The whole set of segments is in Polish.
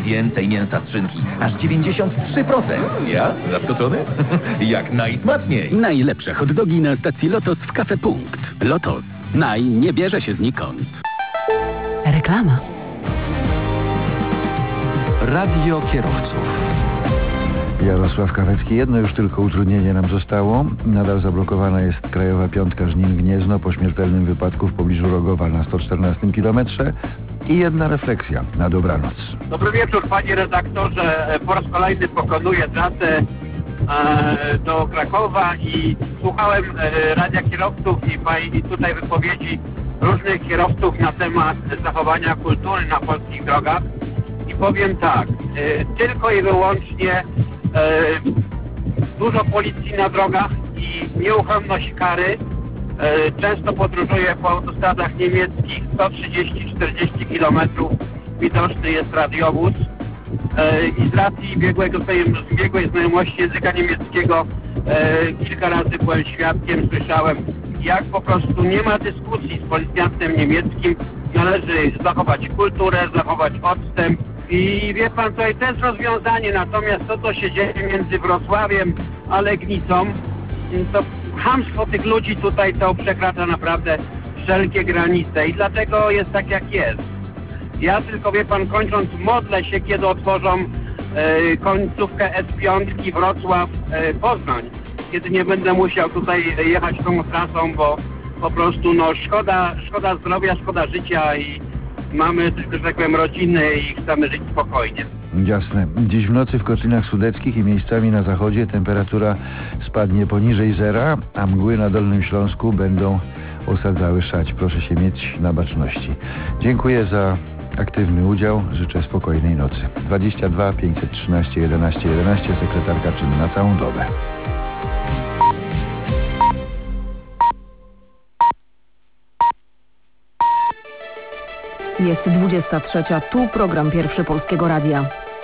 Więcej mięsa z szynki. Aż 93%. Ja? Zaskoczony? Jak najsmaczniej. Najlepsze hot dogi na stacji Lotos w Cafe Punkt. Lotos. Naj nie bierze się znikąd. Reklama. Radio kierowców. Jarosław Kawecki. Jedno już tylko utrudnienie nam zostało. Nadal zablokowana jest krajowa piątka Żnin-Gniezno po śmiertelnym wypadku w pobliżu Rogowa na 114 kilometrze. I jedna refleksja na dobranoc. Dobry wieczór, panie redaktorze. Po raz kolejny pokonuję trasę do Krakowa i słuchałem radia kierowców i tutaj wypowiedzi różnych kierowców na temat zachowania kultury na polskich drogach. I powiem tak, tylko i wyłącznie dużo policji na drogach i nieuchronność kary. Często podróżuję po autostradach niemieckich 130-40 km. Widoczny jest radiowóz. I z racji biegłej znajomości języka niemieckiego kilka razy byłem świadkiem, słyszałem, jak po prostu nie ma dyskusji z policjantem niemieckim. Należy zachować kulturę, zachować odstęp. I wie pan, to jest rozwiązanie, natomiast to, co się dzieje między Wrocławiem a Legnicą, to chamstwo tych ludzi tutaj to przekracza naprawdę wszelkie granice i dlatego jest tak, jak jest. Ja tylko, wie pan, kończąc, modlę się, kiedy otworzą końcówkę S5 Wrocław-Poznań, kiedy nie będę musiał tutaj jechać tą trasą, bo po prostu szkoda zdrowia, szkoda życia i mamy, że tak powiem, rodziny i chcemy żyć spokojnie. Jasne. Dziś w nocy w Kotlinach Sudeckich i miejscami na zachodzie temperatura spadnie poniżej zera, a mgły na Dolnym Śląsku będą osadzały szać. Proszę się mieć na baczności. Dziękuję za aktywny udział. Życzę spokojnej nocy. 22 513 11 11, sekretarka czynna na całą dobę. Jest 23. Tu program Pierwszy Polskiego Radia.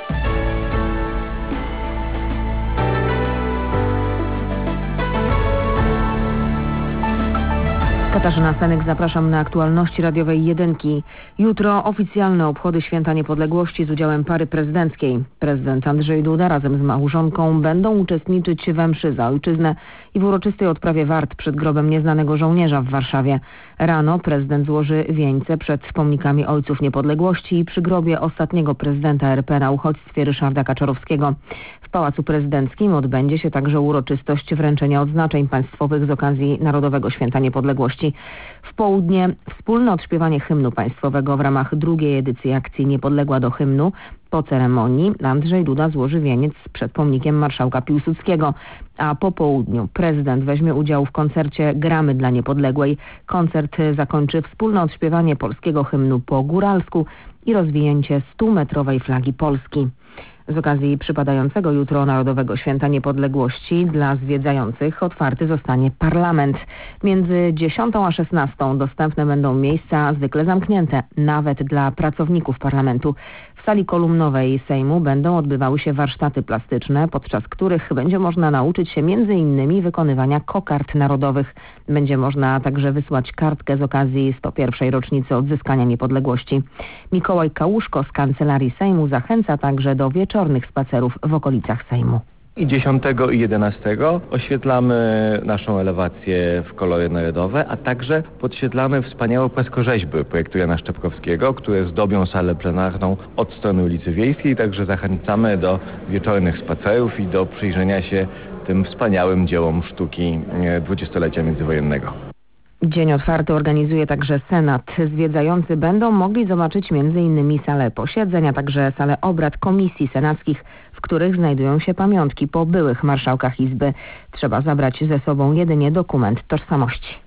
Katarzyna Senek, zapraszam na aktualności radiowej Jedynki. Jutro oficjalne obchody Święta Niepodległości z udziałem pary prezydenckiej. Prezydent Andrzej Duda razem z małżonką będą uczestniczyć we mszy za ojczyznę i w uroczystej odprawie wart przed grobem nieznanego żołnierza w Warszawie. Rano prezydent złoży wieńce przed pomnikami ojców niepodległości i przy grobie ostatniego prezydenta RP na uchodźstwie Ryszarda Kaczorowskiego. W Pałacu Prezydenckim odbędzie się także uroczystość wręczenia odznaczeń państwowych z okazji Narodowego Święta Niepodległości. W południe wspólne odśpiewanie hymnu państwowego w ramach drugiej edycji akcji Niepodległa do hymnu. Po ceremonii Andrzej Duda złoży wieniec przed pomnikiem marszałka Piłsudskiego, a po południu prezydent weźmie udział w koncercie Gramy dla Niepodległej. Koncert zakończy wspólne odśpiewanie polskiego hymnu po góralsku i rozwinięcie 100-metrowej flagi Polski. Z okazji przypadającego jutro Narodowego Święta Niepodległości dla zwiedzających otwarty zostanie parlament. Między 10 a 16 dostępne będą miejsca zwykle zamknięte, nawet dla pracowników parlamentu. W sali kolumnowej Sejmu będą odbywały się warsztaty plastyczne, podczas których będzie można nauczyć się m.in. wykonywania kokard narodowych. Będzie można także wysłać kartkę z okazji 101. rocznicy odzyskania niepodległości. Mikołaj Kałuszko z Kancelarii Sejmu zachęca także do wieczornych spacerów w okolicach Sejmu. I 10 i 11 oświetlamy naszą elewację w kolory narodowe, a także podświetlamy wspaniałe płaskorzeźby projektu Jana Szczepkowskiego, które zdobią salę plenarną od strony ulicy Wiejskiej. Także zachęcamy do wieczornych spacerów i do przyjrzenia się tym wspaniałym dziełom sztuki dwudziestolecia międzywojennego. Dzień otwarty organizuje także Senat. Zwiedzający będą mogli zobaczyć m.in. salę posiedzeń, a także salę obrad komisji senackich, w których znajdują się pamiątki po byłych marszałkach Izby. Trzeba zabrać ze sobą jedynie dokument tożsamości.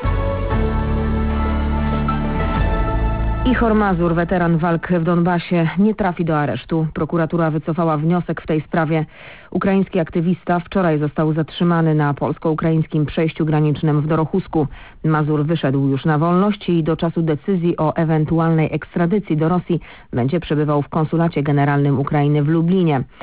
Ihor Mazur, weteran walk w Donbasie, nie trafi do aresztu. Prokuratura wycofała wniosek w tej sprawie. Ukraiński aktywista wczoraj został zatrzymany na polsko-ukraińskim przejściu granicznym w Dorochusku. Mazur wyszedł już na wolność i do czasu decyzji o ewentualnej ekstradycji do Rosji będzie przebywał w konsulacie generalnym Ukrainy w Lublinie.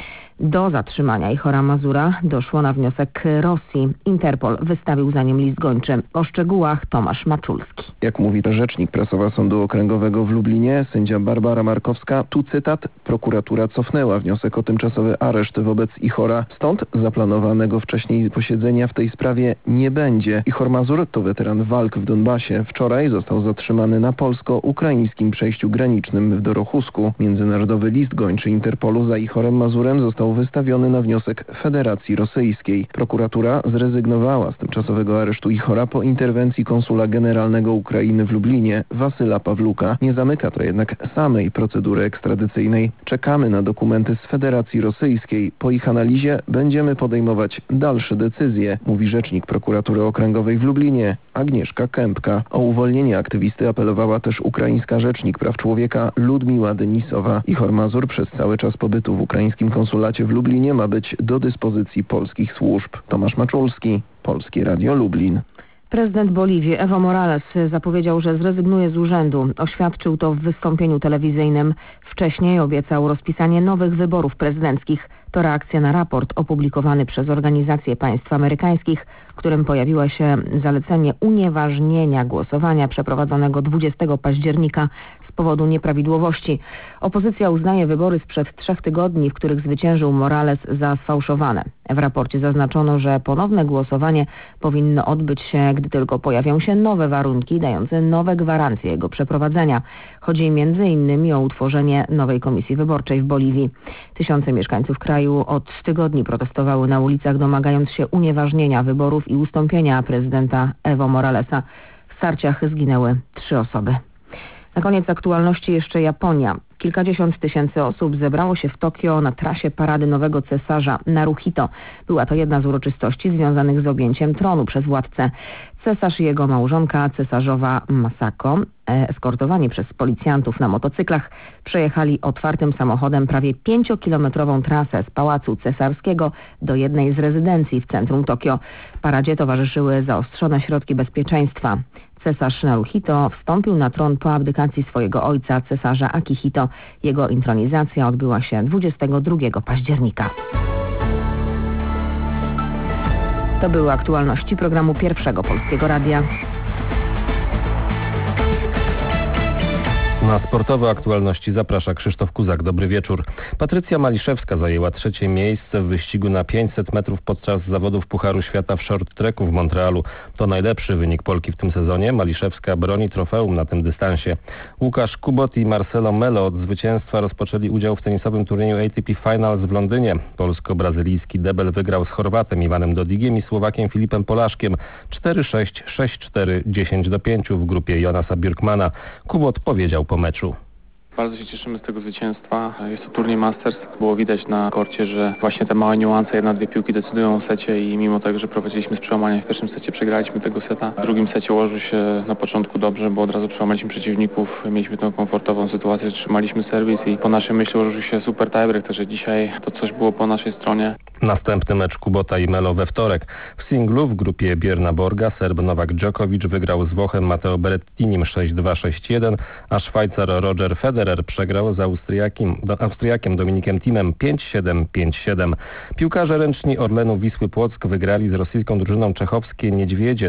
Do zatrzymania Ihora Mazura doszło na wniosek Rosji. Interpol wystawił za nim list gończy. O szczegółach Tomasz Maczulski. Jak mówi rzecznik prasowa Sądu Okręgowego w Lublinie, sędzia Barbara Markowska, tu cytat, prokuratura cofnęła wniosek o tymczasowy areszt wobec Ihora. Stąd zaplanowanego wcześniej posiedzenia w tej sprawie nie będzie. Ihor Mazur to weteran walk w Donbasie. Wczoraj został zatrzymany na polsko-ukraińskim przejściu granicznym w Dorochusku. Międzynarodowy list gończy Interpolu za Ihorem Mazurem został wystawiony na wniosek Federacji Rosyjskiej. Prokuratura zrezygnowała z tymczasowego aresztu Ihora po interwencji konsula generalnego Ukrainy w Lublinie, Wasyla Pawluka. Nie zamyka to jednak samej procedury ekstradycyjnej. Czekamy na dokumenty z Federacji Rosyjskiej. Po ich analizie będziemy podejmować dalsze decyzje, mówi rzecznik prokuratury okręgowej w Lublinie, Agnieszka Kępka. O uwolnienie aktywisty apelowała też ukraińska rzecznik praw człowieka Ludmiła Denisowa. Ihor Mazur przez cały czas pobytu w ukraińskim konsulacie w Lublinie ma być do dyspozycji polskich służb. Tomasz Maczulski, Polskie Radio Lublin. Prezydent Boliwii Evo Morales zapowiedział, że zrezygnuje z urzędu. Oświadczył to w wystąpieniu telewizyjnym. Wcześniej obiecał rozpisanie nowych wyborów prezydenckich. To reakcja na raport opublikowany przez Organizację Państw Amerykańskich, w którym pojawiło się zalecenie unieważnienia głosowania przeprowadzonego 20 października z powodu nieprawidłowości. Opozycja uznaje wybory sprzed 3 tygodni, w których zwyciężył Morales, za sfałszowane. W raporcie zaznaczono, że ponowne głosowanie powinno odbyć się, gdy tylko pojawią się nowe warunki dające nowe gwarancje jego przeprowadzenia. Chodzi m.in. o utworzenie nowej komisji wyborczej w Boliwii. Tysiące mieszkańców kraju od tygodni protestowały na ulicach, domagając się unieważnienia wyborów i ustąpienia prezydenta Evo Moralesa. W starciach zginęły 3 osoby. Na koniec aktualności jeszcze Japonia. Kilkadziesiąt tysięcy osób zebrało się w Tokio na trasie parady nowego cesarza Naruhito. Była to jedna z uroczystości związanych z objęciem tronu przez władcę. Cesarz i jego małżonka, cesarzowa Masako, eskortowani przez policjantów na motocyklach, przejechali otwartym samochodem prawie 5-kilometrową trasę z Pałacu Cesarskiego do jednej z rezydencji w centrum Tokio. Paradzie towarzyszyły zaostrzone środki bezpieczeństwa. Cesarz Naruhito wstąpił na tron po abdykacji swojego ojca, cesarza Akihito. Jego intronizacja odbyła się 22 października. To były aktualności programu Pierwszego Polskiego Radia. Na sportowe aktualności zaprasza Krzysztof Kuzak. Dobry wieczór. Patrycja Maliszewska zajęła 3. miejsce w wyścigu na 500 metrów podczas zawodów Pucharu Świata w short tracku w Montrealu. To najlepszy wynik Polki w tym sezonie. Maliszewska broni trofeum na tym dystansie. Łukasz Kubot i Marcelo Melo od zwycięstwa rozpoczęli udział w tenisowym turnieju ATP Finals w Londynie. Polsko-brazylijski debel wygrał z Chorwatem Iwanem Dodigiem i Słowakiem Filipem Polaszkiem 4-6, 6-4, 10-5 w grupie Jonasa Björkmana. Kubot powiedział po meczu. Bardzo się cieszymy z tego zwycięstwa. Jest to turniej Masters. Było widać na korcie, że właśnie te małe niuanse, 1-2 piłki decydują o secie i mimo tego, że prowadziliśmy z przełamaniem w pierwszym secie, przegraliśmy tego seta. W drugim secie ułożył się na początku dobrze, bo od razu przełamaliśmy przeciwników. Mieliśmy tą komfortową sytuację, że trzymaliśmy serwis i po naszej myśli ułożył się super tiebreak, także dzisiaj to coś było po naszej stronie. Następny mecz Kubota i Melo we wtorek. W singlu w grupie Björna Borga Serb Nowak Djokovic wygrał z Włochem Matteo Berrettinim 6-2, 6-1, a Szwajcar Roger Federer przegrał z Austriakiem Dominikiem Thiem 5-7, 5-7. Piłkarze ręczni Orlenu Wisły Płock wygrali z rosyjską drużyną czechowskie Niedźwiedzie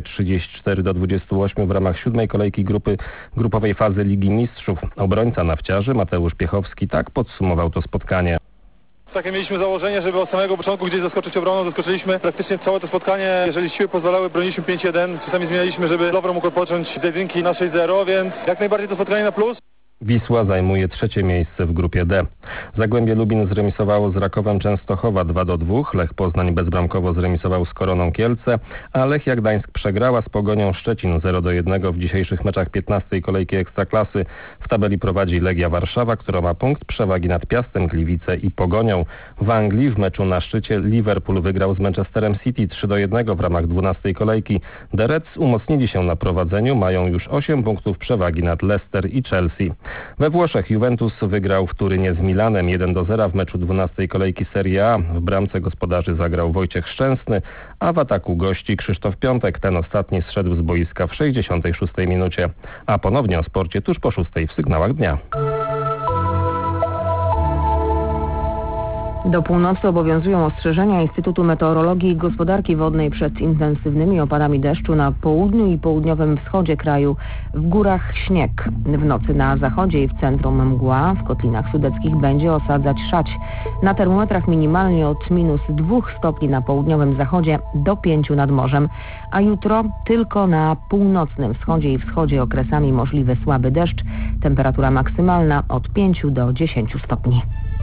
34-28 w ramach 7. kolejki grupowej fazy Ligi Mistrzów. Obrońca nawciarzy Mateusz Piechowski tak podsumował to spotkanie. Takie mieliśmy założenie, żeby od samego początku gdzieś zaskoczyć obroną. Zaskoczyliśmy praktycznie całe to spotkanie. Jeżeli siły pozwalały, broniliśmy 5-1. Czasami zmienialiśmy, żeby Lowro mógł odpocząć z jedynki na 6-0, więc jak najbardziej to spotkanie na plus. Wisła zajmuje 3. miejsce w grupie D. Zagłębie Lubin zremisowało z Rakowem Częstochowa 2-2. Lech Poznań bezbramkowo zremisował z Koroną Kielce, a Lechia Gdańsk przegrała z Pogonią Szczecin 0-1 w dzisiejszych meczach 15. kolejki Ekstraklasy. W tabeli prowadzi Legia Warszawa, która ma punkt przewagi nad Piastem Gliwice i Pogonią. W Anglii w meczu na szczycie Liverpool wygrał z Manchesterem City 3-1 w ramach 12. kolejki. The Reds umocnili się na prowadzeniu, mają już 8 punktów przewagi nad Leicester i Chelsea. We Włoszech Juventus wygrał w Turynie z Milanem 1-0 w meczu 12. kolejki Serie A. W bramce gospodarzy zagrał Wojciech Szczęsny, a w ataku gości Krzysztof Piątek. Ten ostatni zszedł z boiska w 66. minucie. A ponownie o sporcie tuż po 6 w sygnałach dnia. Do północy obowiązują ostrzeżenia Instytutu Meteorologii i Gospodarki Wodnej przed intensywnymi opadami deszczu na południu i południowym wschodzie kraju. W górach śnieg. W nocy na zachodzie i w centrum mgła. W kotlinach sudeckich będzie osadzać szać. Na termometrach minimalnie od -2 stopni na południowym zachodzie do 5 nad morzem. A jutro tylko na północnym wschodzie i wschodzie okresami możliwy słaby deszcz. Temperatura maksymalna od 5 do 10 stopni.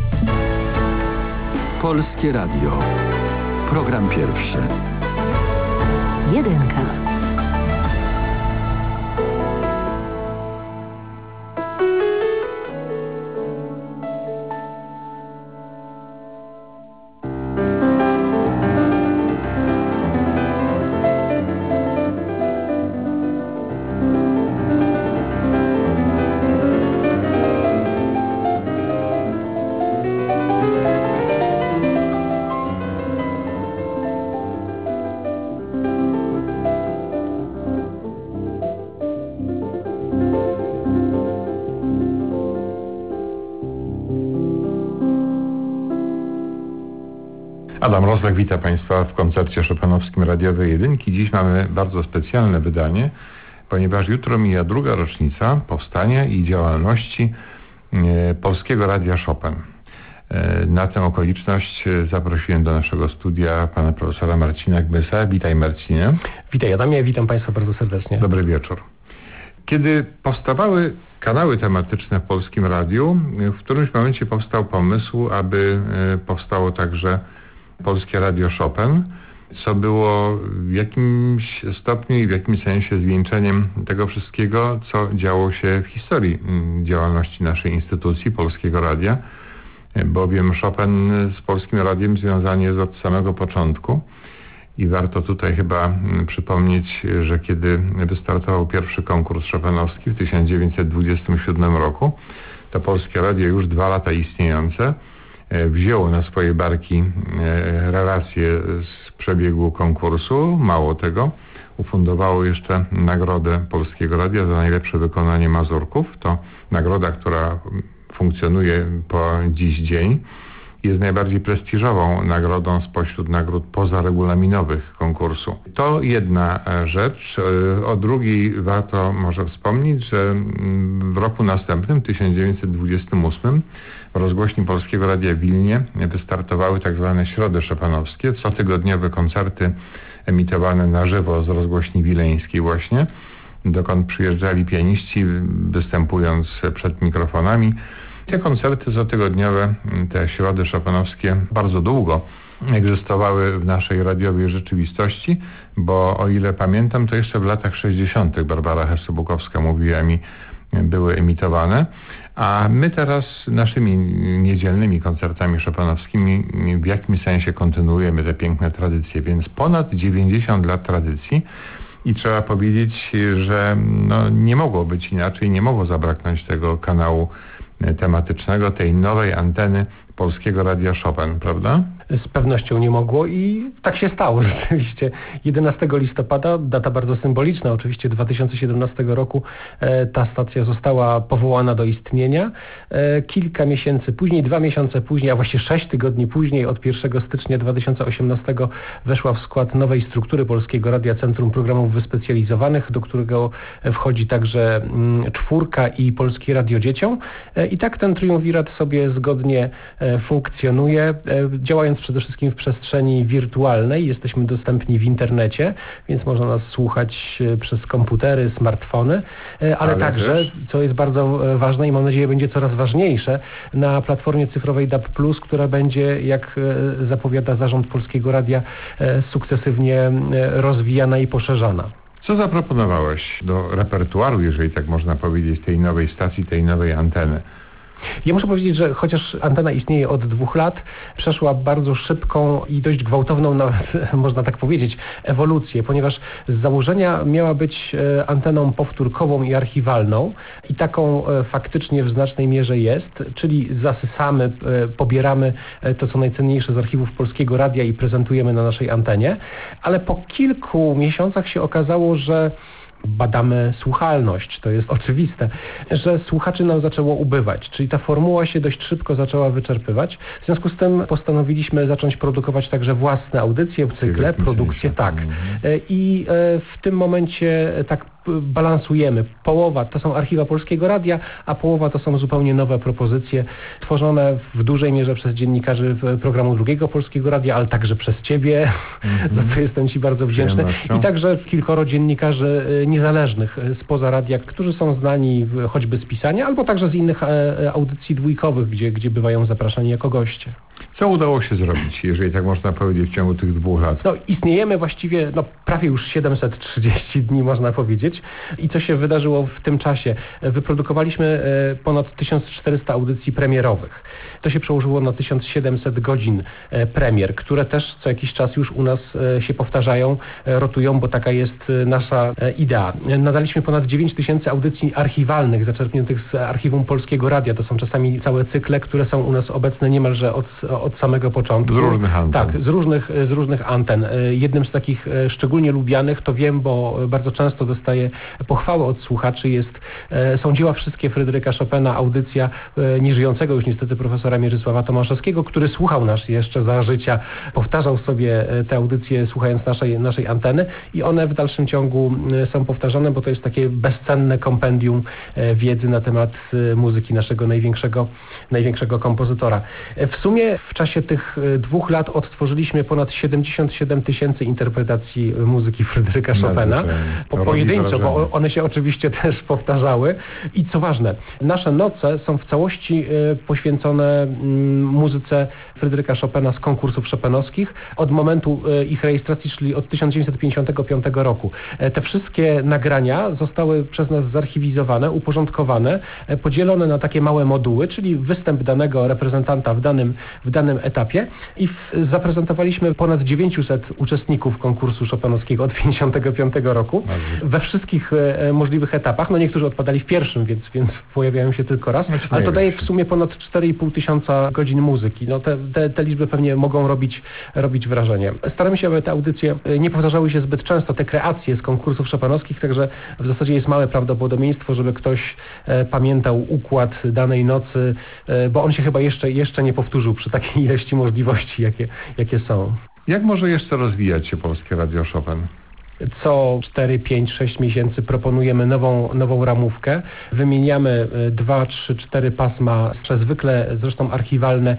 Polskie Radio. Program pierwszy. Jedynka. Adam Rozlach, witam Państwa w koncercie chopinowskim radiowej jedynki. Dziś mamy bardzo specjalne wydanie, ponieważ jutro mija 2. rocznica powstania i działalności Polskiego Radia Chopin. Na tę okoliczność zaprosiłem do naszego studia pana profesora Marcina Gbysa. Witaj, Marcinie. Witaj, Adamie, witam Państwa bardzo serdecznie. Dobry wieczór. Kiedy powstawały kanały tematyczne w Polskim Radiu, w którymś momencie powstał pomysł, aby powstało także Polskie Radio Chopin, co było w jakimś stopniu i w jakimś sensie zwieńczeniem tego wszystkiego, co działo się w historii działalności naszej instytucji, Polskiego Radia, bowiem Chopin z Polskim Radiem związany jest od samego początku i warto tutaj chyba przypomnieć, że kiedy wystartował pierwszy konkurs chopinowski w 1927 roku, to Polskie Radio, już 2 lata istniejące, wzięło na swoje barki relacje z przebiegu konkursu. Mało tego, ufundowało jeszcze nagrodę Polskiego Radia za najlepsze wykonanie mazurków. To nagroda, która funkcjonuje po dziś dzień. Jest najbardziej prestiżową nagrodą spośród nagród pozaregulaminowych konkursu. To jedna rzecz. O drugiej warto może wspomnieć, że w roku następnym, 1928, w rozgłośni Polskiego Radia w Wilnie wystartowały tak zwane środy chopinowskie, cotygodniowe koncerty emitowane na żywo z rozgłośni wileńskiej właśnie, dokąd przyjeżdżali pianiści występując przed mikrofonami. Te koncerty cotygodniowe, te środy chopinowskie bardzo długo egzystowały w naszej radiowej rzeczywistości, bo o ile pamiętam, to jeszcze w latach 60. Barbara Hesse-Bukowska mówiła mi, były emitowane. A my teraz naszymi niedzielnymi koncertami chopinowskimi w jakimś sensie kontynuujemy te piękne tradycje, więc ponad 90 lat tradycji i trzeba powiedzieć, że nie mogło być inaczej, nie mogło zabraknąć tego kanału tematycznego, tej nowej anteny Polskiego Radia Chopin, prawda? Z pewnością nie mogło i tak się stało rzeczywiście. 11 listopada, data bardzo symboliczna, oczywiście 2017 roku ta stacja została powołana do istnienia. Kilka miesięcy później, 2 miesiące później, a właściwie 6 tygodni później, od 1 stycznia 2018 weszła w skład nowej struktury Polskiego Radia Centrum Programów Wyspecjalizowanych, do którego wchodzi także 4 i Polskie Radio Dzieciom. I tak ten triumvirat sobie zgodnie funkcjonuje, działając przede wszystkim w przestrzeni wirtualnej. Jesteśmy dostępni w internecie, więc można nas słuchać przez komputery, smartfony, ale także, co jest bardzo ważne i mam nadzieję będzie coraz ważniejsze, na platformie cyfrowej DAB+, która będzie, jak zapowiada Zarząd Polskiego Radia, sukcesywnie rozwijana i poszerzana. Co zaproponowałeś do repertuaru, jeżeli tak można powiedzieć, tej nowej stacji, tej nowej anteny? Ja muszę powiedzieć, że chociaż antena istnieje od 2 lat, przeszła bardzo szybką i dość gwałtowną, nawet można tak powiedzieć, ewolucję, ponieważ z założenia miała być anteną powtórkową i archiwalną i taką faktycznie w znacznej mierze jest, czyli zasysamy, pobieramy to, co najcenniejsze z archiwów Polskiego Radia i prezentujemy na naszej antenie, ale po kilku miesiącach się okazało, że badamy słuchalność, to jest oczywiste, że słuchaczy nam zaczęło ubywać, czyli ta formuła się dość szybko zaczęła wyczerpywać. W związku z tym postanowiliśmy zacząć produkować także własne audycje, cykle, produkcje, tak. I w tym momencie tak balansujemy. Połowa to są archiwa Polskiego Radia, a połowa to są zupełnie nowe propozycje, tworzone w dużej mierze przez dziennikarzy programu Drugiego Polskiego Radia, ale także przez Ciebie, za co jestem Ci bardzo wdzięczny. I także kilkoro dziennikarzy niezależnych spoza radia, którzy są znani choćby z pisania, albo także z innych audycji dwójkowych, gdzie bywają zapraszani jako goście. Co udało się zrobić, jeżeli tak można powiedzieć, w ciągu tych 2 lat? No, istniejemy właściwie prawie już 730 dni, można powiedzieć. I co się wydarzyło w tym czasie? Wyprodukowaliśmy ponad 1400 audycji premierowych. To się przełożyło na 1700 godzin premier, które też co jakiś czas już u nas się powtarzają, rotują, bo taka jest nasza idea. Nadaliśmy ponad 9000 audycji archiwalnych, zaczerpniętych z archiwum Polskiego Radia. To są czasami całe cykle, które są u nas obecne niemalże od samego początku. Z różnych anten. Tak, z różnych anten. Jednym z takich szczególnie lubianych, to wiem, bo bardzo często dostaję pochwały od słuchaczy, są dzieła wszystkie Fryderyka Chopina, audycja nieżyjącego już niestety profesora Mierzysława Tomaszewskiego, który słuchał nas jeszcze za życia, powtarzał sobie te audycje słuchając naszej anteny i one w dalszym ciągu są powtarzane, bo to jest takie bezcenne kompendium wiedzy na temat muzyki naszego największego kompozytora. W sumie w czasie tych 2 lat odtworzyliśmy ponad 77 000 interpretacji muzyki Fryderyka Chopina. Pojedynczo, bo one się oczywiście też powtarzały. I co ważne, nasze noce są w całości poświęcone muzyce Fryderyka Chopina z konkursów chopinowskich od momentu ich rejestracji, czyli od 1955 roku. Te wszystkie nagrania zostały przez nas zarchiwizowane, uporządkowane, podzielone na takie małe moduły, czyli występ danego reprezentanta w danym etapie i zaprezentowaliśmy ponad 900 uczestników konkursu chopinowskiego od 1955 roku we wszystkich możliwych etapach. No niektórzy odpadali w pierwszym, więc pojawiają się tylko raz, ale to daje w sumie ponad 4,5 tysiąca godzin muzyki. No te liczby pewnie mogą robić wrażenie. Staramy się, aby te audycje nie powtarzały się zbyt często, te kreacje z konkursów chopinowskich, także w zasadzie jest małe prawdopodobieństwo, żeby ktoś pamiętał układ danej nocy, bo on się chyba jeszcze nie powtórzył przy takiej ilości możliwości, jakie są. Jak może jeszcze rozwijać się Polskie Radio Chopin? Co 4, 5, 6 miesięcy proponujemy nową ramówkę. Wymieniamy 2, 3, 4 pasma, zwykle zresztą archiwalne,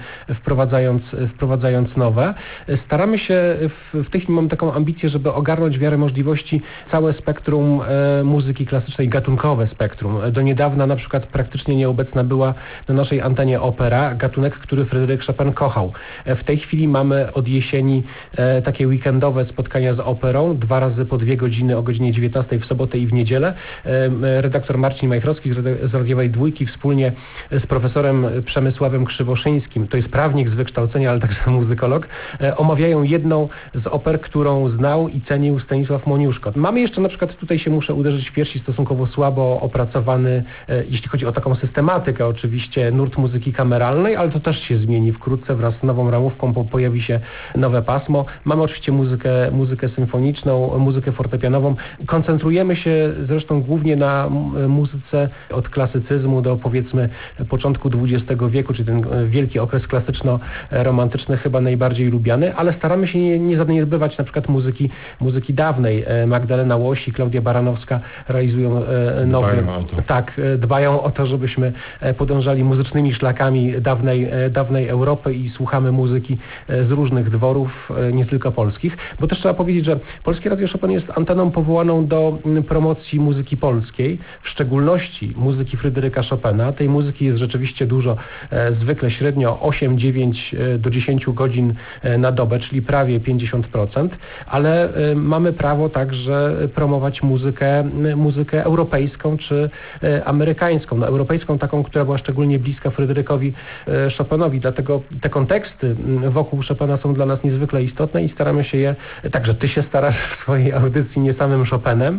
wprowadzając nowe. Staramy się, w tej chwili mamy taką ambicję, żeby ogarnąć w miarę możliwości całe spektrum muzyki klasycznej, gatunkowe spektrum. Do niedawna na przykład praktycznie nieobecna była na naszej antenie opera, gatunek, który Fryderyk Chopin kochał. W tej chwili mamy od jesieni takie weekendowe spotkania z operą, 2 razy po 2 godziny o godzinie 19 w sobotę i w niedzielę. Redaktor Marcin Majchrowski z Radiowej Dwójki wspólnie z profesorem Przemysławem Krzywoszyńskim, to jest prawnik z wykształcenia, ale także muzykolog, omawiają jedną z oper, którą znał i cenił Stanisław Moniuszko. Mamy jeszcze na przykład, tutaj się muszę uderzyć w piersi, stosunkowo słabo opracowany, jeśli chodzi o taką systematykę, oczywiście nurt muzyki kameralnej, ale to też się zmieni wkrótce wraz z nową ramówką, bo pojawi się nowe pasmo. Mamy oczywiście muzykę symfoniczną, muzykę fortepianową. Koncentrujemy się zresztą głównie na muzyce od klasycyzmu do powiedzmy początku XX wieku, czyli ten wielki okres klasyczno-romantyczny chyba najbardziej lubiany, ale staramy się nie zaniedbywać na przykład muzyki dawnej. Magdalena Łoś i Klaudia Baranowska realizują nowy... Dbają o to, żebyśmy podążali muzycznymi szlakami dawnej Europy i słuchamy muzyki z różnych dworów, nie tylko polskich, bo też trzeba powiedzieć, że Polskie Radio Chopin jest anteną powołaną do promocji muzyki polskiej, w szczególności muzyki Fryderyka Chopina. Tej muzyki jest rzeczywiście dużo, zwykle średnio 8, 9 do 10 godzin na dobę, czyli prawie 50%, ale mamy prawo także promować muzykę europejską czy amerykańską. No, europejską taką, która była szczególnie bliska Fryderykowi Chopinowi, dlatego te konteksty wokół Chopina są dla nas niezwykle istotne i staramy się je, także ty się starasz w swojej audycji nie samym Chopinem,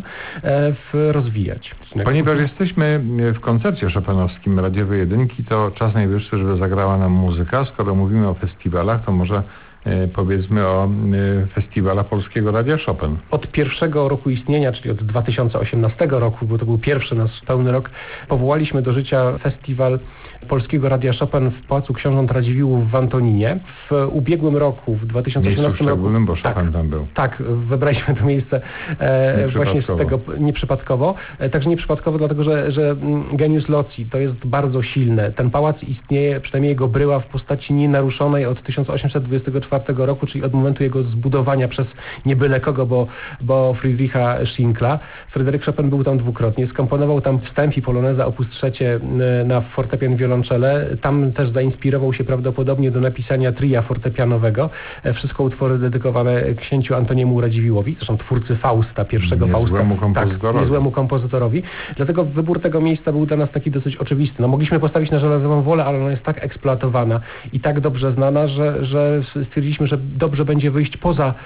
rozwijać. Ponieważ jesteśmy w koncercie chopinowskim Radiowej Jedynki, to czas najwyższy, żeby zagrała nam muzyka. Skoro mówimy o festiwalach, to może powiedzmy o Festiwala Polskiego Radia Chopin. Od pierwszego roku istnienia, czyli od 2018 roku, bo to był pierwszy nasz pełny rok, powołaliśmy do życia Festiwal Polskiego Radia Chopin w Pałacu Książąt Radziwiłłów w Antoninie. W ubiegłym roku, w 2018 roku... bo Chopin tam był. Tak, wybraliśmy to miejsce właśnie z tego nieprzypadkowo. Także nieprzypadkowo, dlatego że genius loci to jest bardzo silne. Ten pałac istnieje, przynajmniej jego bryła, w postaci nienaruszonej od 1824 roku, czyli od momentu jego zbudowania przez nie byle kogo, bo Friedricha Schinkla. Fryderyk Chopin był tam dwukrotnie, skomponował tam wstęp i poloneza op. 3 na fortepian wiolonczele. Tam też zainspirował się prawdopodobnie do napisania tria fortepianowego. Wszystko utwory dedykowane księciu Antoniemu Radziwiłłowi, zresztą twórcy Fausta, pierwszego Fausta. Niezłemu kompozytorowi. Dlatego wybór tego miejsca był dla nas taki dosyć oczywisty. No, mogliśmy postawić na Żelazową Wolę, ale ona jest tak eksploatowana i tak dobrze znana, że stwierdziliśmy, że dobrze będzie wyjść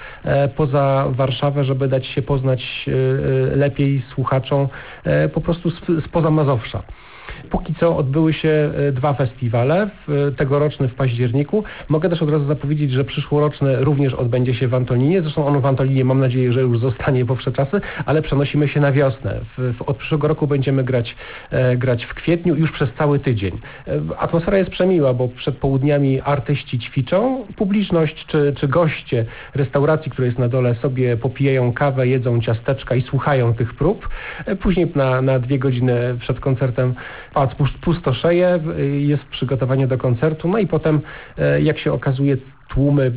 poza Warszawę, żeby dać się poznać lepiej słuchaczom po prostu spoza Mazowsza. Póki co odbyły się 2 festiwale, tegoroczny w październiku. Mogę też od razu zapowiedzieć, że przyszłoroczny również odbędzie się w Antoninie. Zresztą on w Antoninie, mam nadzieję, że już zostanie po wsze czasy, ale przenosimy się na wiosnę. Od przyszłego roku będziemy grać w kwietniu już przez cały tydzień. Atmosfera jest przemiła, bo przed południami artyści ćwiczą, publiczność czy goście restauracji, która jest na dole, sobie popijają kawę, jedzą ciasteczka i słuchają tych prób. Później na 2 godziny przed koncertem pałac pustoszeje, jest przygotowanie do koncertu, no i potem, jak się okazuje, tłumy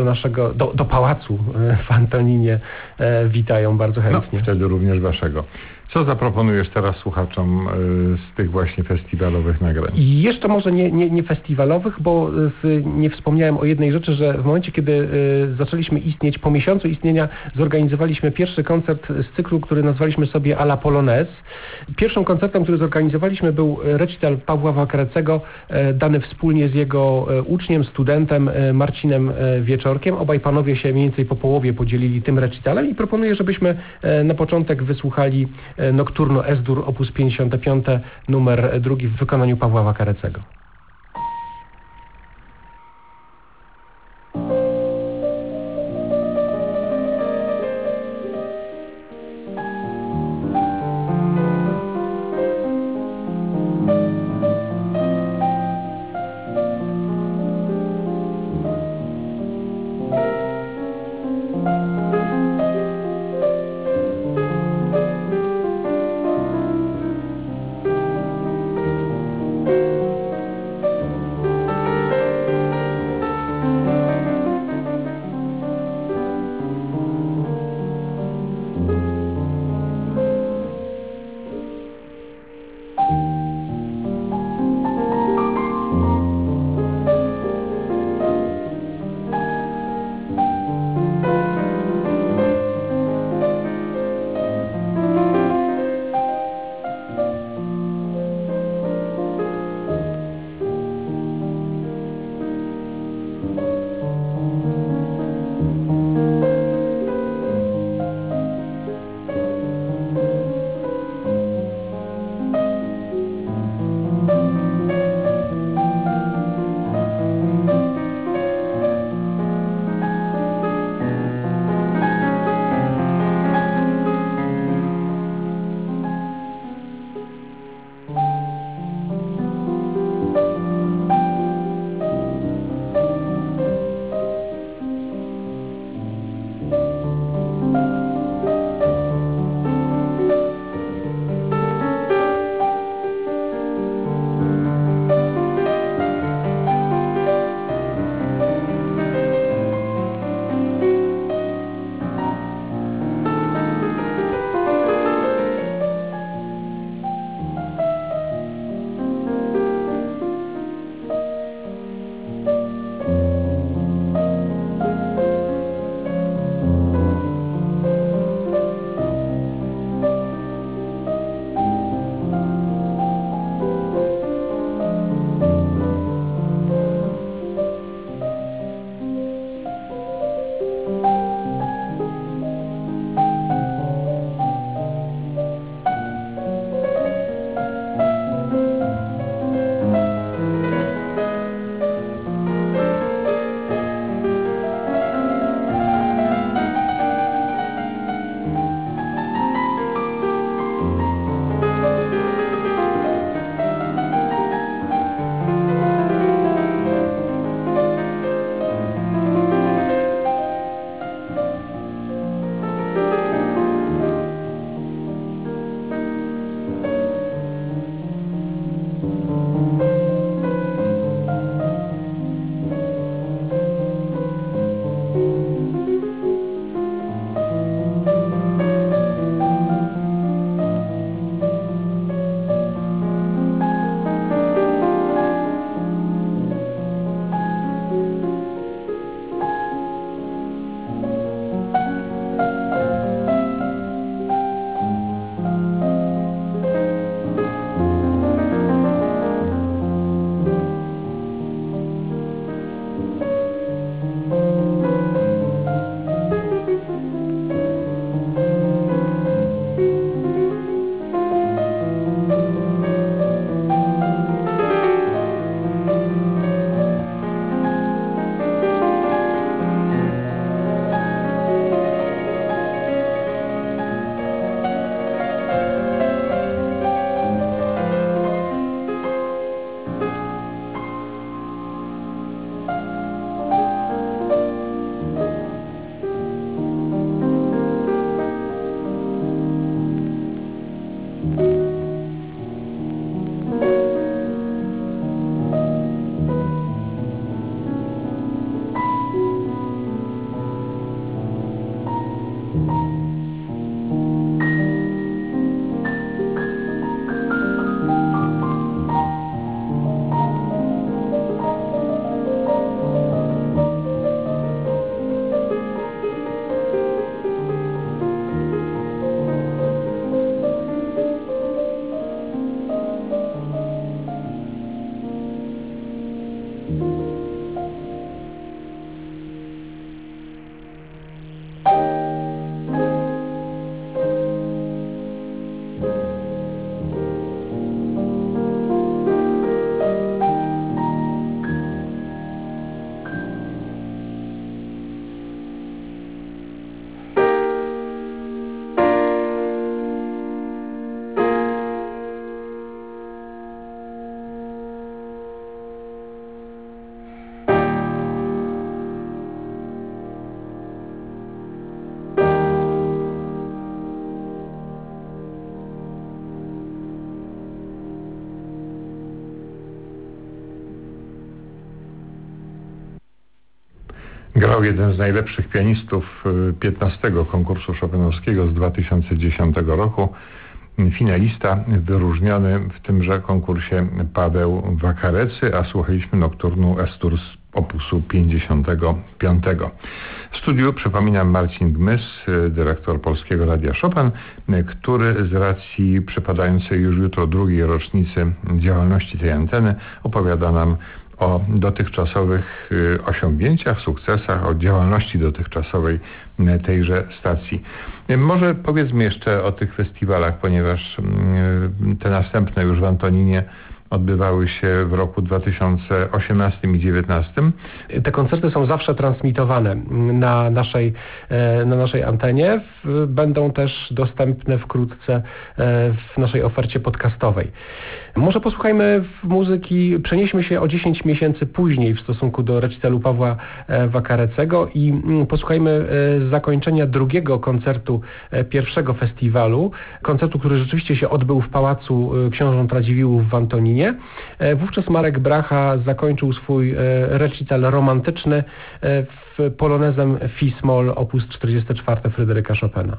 do pałacu w Antoninie witają bardzo chętnie. No, wtedy również waszego. Co zaproponujesz teraz słuchaczom z tych właśnie festiwalowych nagrań? I jeszcze może nie festiwalowych, bo nie wspomniałem o jednej rzeczy, że w momencie, kiedy zaczęliśmy istnieć, po miesiącu istnienia zorganizowaliśmy pierwszy koncert z cyklu, który nazwaliśmy sobie A la Polonaise. Pierwszym koncertem, który zorganizowaliśmy, był recital Pawła Wakarecego, dany wspólnie z jego uczniem, studentem Marcinem Wieczorkiem. Obaj panowie się mniej więcej po połowie podzielili tym recitalem i proponuję, żebyśmy na początek wysłuchali Nocturno S-dur op. 55 numer 2 w wykonaniu Pawła Wakarecego. Grał jeden z najlepszych pianistów 15 konkursu chopinowskiego z 2010 roku. Finalista wyróżniony w tymże konkursie Paweł Wakarecy, a słuchaliśmy nokturnu Estur z opusu 55. W studiu, przypominam, Marcin Gmys, dyrektor Polskiego Radia Chopin, który z racji przypadającej już jutro drugiej rocznicy działalności tej anteny opowiada nam o dotychczasowych osiągnięciach, sukcesach, o działalności dotychczasowej tejże stacji. Może powiedzmy jeszcze o tych festiwalach, ponieważ te następne już w Antoninie odbywały się w roku 2018 i 2019. Te koncerty są zawsze transmitowane na naszej antenie. Będą też dostępne wkrótce w naszej ofercie podcastowej. Może posłuchajmy muzyki, przenieśmy się o 10 miesięcy później w stosunku do recitalu Pawła Wakarecego i posłuchajmy zakończenia drugiego koncertu pierwszego festiwalu. Koncertu, który rzeczywiście się odbył w Pałacu Książąt Radziwiłłów w Antoninie. Wówczas Marek Bracha zakończył swój recital romantyczny w polonezem Fis-moll op. 44 Fryderyka Chopina.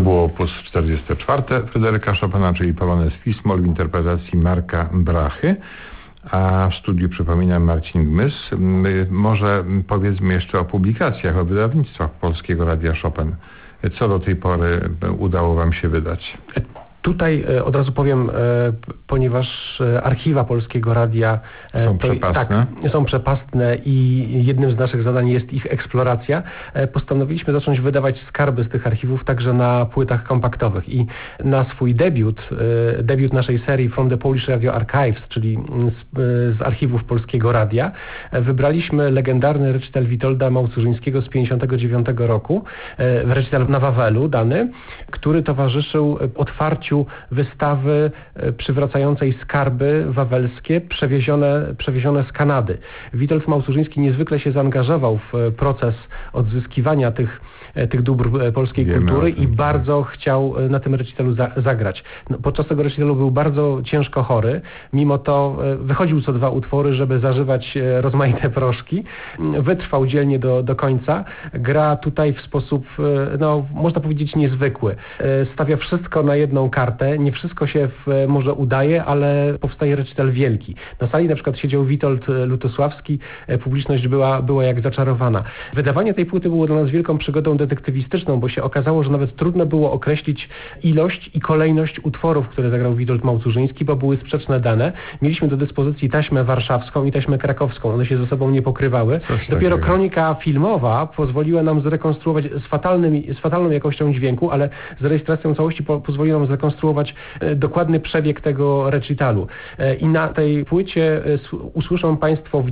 było opus 44 Fryderyka Chopina, czyli Polonez Fis-moll w interpretacji Marka Brachy. A w studiu, przypominam, Marcin Gmys. Może powiedzmy jeszcze o publikacjach, o wydawnictwach Polskiego Radia Chopin. Co do tej pory udało wam się wydać? Tutaj od razu powiem, ponieważ archiwa Polskiego Radia są przepastne. Tak, są przepastne i jednym z naszych zadań jest ich eksploracja, postanowiliśmy zacząć wydawać skarby z tych archiwów także na płytach kompaktowych i na swój debiut naszej serii From the Polish Radio Archives, czyli z archiwów Polskiego Radia, wybraliśmy legendarny recital Witolda Małcurzyńskiego z 1959 roku, recital na Wawelu dany, który towarzyszył otwarciu wystawy przywracającej skarby wawelskie przewiezione z Kanady. Witold Małcurzyński niezwykle się zaangażował w proces odzyskiwania tych dóbr polskiej kultury i bardzo chciał na tym recitalu zagrać. Podczas tego recitalu był bardzo ciężko chory, mimo to wychodził co 2 utwory, żeby zażywać rozmaite proszki. Wytrwał dzielnie do końca. Gra tutaj w sposób, można powiedzieć, niezwykły. Stawia wszystko na jedną kartę. Nie wszystko się może udaje, ale powstaje recital wielki. Na sali na przykład siedział Witold Lutosławski, publiczność była jak zaczarowana. Wydawanie tej płyty było dla nas wielką przygodą detektywistyczną, bo się okazało, że nawet trudno było określić ilość i kolejność utworów, które zagrał Witold Małcurzyński, bo były sprzeczne dane. Mieliśmy do dyspozycji taśmę warszawską i taśmę krakowską. One się ze sobą nie pokrywały. Dopiero kronika filmowa pozwoliła nam zrekonstruować z fatalną jakością dźwięku, ale z rejestracją całości pozwoliła nam zrekonstruować dokładny przebieg tego recitalu. I na tej płycie usłyszą Państwo w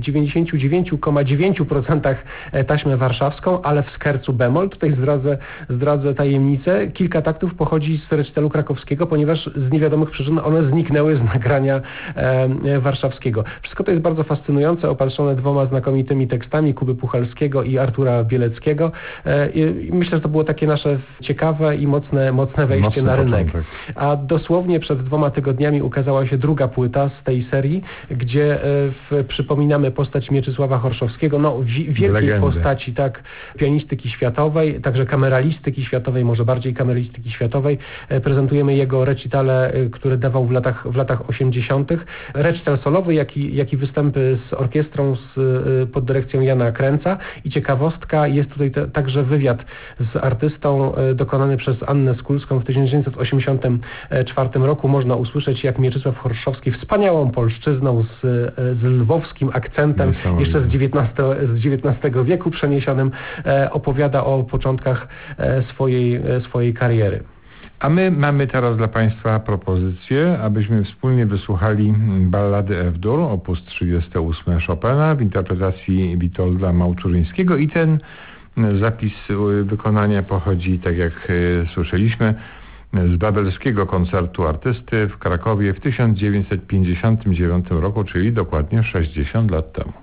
99,9% taśmę warszawską, ale w skercu bemol. Tutaj zdradzę tajemnicę. Kilka taktów pochodzi z recitalu krakowskiego, ponieważ z niewiadomych przyczyn one zniknęły z nagrania warszawskiego. Wszystko to jest bardzo fascynujące, opatrzone 2 znakomitymi tekstami Kuby Puchalskiego i Artura Bieleckiego. I myślę, że to było takie nasze ciekawe i mocne wejście na rynek. A dosłownie przed 2 tygodniami ukazała się druga płyta z tej serii, gdzie przypominamy postać Mieczysława Horszowskiego, wielkiej postaci, tak, pianistyki światowej, także kameralistyki światowej, może bardziej kameralistyki światowej. Prezentujemy jego recitale, które dawał w latach 80. Recital solowy, jak i występy z orkiestrą pod dyrekcją Jana Kręca. I ciekawostka, jest tutaj także wywiad z artystą dokonany przez Annę Skulską w 1984 roku. Można usłyszeć, jak Mieczysław Horszowski wspaniałą polszczyzną z lwowskim akcentem, jeszcze z XIX wieku przeniesionym, opowiada o początkach swojej kariery. A my mamy teraz dla Państwa propozycję, abyśmy wspólnie wysłuchali ballady F-dur, opus 38 Chopina w interpretacji Witolda Małcurzyńskiego i ten zapis wykonania pochodzi, tak jak słyszeliśmy, z wawelskiego koncertu artysty w Krakowie w 1959 roku, czyli dokładnie 60 lat temu.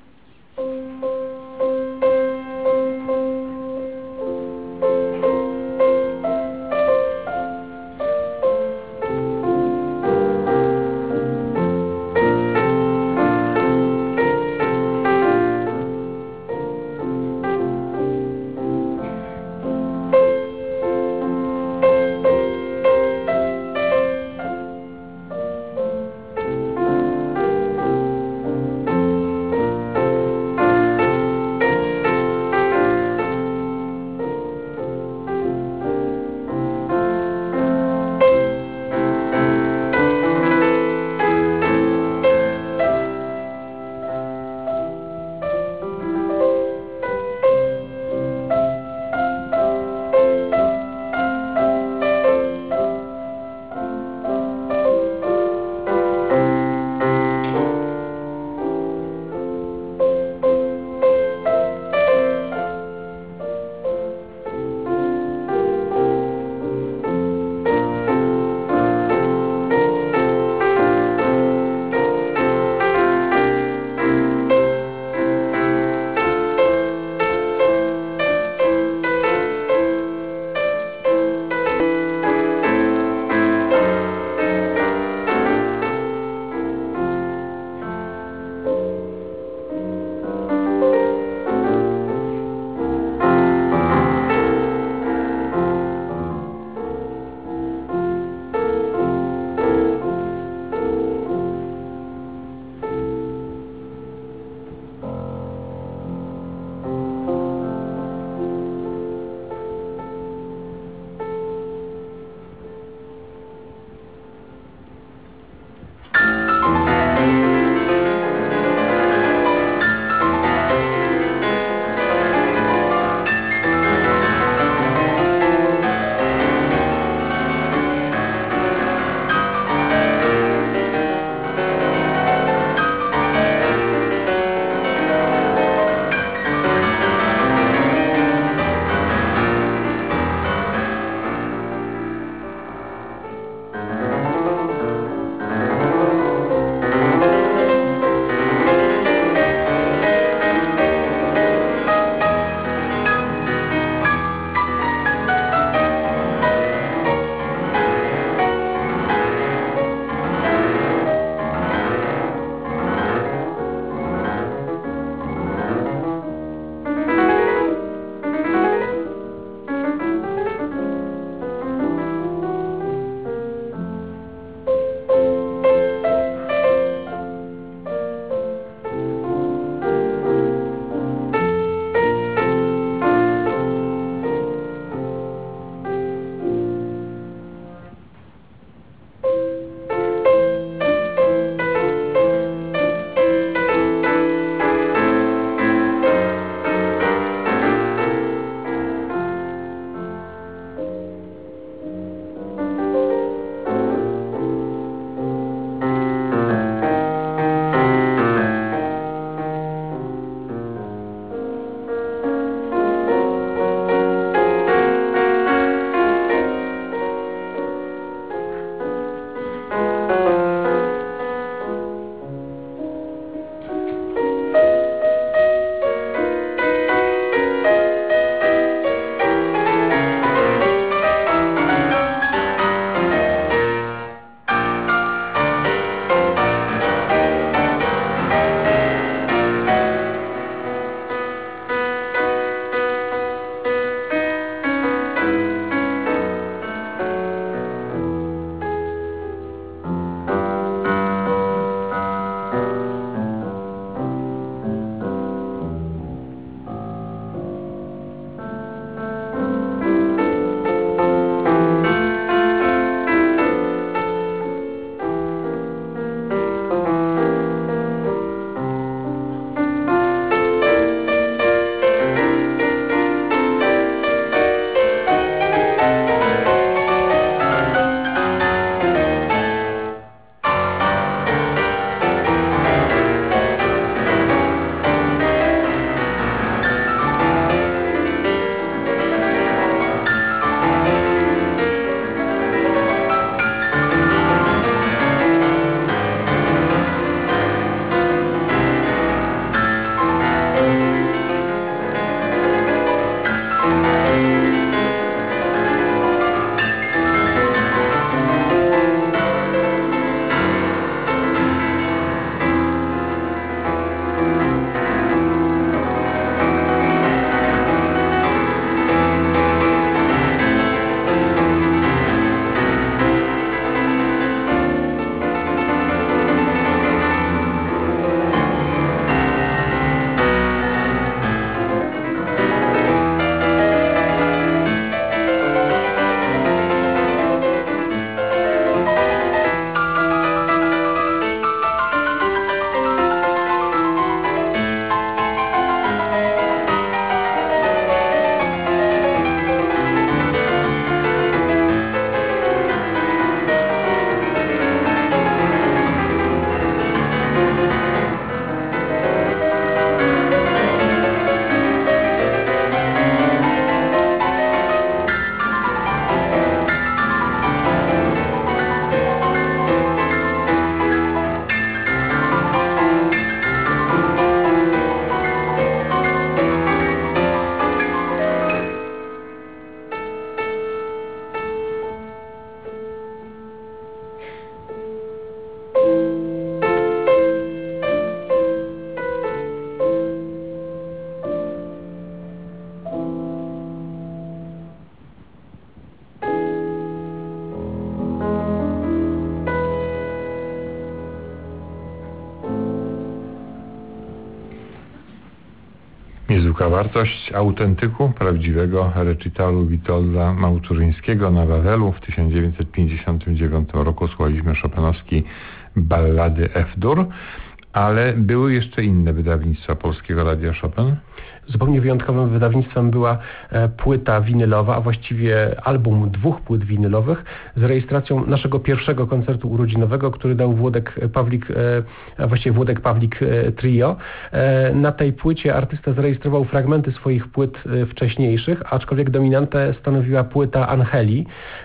wysoka wartość autentyku prawdziwego recitalu Witolda Małczużyńskiego na Wawelu. W 1959 roku słuchaliśmy chopinowskiej ballady F-dur, ale były jeszcze inne wydawnictwa Polskiego Radia Chopin. Zupełnie wyjątkowym wydawnictwem była płyta winylowa, a właściwie album 2 płyt winylowych z rejestracją naszego pierwszego koncertu urodzinowego, który dał Włodek Pawlik Trio. Na tej płycie artysta zarejestrował fragmenty swoich płyt wcześniejszych, aczkolwiek dominantę stanowiła płyta Angeli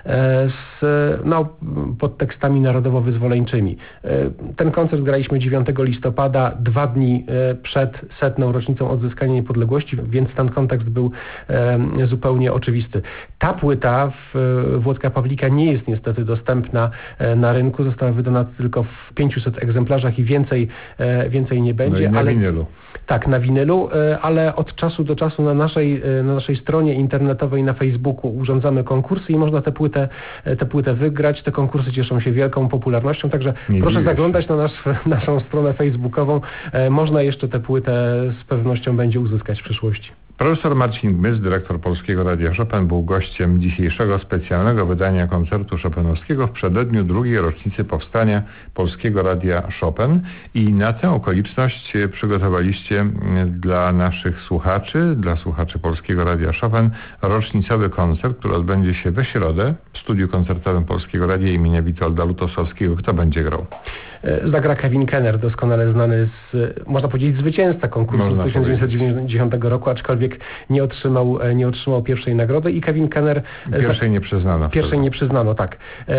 pod tekstami narodowo-wyzwoleńczymi. Ten koncert graliśmy 9 listopada, 2 dni przed 100. rocznicą odzyskania niepodległości, więc ten kontekst był zupełnie oczywisty. Ta płyta Włodka Pawlika nie jest niestety dostępna na rynku. Została wydana tylko w 500 egzemplarzach i więcej nie będzie. No i na winylu. Tak, na winylu, ale od czasu do czasu na naszej stronie internetowej, na Facebooku urządzamy konkursy i można tę płytę wygrać. Te konkursy cieszą się wielką popularnością, także proszę zaglądać na naszą stronę facebookową. Można jeszcze tę płytę z pewnością będzie uzyskać w przyszłości. Profesor Marcin Gmys, dyrektor Polskiego Radia Chopin, był gościem dzisiejszego specjalnego wydania koncertu chopinowskiego w przededniu 2. rocznicy powstania Polskiego Radia Chopin i na tę okoliczność przygotowaliście dla naszych słuchaczy, dla słuchaczy Polskiego Radia Chopin rocznicowy koncert, który odbędzie się we środę w studiu koncertowym Polskiego Radia imienia Witolda Lutosławskiego. Kto będzie grał? Zagra Kevin Kenner, doskonale znany można powiedzieć, zwycięzca konkursu z 1990 roku, aczkolwiek nie otrzymał pierwszej nagrody i Kevin Kenner... Pierwszej nie przyznano, tak.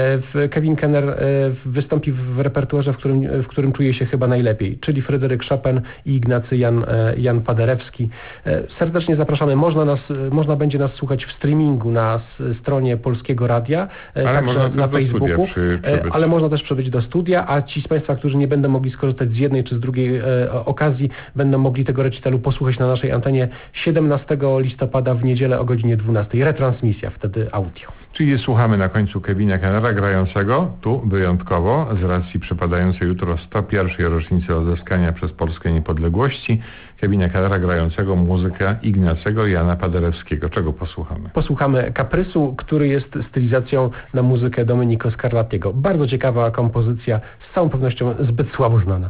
Kevin Kenner wystąpi w repertuarze, w którym czuje się chyba najlepiej, czyli Fryderyk Chopin i Ignacy Jan Paderewski. Serdecznie zapraszamy. Można będzie nas słuchać w streamingu na stronie Polskiego Radia, także na Facebooku, ale można też przybyć do studia, a ci z Państwa, którzy nie będą mogli skorzystać z jednej czy z drugiej okazji, będą mogli tego recitalu posłuchać na naszej antenie 17 listopada w niedzielę o godzinie 12. Retransmisja, wtedy audio. Czyli słuchamy na końcu Kevina Kennera grającego, tu wyjątkowo, z racji przypadającej jutro 101. rocznicy odzyskania przez Polskę niepodległości, Kevina Kennera grającego muzykę Ignacego Jana Paderewskiego. Czego posłuchamy? Posłuchamy kaprysu, który jest stylizacją na muzykę Domenico Scarlattiego. Bardzo ciekawa kompozycja, z całą pewnością zbyt słabo znana.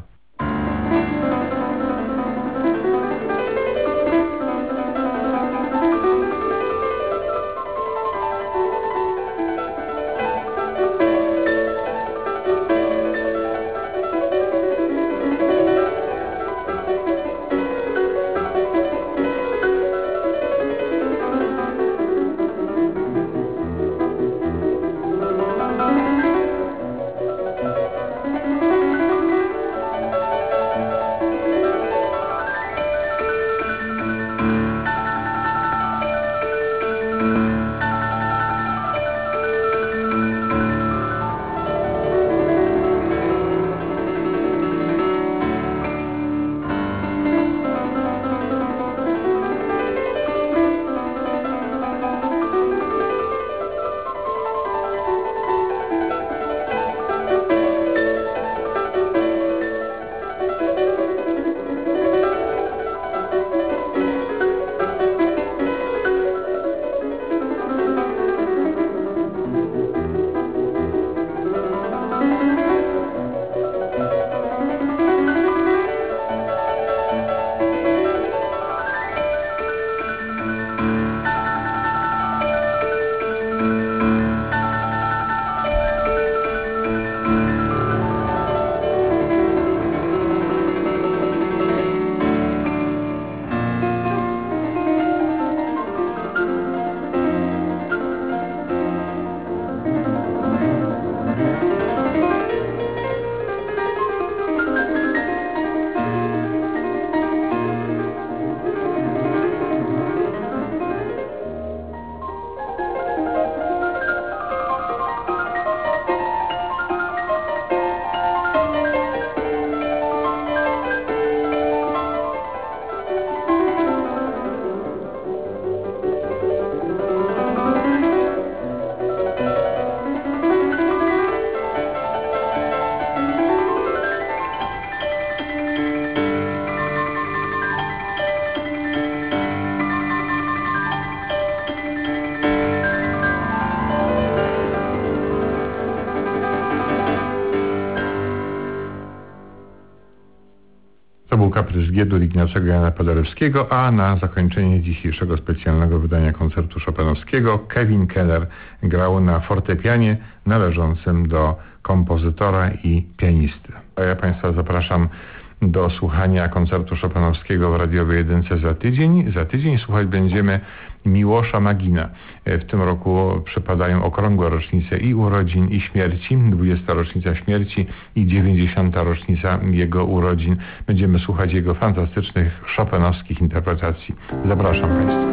teatr z G-dur Ignacego Jana Paderewskiego, a na zakończenie dzisiejszego specjalnego wydania koncertu chopinowskiego Kevin Keller grał na fortepianie należącym do kompozytora i pianisty. A ja Państwa zapraszam do słuchania koncertu chopinowskiego w radiowej jedynce za tydzień. Za tydzień słuchać będziemy Miłosza Magina. W tym roku przypadają okrągłe rocznice i urodzin, i śmierci. 20. rocznica śmierci i 90. rocznica jego urodzin. Będziemy słuchać jego fantastycznych chopinowskich interpretacji. Zapraszam Państwa.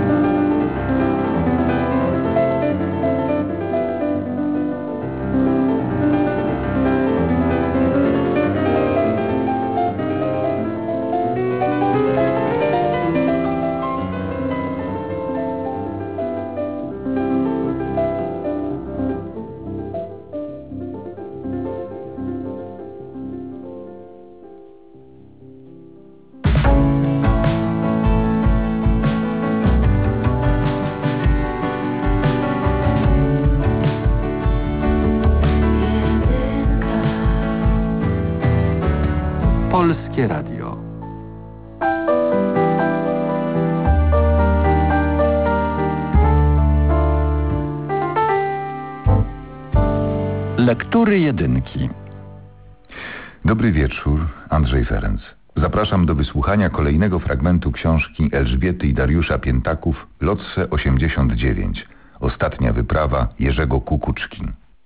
Polskie Radio. Lektury jedynki. Dobry wieczór, Andrzej Ferenc. Zapraszam do wysłuchania kolejnego fragmentu książki Elżbiety i Dariusza Piętaków Lotse 89. Ostatnia wyprawa Jerzego Kukuczki.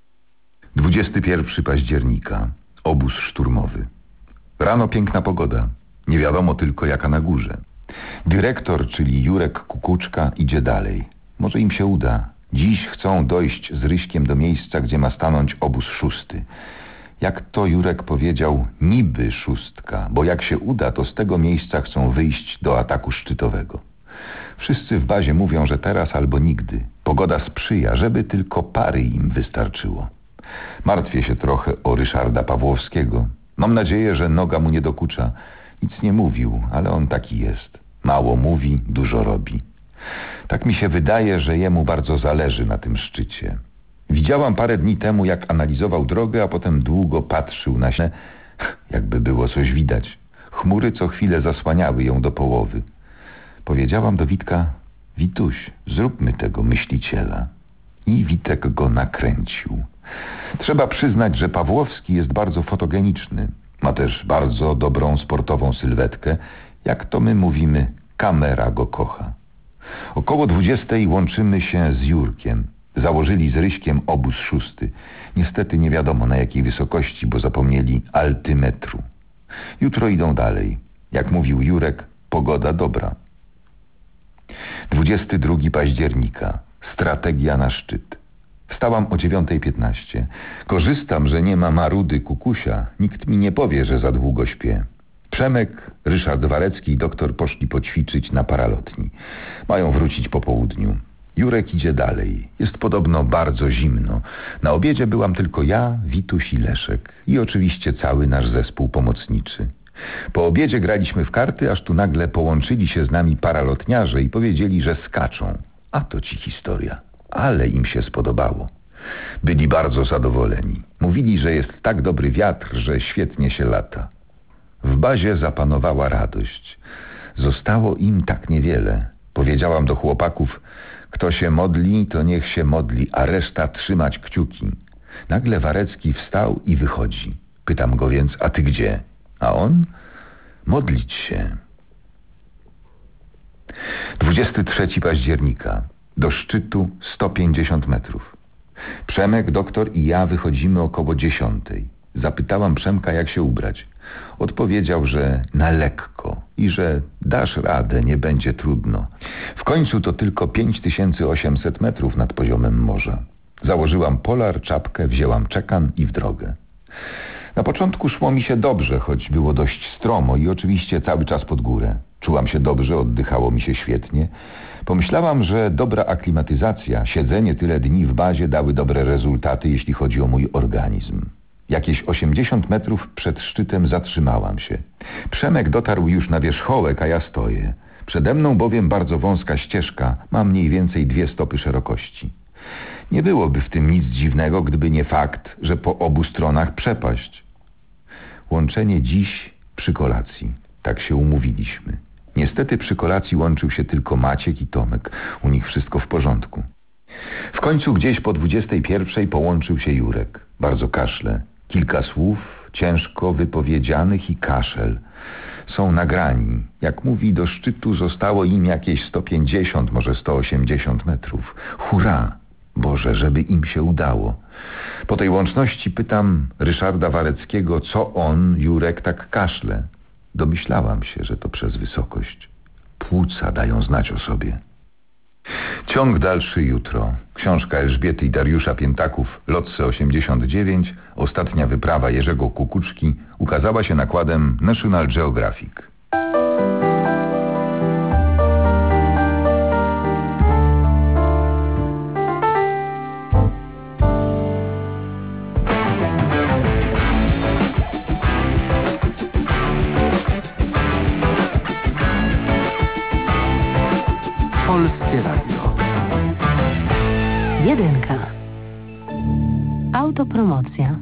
21 października. Obóz szturmowy. Rano piękna pogoda. Nie wiadomo tylko jaka na górze. Dyrektor, czyli Jurek Kukuczka, idzie dalej. Może im się uda. Dziś chcą dojść z Ryśkiem do miejsca, gdzie ma stanąć obóz 6. Jak to Jurek powiedział, niby 6, bo jak się uda, to z tego miejsca chcą wyjść do ataku szczytowego. Wszyscy w bazie mówią, że teraz albo nigdy. Pogoda sprzyja, żeby tylko pary im wystarczyło. Martwię się trochę o Ryszarda Pawłowskiego. Mam nadzieję, że noga mu nie dokucza. Nic nie mówił, ale on taki jest. Mało mówi, dużo robi. Tak mi się wydaje, że jemu bardzo zależy na tym szczycie. Widziałam parę dni temu, jak analizował drogę, a potem długo patrzył na się, jakby było coś widać. Chmury co chwilę zasłaniały ją do połowy. Powiedziałam do Witka: Wituś, zróbmy tego myśliciela. I Witek go nakręcił. Trzeba przyznać, że Pawłowski jest bardzo fotogeniczny. Ma też bardzo dobrą sportową sylwetkę. Jak to my mówimy, kamera go kocha. Około 20 łączymy się z Jurkiem. Założyli z Ryśkiem obóz 6. Niestety nie wiadomo na jakiej wysokości, bo zapomnieli altymetru. Jutro idą dalej. Jak mówił Jurek, pogoda dobra. 22 października. Strategia na szczyt. Wstałam o 9:15. Korzystam, że nie ma Marudy Kukusia. Nikt mi nie powie, że za długo śpię. Przemek, Ryszard Warecki i doktor poszli poćwiczyć na paralotni. Mają wrócić po południu. Jurek idzie dalej. Jest podobno bardzo zimno. Na obiedzie byłam tylko ja, Wituś i Leszek. I oczywiście cały nasz zespół pomocniczy. Po obiedzie graliśmy w karty, aż tu nagle połączyli się z nami paralotniarze i powiedzieli, że skaczą. A to ci historia. Ale im się spodobało. Byli bardzo zadowoleni. Mówili, że jest tak dobry wiatr, że świetnie się lata. W bazie zapanowała radość. Zostało im tak niewiele. Powiedziałam do chłopaków: kto się modli, to niech się modli, a reszta trzymać kciuki. Nagle Warecki wstał i wychodzi. Pytam go więc: a ty gdzie? A on: modlić się. 23 października. Do szczytu 150 metrów. Przemek, doktor i ja wychodzimy około 10. Zapytałam Przemka, jak się ubrać. Odpowiedział, że na lekko i że dasz radę, nie będzie trudno. W końcu to tylko 5800 metrów nad poziomem morza. Założyłam polar, czapkę, wzięłam czekan i w drogę. Na początku szło mi się dobrze, choć było dość stromo i oczywiście cały czas pod górę. Czułam się dobrze, oddychało mi się świetnie. Pomyślałam, że dobra aklimatyzacja, siedzenie tyle dni w bazie dały dobre rezultaty, jeśli chodzi o mój organizm. Jakieś 80 metrów przed szczytem zatrzymałam się. Przemek dotarł już na wierzchołek, a ja stoję. Przede mną bowiem bardzo wąska ścieżka, ma mniej więcej 2 stopy szerokości. Nie byłoby w tym nic dziwnego, gdyby nie fakt, że po obu stronach przepaść. Łączenie dziś przy kolacji. Tak się umówiliśmy. Niestety przy kolacji łączył się tylko Maciek i Tomek. U nich wszystko w porządku. W końcu gdzieś po 21 połączył się Jurek. Bardzo kaszle. Kilka słów, ciężko wypowiedzianych i kaszel. Są nagrani. Jak mówi, do szczytu zostało im jakieś 150, może 180 metrów. Hurra! Boże, żeby im się udało. Po tej łączności pytam Ryszarda Wareckiego, co on, Jurek, tak kaszle. Domyślałam się, że to przez wysokość. Płuca dają znać o sobie. Ciąg dalszy jutro. Książka Elżbiety i Dariusza Piętaków, Lotse 89, ostatnia wyprawa Jerzego Kukuczki, ukazała się nakładem National Geographic. Polskie Radio. Jedynka. Autopromocja.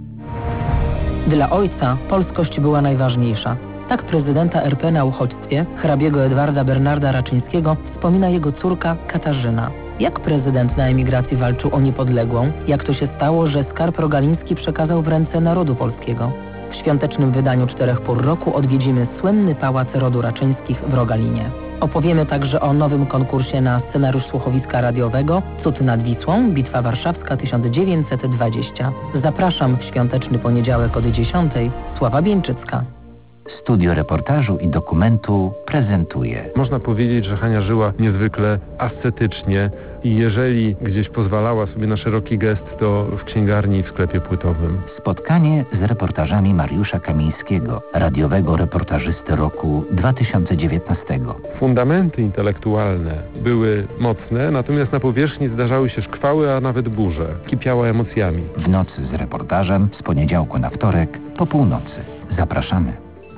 Dla ojca polskość była najważniejsza. Tak prezydenta RP na uchodźstwie, hrabiego Edwarda Bernarda Raczyńskiego, wspomina jego córka Katarzyna. Jak prezydent na emigracji walczył o niepodległą? Jak to się stało, że skarb rogaliński przekazał w ręce narodu polskiego? W świątecznym wydaniu 4 pór roku odwiedzimy słynny pałac rodu Raczyńskich w Rogalinie. Opowiemy także o nowym konkursie na scenariusz słuchowiska radiowego Cud nad Wisłą, Bitwa Warszawska 1920. Zapraszam w świąteczny poniedziałek o 10:00. Sława Bieńczycka. Studio reportażu i dokumentu prezentuje. Można powiedzieć, że Hania żyła niezwykle ascetycznie i jeżeli gdzieś pozwalała sobie na szeroki gest, to w księgarni i w sklepie płytowym. Spotkanie z reportażami Mariusza Kamińskiego, radiowego reportażysty roku 2019. Fundamenty intelektualne były mocne, natomiast na powierzchni zdarzały się szkwały, a nawet burze. Kipiała emocjami. W nocy z reportażem z poniedziałku na wtorek po północy. Zapraszamy.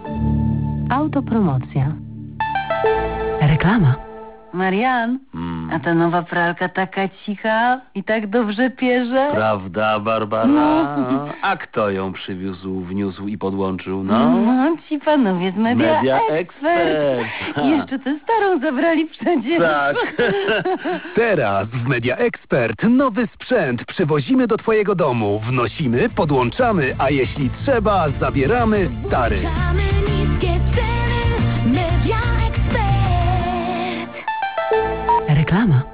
Autopromocja. Reklama. Marian, a ta nowa pralka taka cicha i tak dobrze pierze? Prawda, Barbara? No. A kto ją przywiózł, wniósł i podłączył, no? No, ci panowie z Media Expert. Jeszcze tę starą zabrali przecież. Tak. Teraz w Media Expert nowy sprzęt przywozimy do twojego domu, wnosimy, podłączamy, a jeśli trzeba, zabieramy stary. Niskie ceny, Media Expert. Reklama.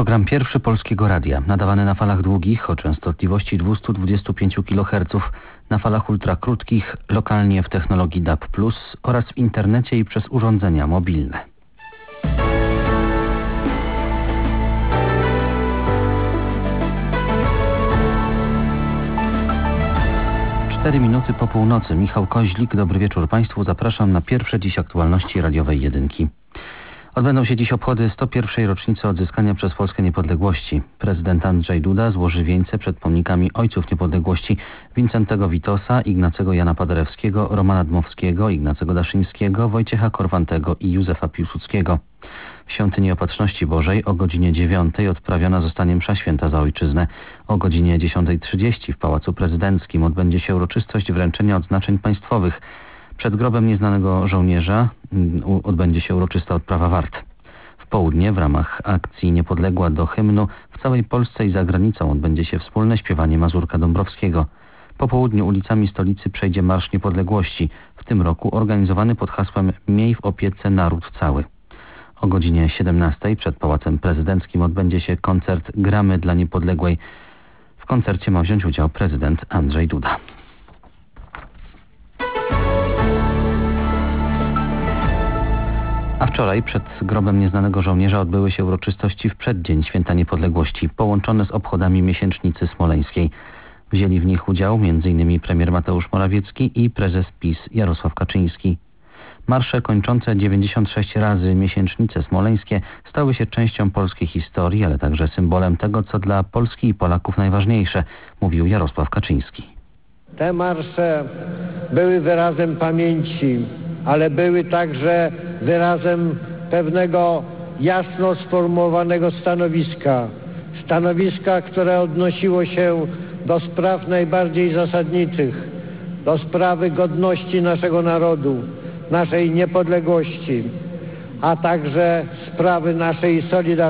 program pierwszy Polskiego Radia, nadawany na falach długich o częstotliwości 225 kHz, na falach ultrakrótkich, lokalnie w technologii DAB+, oraz w internecie i przez urządzenia mobilne. Cztery minuty po północy. Michał Koźlik, dobry wieczór Państwu. Zapraszam na pierwsze dziś aktualności radiowej jedynki. Odbędą się dziś obchody 101. rocznicy odzyskania przez Polskę niepodległości. Prezydent Andrzej Duda złoży wieńce przed pomnikami ojców niepodległości Wincentego Witosa, Ignacego Jana Paderewskiego, Romana Dmowskiego, Ignacego Daszyńskiego, Wojciecha Korfantego i Józefa Piłsudskiego. W Świątyni Opatrzności Bożej o godzinie 9 odprawiona zostanie msza święta za ojczyznę. O godzinie 10:30 w Pałacu Prezydenckim odbędzie się uroczystość wręczenia odznaczeń państwowych. Przed grobem nieznanego żołnierza odbędzie się uroczysta odprawa wart. W południe w ramach akcji Niepodległa do hymnu w całej Polsce i za granicą odbędzie się wspólne śpiewanie Mazurka Dąbrowskiego. Po południu ulicami stolicy przejdzie Marsz Niepodległości, w tym roku organizowany pod hasłem Miej w opiece naród cały. O godzinie 17 przed Pałacem Prezydenckim odbędzie się koncert Gramy dla Niepodległej. W koncercie ma wziąć udział prezydent Andrzej Duda. A wczoraj przed grobem nieznanego żołnierza odbyły się uroczystości w przeddzień Święta Niepodległości, połączone z obchodami miesięcznicy smoleńskiej. Wzięli w nich udział m.in. premier Mateusz Morawiecki i prezes PiS Jarosław Kaczyński. Marsze kończące 96 razy miesięcznice smoleńskie stały się częścią polskiej historii, ale także symbolem tego, co dla Polski i Polaków najważniejsze, mówił Jarosław Kaczyński. Te marsze były wyrazem pamięci, ale były także wyrazem pewnego jasno sformułowanego stanowiska, które odnosiło się do spraw najbardziej zasadniczych, do sprawy godności naszego narodu, naszej niepodległości, a także sprawy naszej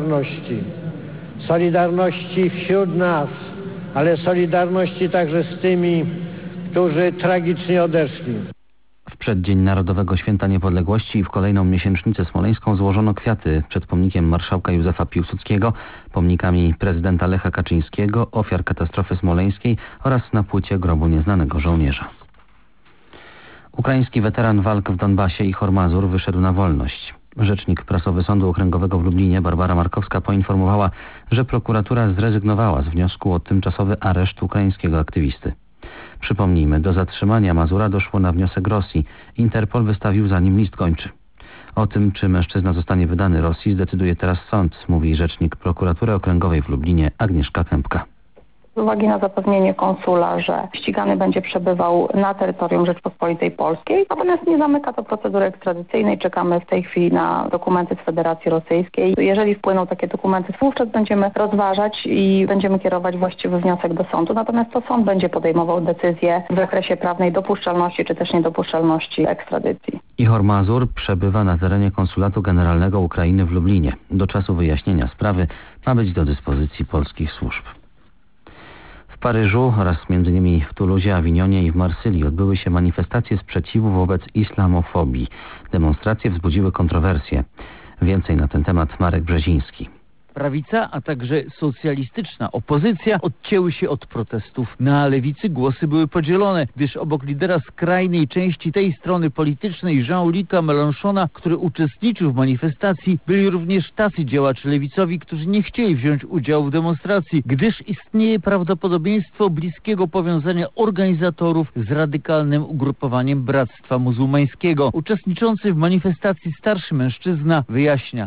solidarności wśród nas, ale solidarności także z tymi, którzy tragicznie odeszli. W przeddzień Narodowego Święta Niepodległości i w kolejną miesięcznicę smoleńską złożono kwiaty przed pomnikiem marszałka Józefa Piłsudskiego, pomnikami prezydenta Lecha Kaczyńskiego, ofiar katastrofy smoleńskiej oraz na płycie grobu nieznanego żołnierza. Ukraiński weteran walk w Donbasie Ichor Mazur wyszedł na wolność. Rzecznik prasowy Sądu Okręgowego w Lublinie Barbara Markowska poinformowała, że prokuratura zrezygnowała z wniosku o tymczasowy areszt ukraińskiego aktywisty. Przypomnijmy, do zatrzymania Mazura doszło na wniosek Rosji. Interpol wystawił za nim list gończy. O tym, czy mężczyzna zostanie wydany Rosji, zdecyduje teraz sąd, mówi rzecznik prokuratury okręgowej w Lublinie Agnieszka Kępka. Z uwagi na zapewnienie konsula, że ścigany będzie przebywał na terytorium Rzeczpospolitej Polskiej, natomiast nie zamyka to procedury ekstradycyjnej. Czekamy w tej chwili na dokumenty z Federacji Rosyjskiej. Jeżeli wpłyną takie dokumenty, wówczas będziemy rozważać i będziemy kierować właściwy wniosek do sądu. Natomiast to sąd będzie podejmował decyzję w zakresie prawnej dopuszczalności czy też niedopuszczalności ekstradycji. Ichor Mazur przebywa na terenie Konsulatu Generalnego Ukrainy w Lublinie. Do czasu wyjaśnienia sprawy ma być do dyspozycji polskich służb. W Paryżu oraz m.in. w Toulousie, Awinionie i w Marsylii odbyły się manifestacje sprzeciwu wobec islamofobii. Demonstracje wzbudziły kontrowersje. Więcej na ten temat Marek Brzeziński. Prawica, a także socjalistyczna opozycja odcięły się od protestów. Na lewicy głosy były podzielone, gdyż obok lidera skrajnej części tej strony politycznej Jean-Luca Mélenchona, który uczestniczył w manifestacji, byli również tacy działacze lewicowi, którzy nie chcieli wziąć udziału w demonstracji, gdyż istnieje prawdopodobieństwo bliskiego powiązania organizatorów z radykalnym ugrupowaniem Bractwa Muzułmańskiego. Uczestniczący w manifestacji starszy mężczyzna wyjaśnia.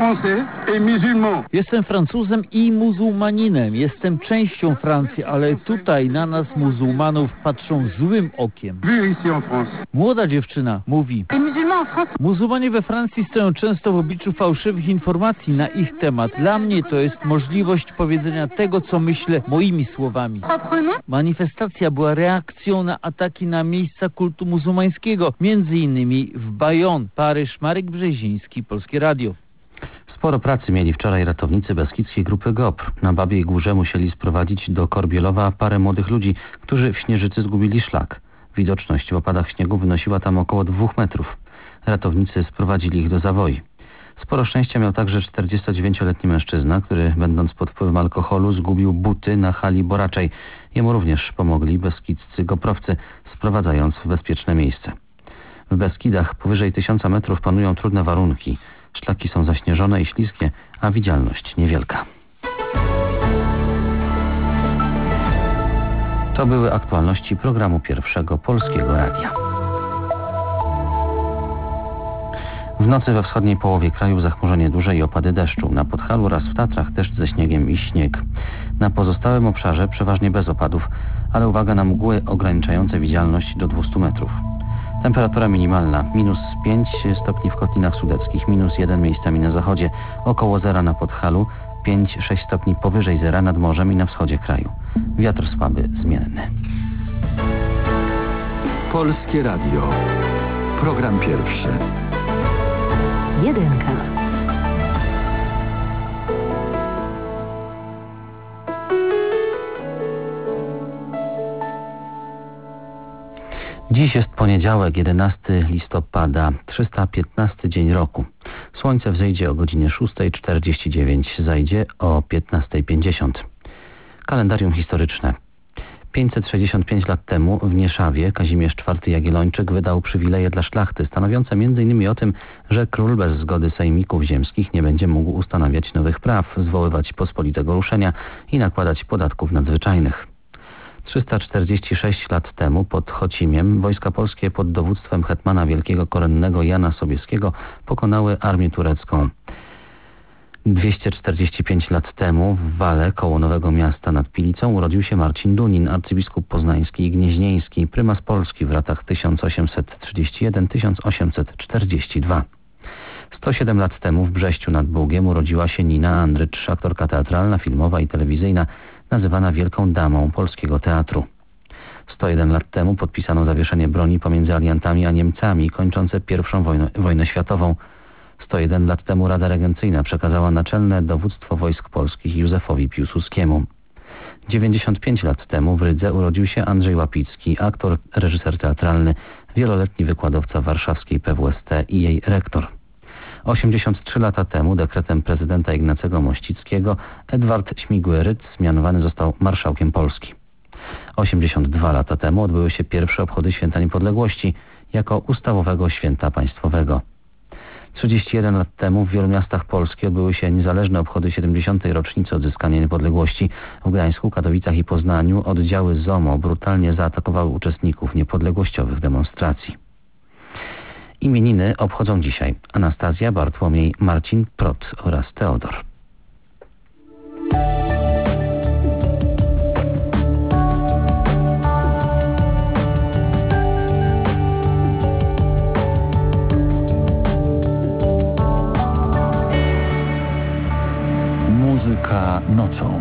Jestem Francuzem i muzułmaninem. Jestem częścią Francji, ale tutaj na nas muzułmanów patrzą złym okiem. Młoda dziewczyna mówi: muzułmanie we Francji stoją często w obliczu fałszywych informacji na ich temat. Dla mnie to jest możliwość powiedzenia tego, co myślę, moimi słowami. Manifestacja była reakcją na ataki na miejsca kultu muzułmańskiego, między innymi w Bayonne. Paryż, Marek Brzeziński, Polskie Radio. Sporo pracy mieli wczoraj ratownicy Beskidzkiej Grupy GOPR. Na Babiej Górze musieli sprowadzić do Korbielowa parę młodych ludzi, którzy w Śnieżycy zgubili szlak. Widoczność w opadach śniegu wynosiła tam około 2 metrów. Ratownicy sprowadzili ich do Zawoi. Sporo szczęścia miał także 49-letni mężczyzna, który będąc pod wpływem alkoholu zgubił buty na hali Boraczej. Jemu również pomogli beskidzcy goprowcy, sprowadzając w bezpieczne miejsce. W Beskidach powyżej 1000 metrów panują trudne warunki. Szlaki są zaśnieżone i śliskie, a widzialność niewielka. To były aktualności programu Pierwszego Polskiego Radia. W nocy we wschodniej połowie kraju zachmurzenie duże i opady deszczu. Na Podhalu oraz w Tatrach deszcz ze śniegiem i śnieg. Na pozostałym obszarze przeważnie bez opadów, ale uwaga na mgły ograniczające widzialność do 200 metrów. Temperatura minimalna -5 stopni w Kotlinach Sudeckich, -1 miejscami na zachodzie, około zera na Podhalu, 5-6 stopni powyżej zera nad morzem i na wschodzie kraju. Wiatr słaby, zmienny. Polskie Radio. Program pierwszy. Jedynka. Dziś jest poniedziałek, 11 listopada, 315 dzień roku. Słońce wzejdzie o godzinie 6:49, zajdzie o 15:50. Kalendarium historyczne. 565 lat temu w Nieszawie Kazimierz IV Jagiellończyk wydał przywileje dla szlachty, stanowiące m.in. o tym, że król bez zgody sejmików ziemskich nie będzie mógł ustanawiać nowych praw, zwoływać pospolitego ruszenia i nakładać podatków nadzwyczajnych. 346 lat temu pod Chocimiem wojska polskie pod dowództwem hetmana wielkiego koronnego Jana Sobieskiego pokonały armię turecką. 245 lat temu w Wale koło Nowego Miasta nad Pilicą urodził się Marcin Dunin, arcybiskup poznański i gnieźnieński, prymas Polski w latach 1831-1842. 107 lat temu w Brześciu nad Bugiem urodziła się Nina Andrycz, aktorka teatralna, filmowa i telewizyjna, nazywana Wielką Damą polskiego teatru. 101 lat temu podpisano zawieszenie broni pomiędzy aliantami a Niemcami, kończące I wojnę światową. 101 lat temu Rada Regencyjna przekazała naczelne dowództwo wojsk polskich Józefowi Piłsudskiemu. 95 lat temu w Rydze urodził się Andrzej Łapicki, aktor, reżyser teatralny, wieloletni wykładowca warszawskiej PWST i jej rektor. 83 lata temu dekretem prezydenta Ignacego Mościckiego Edward Śmigły-Rydz mianowany został marszałkiem Polski. 82 lata temu odbyły się pierwsze obchody Święta Niepodległości jako ustawowego święta państwowego. 31 lat temu w wielu miastach Polski odbyły się niezależne obchody 70. rocznicy odzyskania niepodległości. W Gdańsku, Katowicach i Poznaniu oddziały ZOMO brutalnie zaatakowały uczestników niepodległościowych demonstracji. Imieniny obchodzą dzisiaj Anastazja, Bartłomiej, Marcin, Prot oraz Teodor. Muzyka nocą.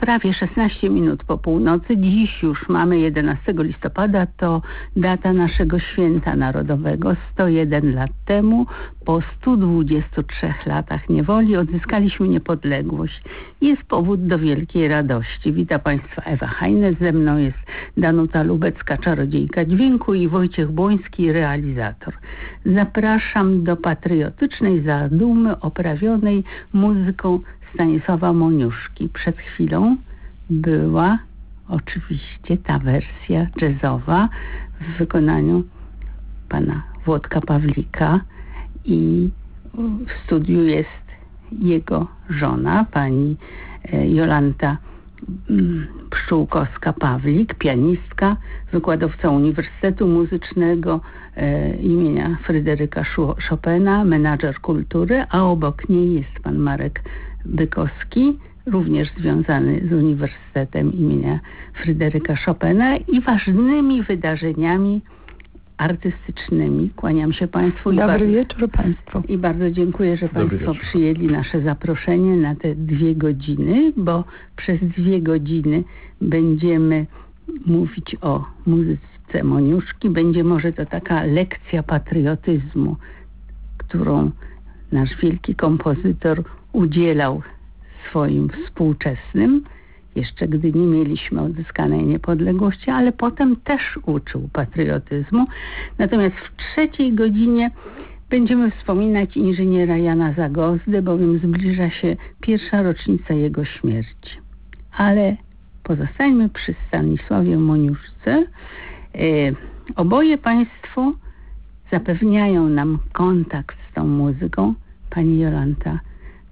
prawie 16 minut po północy. Dziś już mamy 11 listopada, to data naszego święta narodowego. 101 lat temu, po 123 latach niewoli, odzyskaliśmy niepodległość. Jest powód do wielkiej radości. Witam Państwa Ewa Hajne, ze mną jest Danuta Lubecka, czarodziejka dźwięku, i Wojciech Błoński, realizator. Zapraszam do patriotycznej zadumy oprawionej muzyką Stanisława Moniuszki. Przed chwilą była oczywiście ta wersja jazzowa w wykonaniu pana Włodka Pawlika i w studiu jest jego żona, pani Jolanta Pszczółkowska-Pawlik, pianistka, wykładowca Uniwersytetu Muzycznego imienia Fryderyka Chopina, menadżer kultury, a obok niej jest pan Marek Bykowski, również związany z Uniwersytetem imienia Fryderyka Chopina i ważnymi wydarzeniami artystycznymi. Kłaniam się Państwu. Dobry wieczór Państwu. I bardzo dziękuję, że Państwo przyjęli nasze zaproszenie na te 2 godziny, bo przez 2 godziny będziemy mówić o muzyce Moniuszki. Będzie może to taka lekcja patriotyzmu, którą nasz wielki kompozytor udzielał swoim współczesnym, jeszcze gdy nie mieliśmy odzyskanej niepodległości, ale potem też uczył patriotyzmu. Natomiast w 3 godzinie będziemy wspominać inżyniera Jana Zagozdę, bowiem zbliża się 1. rocznica jego śmierci. Ale pozostańmy przy Stanisławie Moniuszce. Oboje Państwo zapewniają nam kontakt z tą muzyką. Pani Jolanta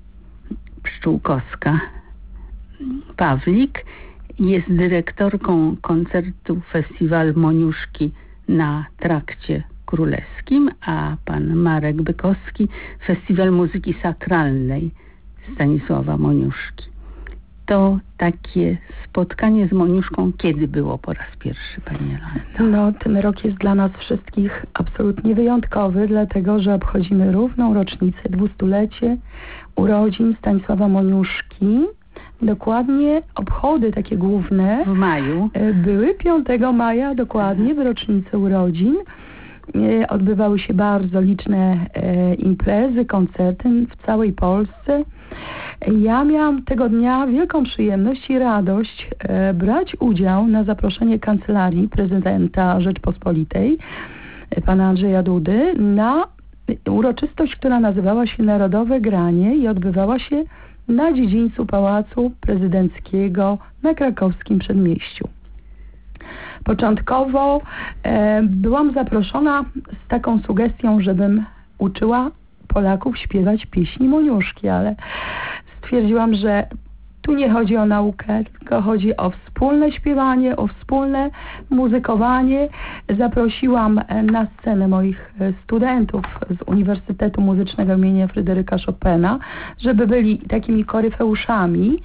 Pszczółkowska-Pawlik jest dyrektorką koncertu Festiwal Moniuszki na Trakcie Królewskim, a pan Marek Bykowski Festiwal Muzyki Sakralnej Stanisława Moniuszki. To takie spotkanie z Moniuszką kiedy było po raz pierwszy, pani Jolanta? No, ten rok jest dla nas wszystkich absolutnie wyjątkowy, dlatego że obchodzimy równą rocznicę, 200-lecie urodzin Stanisława Moniuszki. Dokładnie obchody takie główne w maju były 5 maja, dokładnie w rocznicę urodzin. Odbywały się bardzo liczne imprezy, koncerty w całej Polsce. Ja miałam tego dnia wielką przyjemność i radość brać udział na zaproszenie Kancelarii Prezydenta Rzeczpospolitej, pana Andrzeja Dudy, na uroczystość, która nazywała się Narodowe Granie i odbywała się na dziedzińcu Pałacu Prezydenckiego na krakowskim Przedmieściu. Początkowo byłam zaproszona z taką sugestią, żebym uczyła Polaków śpiewać pieśni Moniuszki, ale stwierdziłam, że tu nie chodzi o naukę, tylko chodzi o wspólne śpiewanie, o wspólne muzykowanie. Zaprosiłam na scenę moich studentów z Uniwersytetu Muzycznego imienia Fryderyka Chopina, żeby byli takimi koryfeuszami.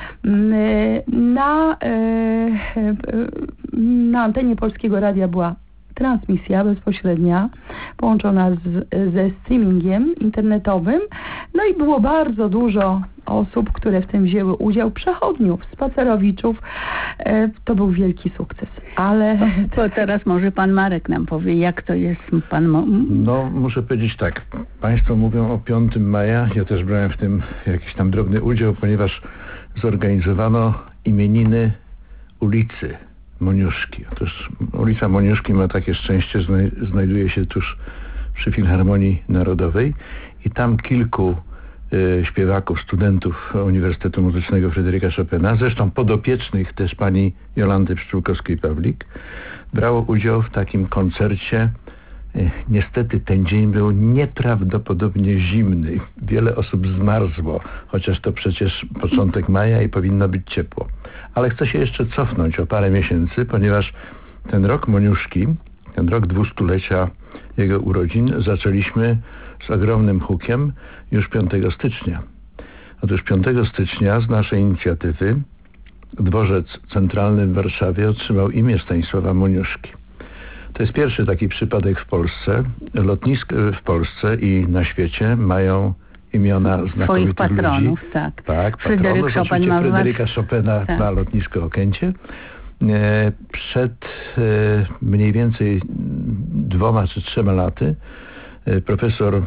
Na antenie Polskiego Radia była transmisja bezpośrednia, połączona ze streamingiem internetowym. No i było bardzo dużo osób, które w tym wzięły udział, przechodniów, spacerowiczów. To był wielki sukces. Ale to teraz może pan Marek nam powie, jak to jest No, muszę powiedzieć tak. Państwo mówią o 5 maja. Ja też brałem w tym jakiś tam drobny udział, ponieważ zorganizowano imieniny ulicy Moniuszki. Otóż ulica Moniuszki ma takie szczęście, że znajduje się tuż przy Filharmonii Narodowej i tam kilku śpiewaków, studentów Uniwersytetu Muzycznego Fryderyka Chopina, zresztą podopiecznych też pani Jolanty Pszczółkowskiej-Pawlik, brało udział w takim koncercie. Niestety ten dzień był nieprawdopodobnie zimny. Wiele osób zmarzło, chociaż to przecież początek maja i powinno być ciepło. Ale chcę się jeszcze cofnąć o parę miesięcy, ponieważ ten rok Moniuszki, ten rok 200-lecia jego urodzin zaczęliśmy z ogromnym hukiem już 5 stycznia. Otóż 5 stycznia z naszej inicjatywy Dworzec Centralny w Warszawie otrzymał imię Stanisława Moniuszki. To jest pierwszy taki przypadek w Polsce. Lotnisk w Polsce i na świecie mają imiona swoich znakomitych patronów, ludzi. tak. Tak, Fryderyk patronów, Chopin oczywiście ma Fryderyka Chopina tak. na lotnisko Okęcie. Przed mniej więcej 2 czy 3 laty profesor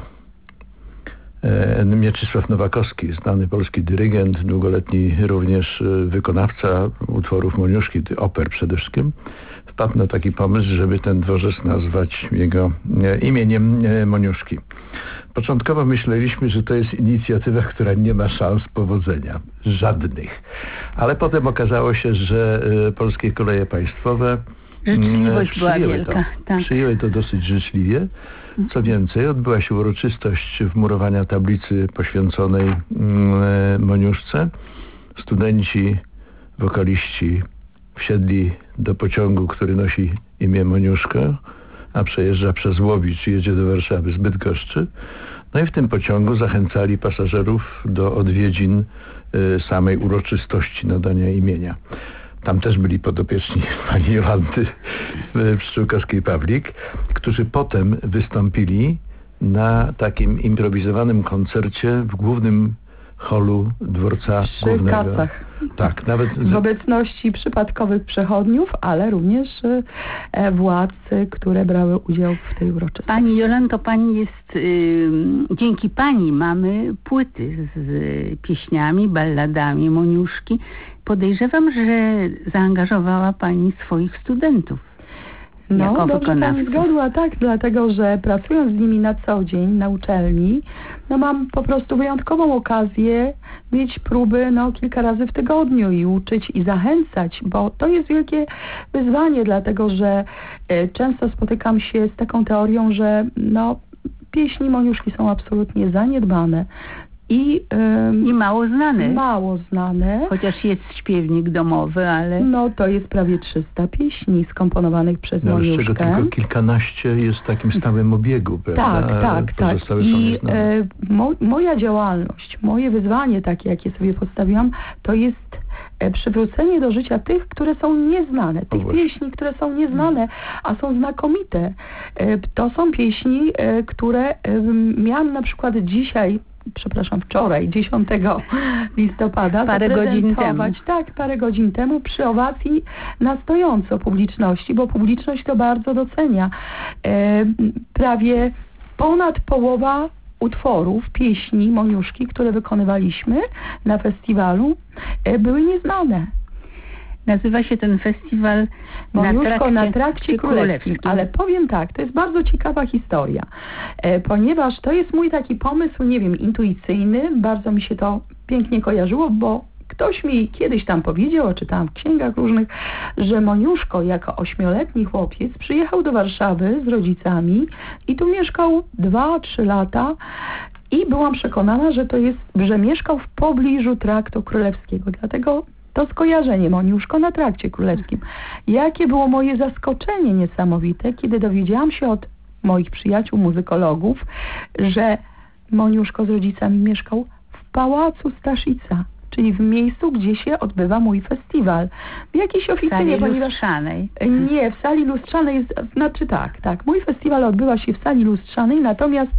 Mieczysław Nowakowski, znany polski dyrygent, długoletni również wykonawca utworów Moniuszki, oper przede wszystkim, wpadł na taki pomysł, żeby ten dworzec nazwać jego imieniem Moniuszki. Początkowo myśleliśmy, że to jest inicjatywa, która nie ma szans powodzenia. Żadnych. Ale potem okazało się, że polskie koleje państwowe życzliwość była wielka. Tak. Przyjęły to dosyć życzliwie. Co więcej, odbyła się uroczystość wmurowania tablicy poświęconej Moniuszce. Studenci, wokaliści wsiedli do pociągu, który nosi imię Moniuszka, a przejeżdża przez Łowicz i jedzie do Warszawy z Bydgoszczy. No i w tym pociągu zachęcali pasażerów do odwiedzin samej uroczystości nadania imienia. Tam też byli podopieczni pani Jolanty Pszczółkowskiej-Pawlik, którzy potem wystąpili na takim improwizowanym koncercie w głównym holu dworca Przy głównego. kacach. Tak, nawet W obecności przypadkowych przechodniów, ale również władz, które brały udział w tej uroczystości. Pani Jolanto, pani jest, dzięki pani mamy płyty z pieśniami, balladami Moniuszki. Podejrzewam, że zaangażowała pani swoich studentów. Jako dobrze pani wykonawców. zgodła, tak, dlatego że pracując z nimi na co dzień na uczelni, mam po prostu wyjątkową okazję mieć próby kilka razy w tygodniu i uczyć i zachęcać, bo to jest wielkie wyzwanie, dlatego że często spotykam się z taką teorią, że pieśni Moniuszki są absolutnie zaniedbane. I mało znane. Mało znane. Chociaż jest śpiewnik domowy, ale... to jest prawie 300 pieśni skomponowanych przez Moniuszkę. Z czego tylko kilkanaście jest w takim stałym obiegu, prawda? Tak. Pozostałe są nieznane. Moja działalność, moje wyzwanie takie, jakie sobie postawiłam, to jest przywrócenie do życia tych, które są nieznane. Tych pieśni, które są nieznane, a są znakomite. To są pieśni, które miałam na przykład wczoraj, 10 listopada, parę godzin temu. Tak, parę godzin temu przy owacji na stojąco publiczności, bo publiczność to bardzo docenia. Prawie ponad połowa utworów, pieśni Moniuszki, które wykonywaliśmy na festiwalu, były nieznane. Nazywa się ten festiwal Moniuszko na trakcie królewskim. Ale powiem tak, to jest bardzo ciekawa historia, ponieważ to jest mój taki pomysł, intuicyjny, bardzo mi się to pięknie kojarzyło, bo ktoś mi kiedyś tam powiedział, czytałam w księgach różnych, że Moniuszko jako 8-letni chłopiec przyjechał do Warszawy z rodzicami i tu mieszkał 2-3 lata. I byłam przekonana, że mieszkał w pobliżu traktu królewskiego, dlatego to skojarzenie Moniuszko na trakcie królewskim. Jakie było moje zaskoczenie niesamowite, kiedy dowiedziałam się od moich przyjaciół muzykologów, że Moniuszko z rodzicami mieszkał w Pałacu Staszica, czyli w miejscu, gdzie się odbywa mój festiwal. W jakiejś oficynie, w sali lustrzanej. Nie, w sali lustrzanej jest, tak. Mój festiwal odbywa się w sali lustrzanej, natomiast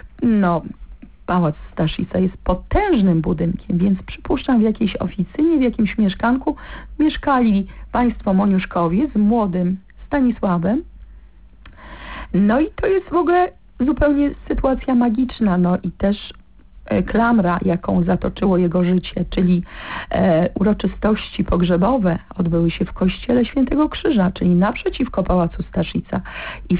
Pałac Staszica jest potężnym budynkiem, więc przypuszczam w jakiejś oficynie, w jakimś mieszkanku mieszkali państwo Moniuszkowie z młodym Stanisławem. I to jest w ogóle zupełnie sytuacja magiczna, i też klamra, jaką zatoczyło jego życie, czyli uroczystości pogrzebowe odbyły się w kościele Świętego Krzyża, czyli naprzeciwko Pałacu Staszica. I w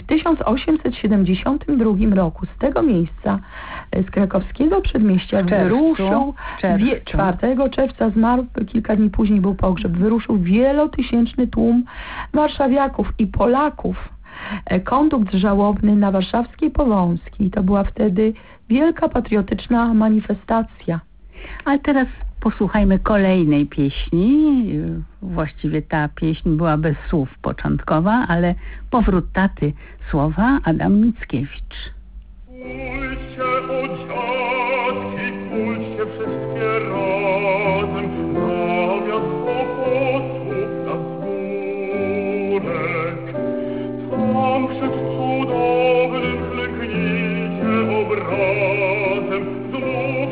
1872 roku z tego miejsca, z krakowskiego przedmieścia, wyruszył 4 czerwca, zmarł, kilka dni później był pogrzeb, wyruszył wielotysięczny tłum warszawiaków i Polaków. Kondukt żałobny na warszawskiej Powązki. To była wtedy wielka patriotyczna manifestacja. Ale teraz posłuchajmy kolejnej pieśni. Właściwie ta pieśń była bez słów początkowa, ale powrót taty słowa Adam Mickiewicz. Kulcie, o dziadki, kulcie wszystkie razem, zamiast kłopotów na wzgórek. Tam przed cudownym klęknijcie obrazem, znów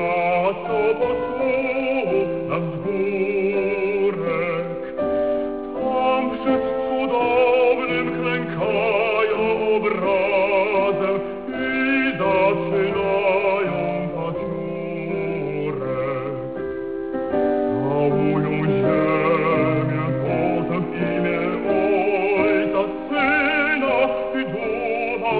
miasto posłów na wzgórek. Tam przed cudownym klękają obrazem i zaczynają paciurek. Całują ziemię, potem w imię Ojca, Syna i Ducha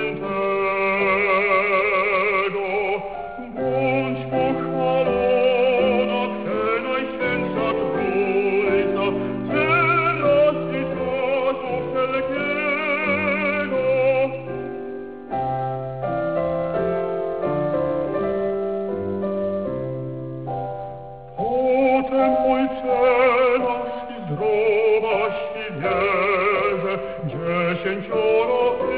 Świętego. Bądź pochwalona Przenajświętsza Trójca, teraz i czasu wszelkiego. Potem Ojcze nasz i zdrowaś i wierze, 10 i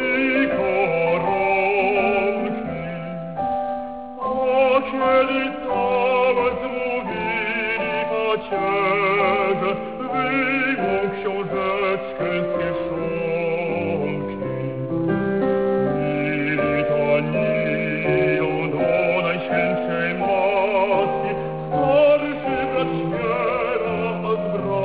koronki. A kiedy całe zmówili pacierze, wyjmą książeczkę z kieszonki. Litanią do Najświętszej Matki starszy brat śpiewa z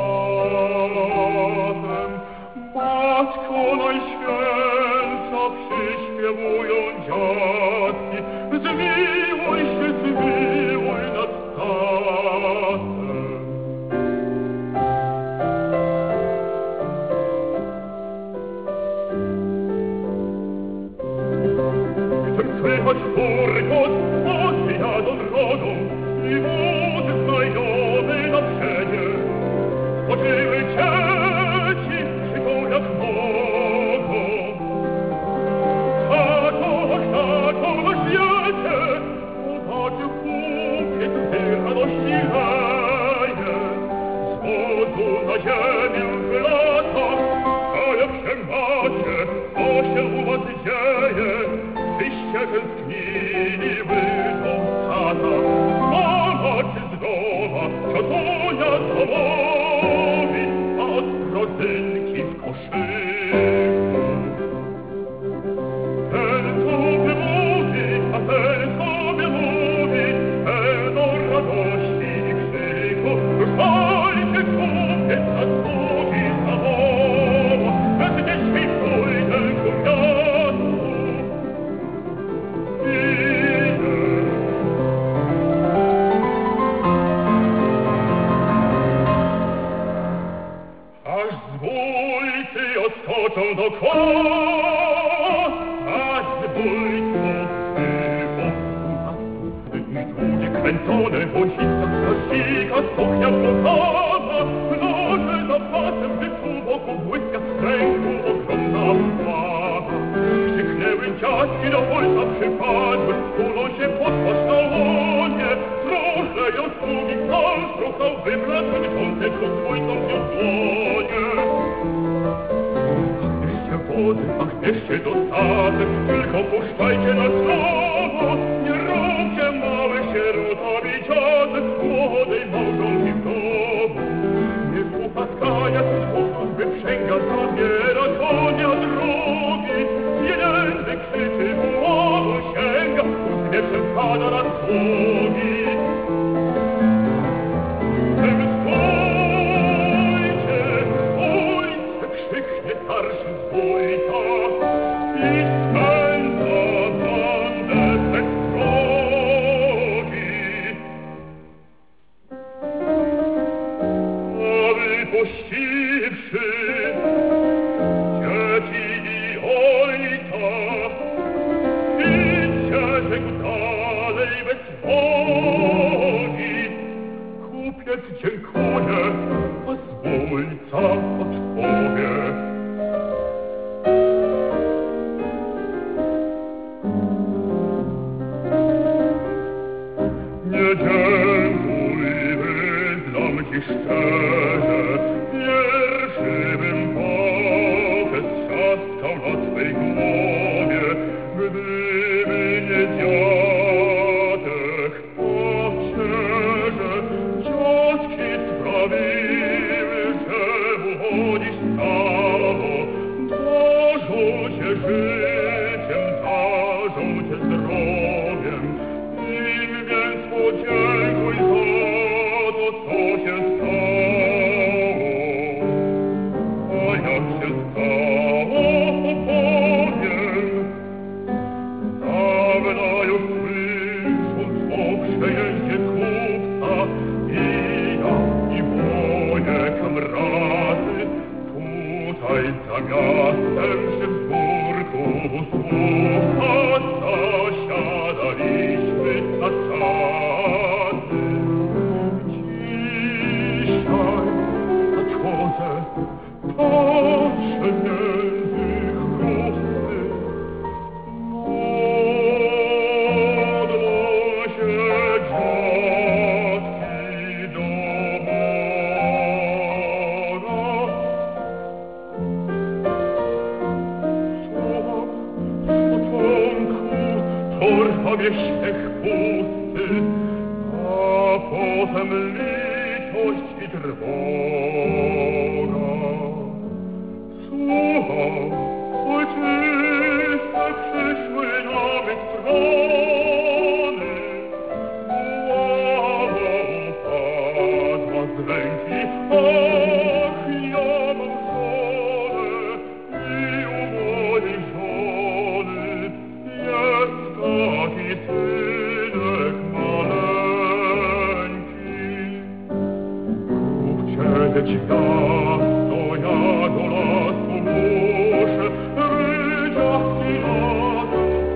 bratem. Matko Najświętsza, przyśpiewują dziadki, zmiłuj się, zmiłuj nad tatem. Chcę słychać furkot, wozy jadą drogą i wozy znajomy na przedzie. Spoczyły dzieci, krzyczą jak mogą. Tato na świecie, zobaczył kupiec, gdy radości leje. Z wozu na ziemię wylata, a jak się macie, co się u was dzieje? Wyście tęsknili, wydą tata. Mama czy zdrowa, ciotunia co mówi, a od rodzynki w koszyku. Ten sobie mówi, a ten sobie mówi, pełno radości i krzyku. Ruszajcie, kupiec na sługi zawoła, bez dziećmi pójdę ku miastu. Aż zbójcy odskoczą do koła, aż zbójców było. U nas pufy i długie kręcone, błąsista kstasika, suknia brudnowa, noże za pasem, gdy tu wokół błyska w ręku ogromna wpawa. Krzyknęły dziadki, do ojca przypadły, tulą się pod twarz na łonie, trochleją sługi, sam szukał wybrat, drżący przed dwójcą wziął dłonie. Ach, bierzcie wody, ach, bierzcie dostatek, tylko puszczajcie na słowo, nie róbcie małych sierotami dziadek, młodej małżonki w domu. Niech upaskania sposób wyprzęga, zabiera konia drogi, pieniędzy krzyczy, wołą sięga, uśmiechem pada na sługi. Stójcie, stójcie, krzyknie starszy zbójca i spędza bandę bez drogi. A wypuściwszy dzieci i ojca, idźcie rzekł dalej bez trwogi. Kupiec dziękuje, a zbójca odpowie. Nie dziękuj, wyznam ci szczerze, pierwszy bym pakę strzaskał na twej głowie, gdyby nie dziadek, papierze, dziadki sprawiły, że uchodzisz stało, darzą cię życiem, darzą cię zdrowiem, im więc sercem litość i trwoga. Słucham, ojczyzny przyszły nabyć trony, buława upadła z ręki, ach, ja mam żonę i u mojej żony jest taki synek maleńki. Chcieć gwiazdo, ja do lasu muszę, rydziawki las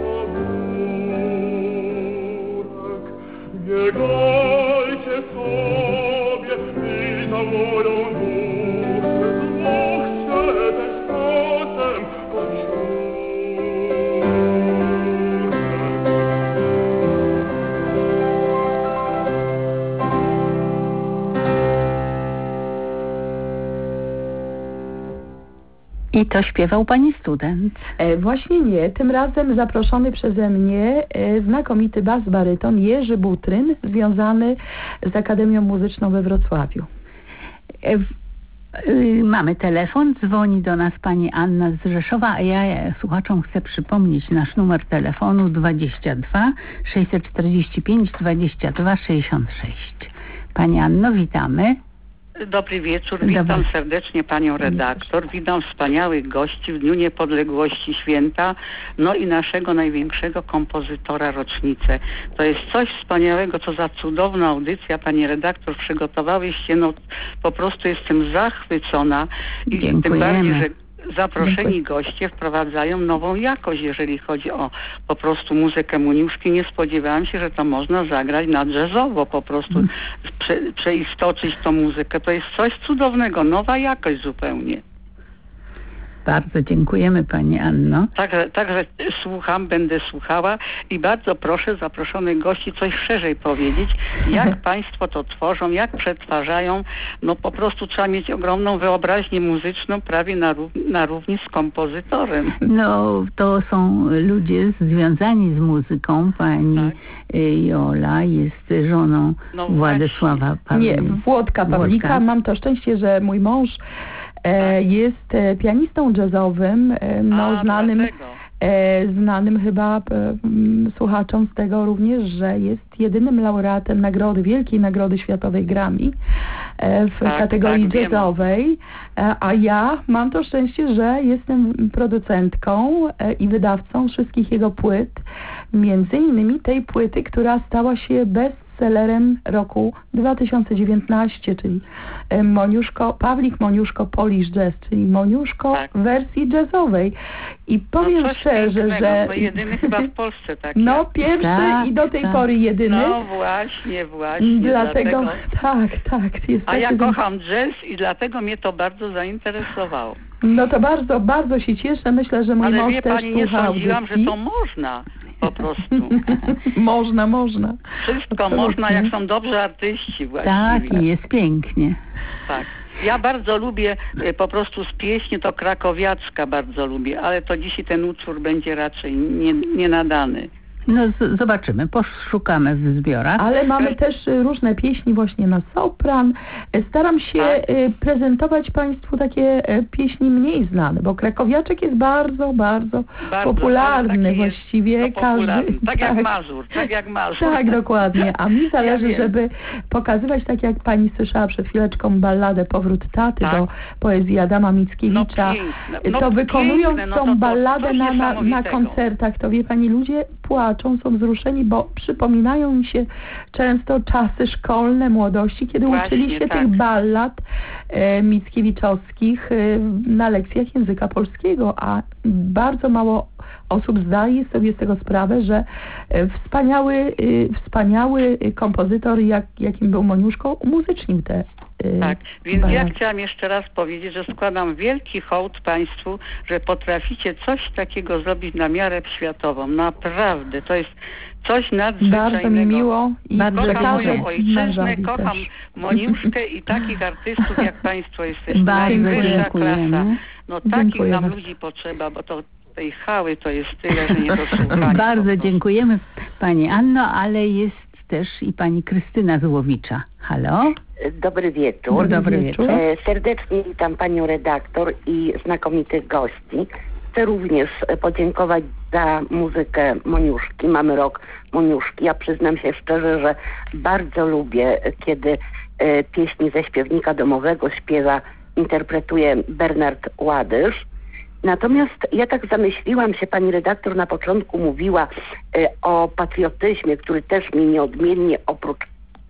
pagórek. Biegajcie sobie i za moją duszę, znów się też czasem I to śpiewał pani student. Właśnie nie. Tym razem zaproszony przeze mnie znakomity bas-baryton Jerzy Butryn, związany z Akademią Muzyczną we Wrocławiu. Mamy telefon, dzwoni do nas pani Anna z Rzeszowa, a ja słuchaczom chcę przypomnieć nasz numer telefonu 22 645 22 66. Pani Anno, witamy. Dobry wieczór, witam serdecznie panią redaktor, witam wspaniałych gości w Dniu Niepodległości Święta, no i naszego największego kompozytora rocznicę. To jest coś wspaniałego, co za cudowna audycja, pani redaktor, przygotowałyście, no po prostu jestem zachwycona i tym bardziej, że zaproszeni goście wprowadzają nową jakość, jeżeli chodzi o po prostu muzykę Moniuszki. Nie spodziewałam się, że to można zagrać na jazzowo, po prostu przeistoczyć tą muzykę. To jest coś cudownego, nowa jakość zupełnie. Bardzo dziękujemy pani Anno. Także słucham, będę słuchała i bardzo proszę zaproszonych gości coś szerzej powiedzieć, jak państwo to tworzą, jak przetwarzają. No po prostu trzeba mieć ogromną wyobraźnię muzyczną, prawie na równi z kompozytorem. No to są ludzie związani z muzyką. Pani Jola jest żoną Władysława Pawlika. Nie, Włodka Pawlika. Mam to szczęście, że mój mąż jest pianistą jazzowym, znanym chyba słuchaczom z tego również, że jest jedynym laureatem wielkiej nagrody światowej Grammy w kategorii jazzowej, a ja mam to szczęście, że jestem producentką i wydawcą wszystkich jego płyt, między innymi tej płyty, która stała się bestsellerem roku 2019, czyli Pawlik Moniuszko Polish Jazz, czyli Moniuszko w wersji jazzowej. I powiem szczerze, że... No jedyny chyba w Polsce taki. No pierwszy i do tej pory jedyny. No właśnie. Dlatego. Tak. A ja kocham jazz i dlatego mnie to bardzo zainteresowało. No to bardzo, bardzo się cieszę. Myślę, że mój mąż też pani, nie sądziłam, że to można. Po prostu. Można. Wszystko absolutnie można, jak są dobrzy artyści właściwie. Tak, i jest pięknie. Tak. Ja bardzo lubię po prostu z pieśni, to krakowiacka bardzo lubię, ale to dzisiaj ten utwór będzie raczej nie nadany. No zobaczymy, poszukamy w zbiorach. Ale mamy też różne pieśni właśnie na sopran. Staram się prezentować państwu takie pieśni mniej znane, bo krakowiaczek jest bardzo popularny właściwie. Popularny. Tak jak Mazur. Tak, dokładnie. A mi zależy, żeby pokazywać, tak jak pani słyszała przed chwileczką balladę Powrót taty do poezji Adama Mickiewicza. To wykonując tą balladę na koncertach, to wie pani, ludzie płaczą, są wzruszeni, bo przypominają mi się często czasy szkolne, młodości, kiedy uczyli się tych ballad mickiewiczowskich na lekcjach języka polskiego, a bardzo mało osób zdaje sobie z tego sprawę, że wspaniały kompozytor, jakim był Moniuszko, umuzycznił te tak, więc ja chciałam jeszcze raz powiedzieć, że składam wielki hołd państwu, że potraficie coś takiego zrobić na miarę światową. Naprawdę, to jest coś nadzwyczajnego. Bardzo mi miło i kocham moją ojczyznę, kocham Moniuszkę i takich artystów jak państwo jesteście. Najwyższa klasa. No takich nam ludzi potrzeba, bo to tej chały to jest tyle, że nie do słuchania. Bardzo dziękujemy pani Anno, ale jest też i pani Krystyna z Łowicza. Halo? Dobry wieczór. Dobry wieczór. Serdecznie witam panią redaktor i znakomitych gości. Chcę również podziękować za muzykę Moniuszki. Mamy rok Moniuszki. Ja przyznam się szczerze, że bardzo lubię, kiedy pieśni ze śpiewnika domowego interpretuje Bernard Ładysz. Natomiast ja tak zamyśliłam się, pani redaktor na początku mówiła o patriotyzmie, który też mi nieodmiennie oprócz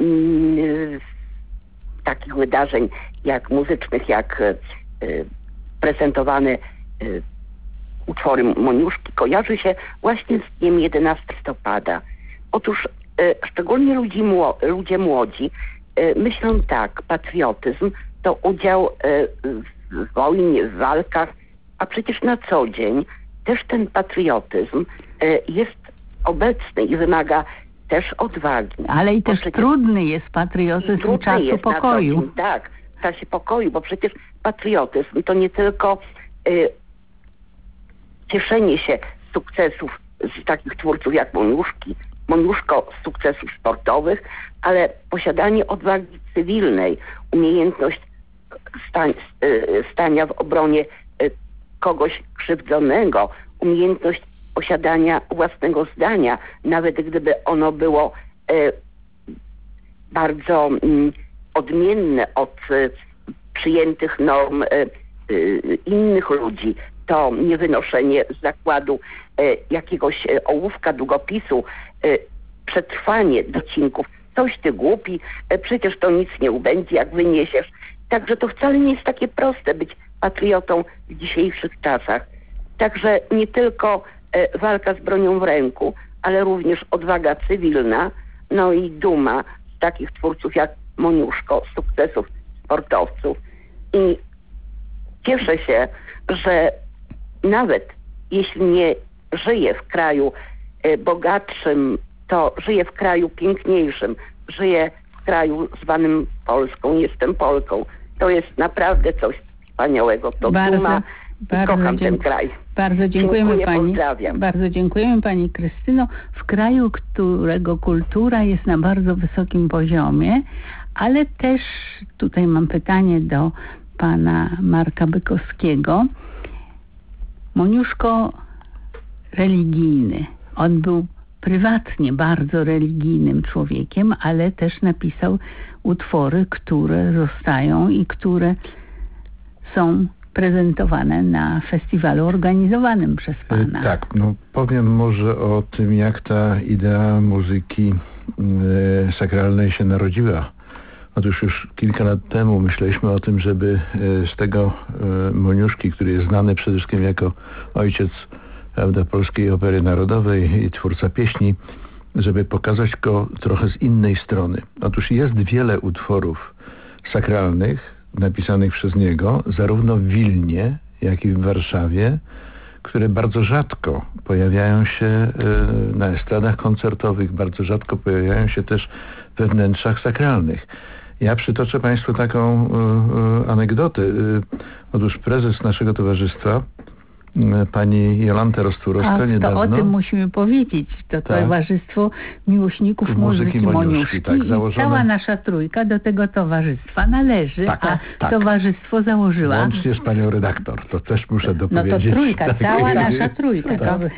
takich wydarzeń jak muzycznych, jak prezentowane utwory Moniuszki, kojarzy się właśnie z dniem 11 listopada. Otóż szczególnie ludzie młodzi myślą tak, patriotyzm to udział w wojnie, w walkach, a przecież na co dzień też ten patriotyzm jest obecny i wymaga też odwagi. Ale i też trudny jest patriotyzm czasu pokoju. Dzień, tak, w czasie pokoju, bo przecież patriotyzm to nie tylko cieszenie się z sukcesów z takich twórców jak Moniuszko z sukcesów sportowych, ale posiadanie odwagi cywilnej, umiejętność stania w obronie kogoś krzywdzonego, umiejętność posiadania własnego zdania, nawet gdyby ono było bardzo odmienne od przyjętych norm innych ludzi. To niewynoszenie z zakładu jakiegoś ołówka, długopisu, przetrwanie docinków. Coś ty głupi, przecież to nic nie ubędzie, jak wyniesiesz. Także to wcale nie jest takie proste być patriotą w dzisiejszych czasach. Także nie tylko walka z bronią w ręku, ale również odwaga cywilna, no i duma z takich twórców jak Moniuszko, z sukcesów sportowców. I cieszę się, że nawet jeśli nie żyję w kraju bogatszym, to żyję w kraju piękniejszym, żyję w kraju zwanym Polską, jestem Polką. To jest naprawdę coś wspaniałego. To duma i kocham ten kraj. Bardzo dziękujemy pani. Pozdrawiam. Bardzo dziękujemy pani Krystyno. W kraju, którego kultura jest na bardzo wysokim poziomie, ale też tutaj mam pytanie do pana Marka Bykowskiego. Moniuszko religijny. On był prywatnie bardzo religijnym człowiekiem, ale też napisał utwory, które zostają i które są prezentowane na festiwalu organizowanym przez pana. Tak, no powiem może o tym, jak ta idea muzyki sakralnej się narodziła. Otóż już kilka lat temu myśleliśmy o tym, żeby z tego Moniuszki, który jest znany przede wszystkim jako ojciec, prawda, polskiej opery narodowej i twórca pieśni, żeby pokazać go trochę z innej strony. Otóż jest wiele utworów sakralnych napisanych przez niego, zarówno w Wilnie, jak i w Warszawie, które bardzo rzadko pojawiają się na estradach koncertowych, bardzo rzadko pojawiają się też we wnętrzach sakralnych. Ja przytoczę państwu taką anegdotę. Otóż prezes naszego towarzystwa, pani Jolanta Rostwórowska niedawno... To o tym musimy powiedzieć. To Towarzystwo Miłośników Muzyki Moniuszki. Tak, i cała nasza trójka do tego towarzystwa należy, towarzystwo założyła... Łącznie z panią redaktor, to też muszę dopowiedzieć. No to trójka, cała nasza trójka.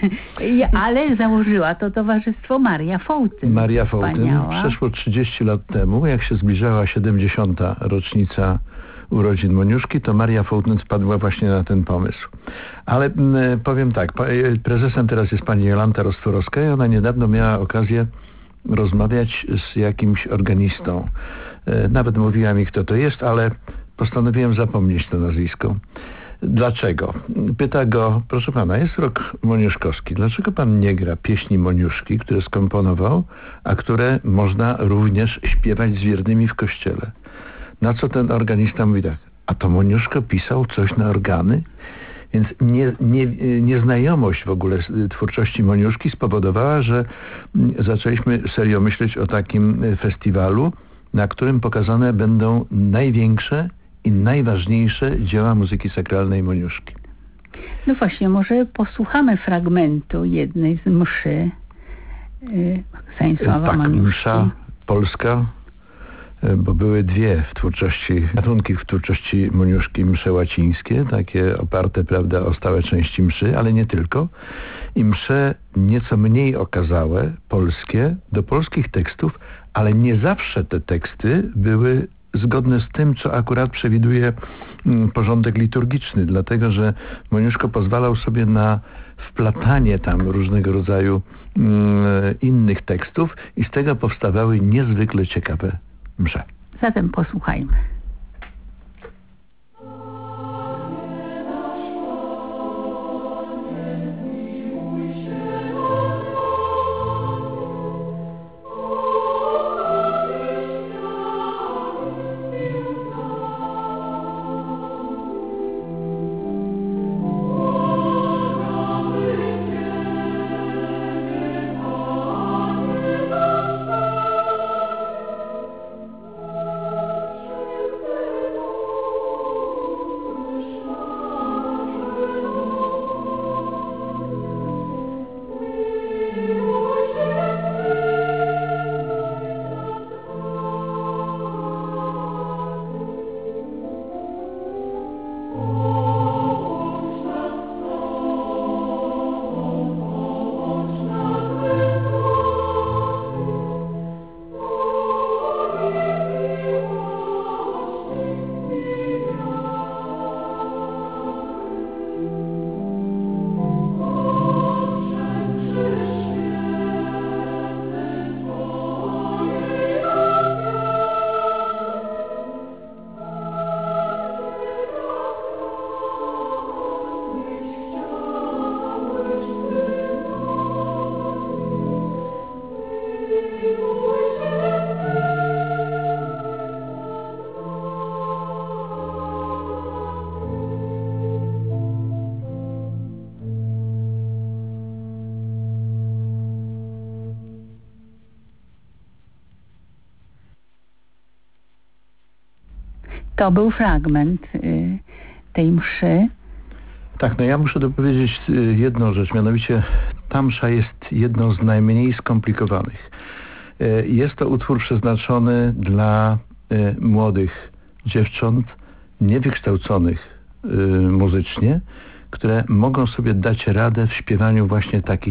Ale założyła to towarzystwo Maria Fołtyn. Maria Fołtyn. Przeszło 30 lat temu, jak się zbliżała 70. rocznica urodzin Moniuszki, to Maria Fołtyn wpadła właśnie na ten pomysł. Ale powiem tak, prezesem teraz jest pani Jolanta Rostwórowska i ona niedawno miała okazję rozmawiać z jakimś organistą. Nawet mówiła mi, kto to jest, ale postanowiłem zapomnieć to nazwisko. Dlaczego? Pyta go, proszę pana, jest rok moniuszkowski, dlaczego pan nie gra pieśni Moniuszki, które skomponował, a które można również śpiewać z wiernymi w kościele? Na co ten organista mówi tak, a to Moniuszko pisał coś na organy? Więc nieznajomość w ogóle twórczości Moniuszki spowodowała, że zaczęliśmy serio myśleć o takim festiwalu, na którym pokazane będą największe i najważniejsze dzieła muzyki sakralnej Moniuszki. No właśnie, może posłuchamy fragmentu jednej z mszy Stanisława Moniuszki. Msza polska bo były dwie gatunki w twórczości Moniuszki, msze łacińskie, takie oparte, prawda, o stałe części mszy, ale nie tylko, i msze nieco mniej okazałe, polskie, do polskich tekstów, ale nie zawsze te teksty były zgodne z tym, co akurat przewiduje porządek liturgiczny, dlatego że Moniuszko pozwalał sobie na wplatanie tam różnego rodzaju innych tekstów i z tego powstawały niezwykle ciekawe msze. Zatem posłuchajmy. To był fragment tej mszy. Tak, no ja muszę dopowiedzieć jedną rzecz, mianowicie ta msza jest jedną z najmniej skomplikowanych. Jest to utwór przeznaczony dla młodych dziewcząt, niewykształconych muzycznie, które mogą sobie dać radę w śpiewaniu właśnie takich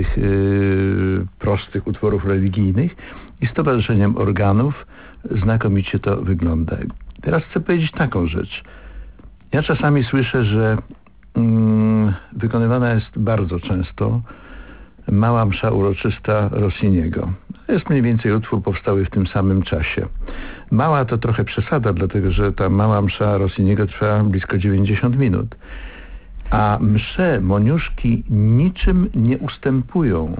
prostych utworów religijnych i z towarzyszeniem organów znakomicie to wygląda. Teraz chcę powiedzieć taką rzecz. Ja czasami słyszę, że wykonywana jest bardzo często mała msza uroczysta Rossiniego. To jest mniej więcej utwór powstały w tym samym czasie. Mała to trochę przesada, dlatego że ta mała msza Rossiniego trwa blisko 90 minut. A msze Moniuszki niczym nie ustępują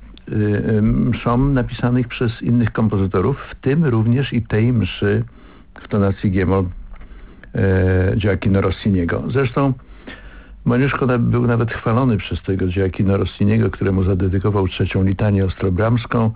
mszom napisanych przez innych kompozytorów, w tym również i tej mszy w tonacji G-moll Gioacchino Rossiniego. Zresztą Moniuszko był nawet chwalony przez tego Gioacchino Rossiniego, któremu zadedykował trzecią litanię ostrobramską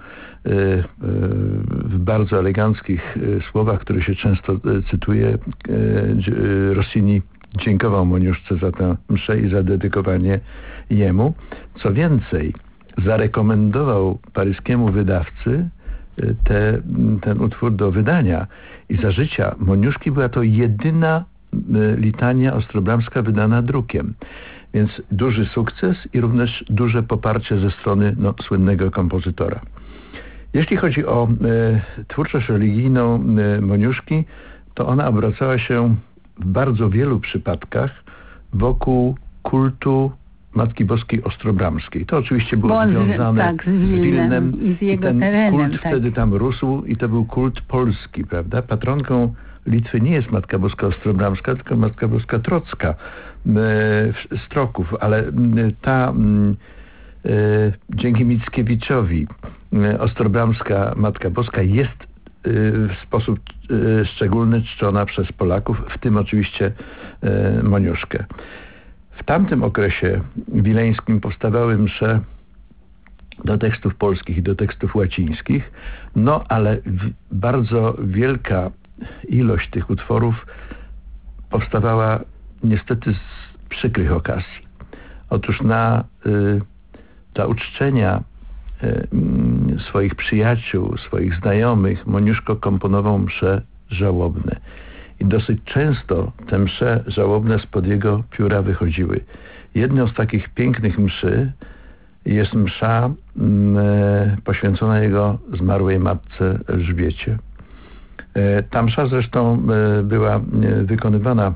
w bardzo eleganckich słowach, które się często cytuje. Rossini dziękował Moniuszce za tę mszę i za dedykowanie jemu. Co więcej, zarekomendował paryskiemu wydawcy ten utwór do wydania i za życia Moniuszki była to jedyna litania ostrobramska wydana drukiem. Więc duży sukces i również duże poparcie ze strony słynnego kompozytora. Jeśli chodzi o twórczość religijną Moniuszki, to ona obracała się w bardzo wielu przypadkach wokół kultu Matki Boskiej Ostrobramskiej. To oczywiście było związane z Wilnem i z jego ten terenem. Kult wtedy tam rósł i to był kult polski, prawda? Patronką Litwy nie jest Matka Boska Ostrobramska, tylko Matka Boska Trocka Stroków, ale ta dzięki Mickiewiczowi Ostrobramska Matka Boska jest w sposób szczególny czczona przez Polaków, w tym oczywiście Moniuszkę. W tamtym okresie wileńskim powstawały msze do tekstów polskich i do tekstów łacińskich, ale bardzo wielka ilość tych utworów powstawała niestety z przykrych okazji. Otóż dla uczczenia swoich przyjaciół, swoich znajomych Moniuszko komponował msze żałobne. I dosyć często te msze żałobne spod jego pióra wychodziły. Jedną z takich pięknych mszy jest msza poświęcona jego zmarłej matce Elżbiecie. Ta msza zresztą była wykonywana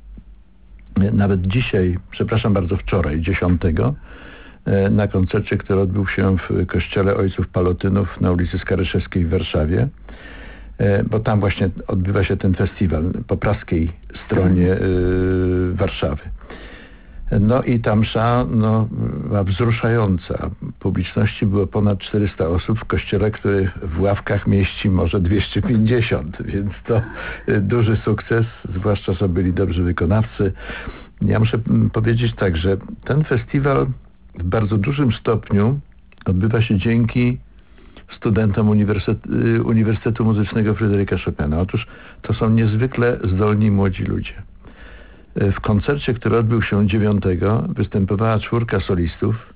nawet dzisiaj, przepraszam bardzo, wczoraj, 10, na koncercie, który odbył się w kościele Ojców Palotynów na ulicy Skaryszewskiej w Warszawie, bo tam właśnie odbywa się ten festiwal po praskiej stronie Warszawy. No i ta msza była wzruszająca. Publiczności było ponad 400 osób w kościele, który w ławkach mieści może 250, więc to duży sukces, zwłaszcza, że byli dobrzy wykonawcy. Ja muszę powiedzieć tak, że ten festiwal w bardzo dużym stopniu odbywa się dzięki studentom Uniwersytetu Muzycznego Fryderyka Chopina. Otóż to są niezwykle zdolni młodzi ludzie. W koncercie, który odbył się 9, występowała 4 solistów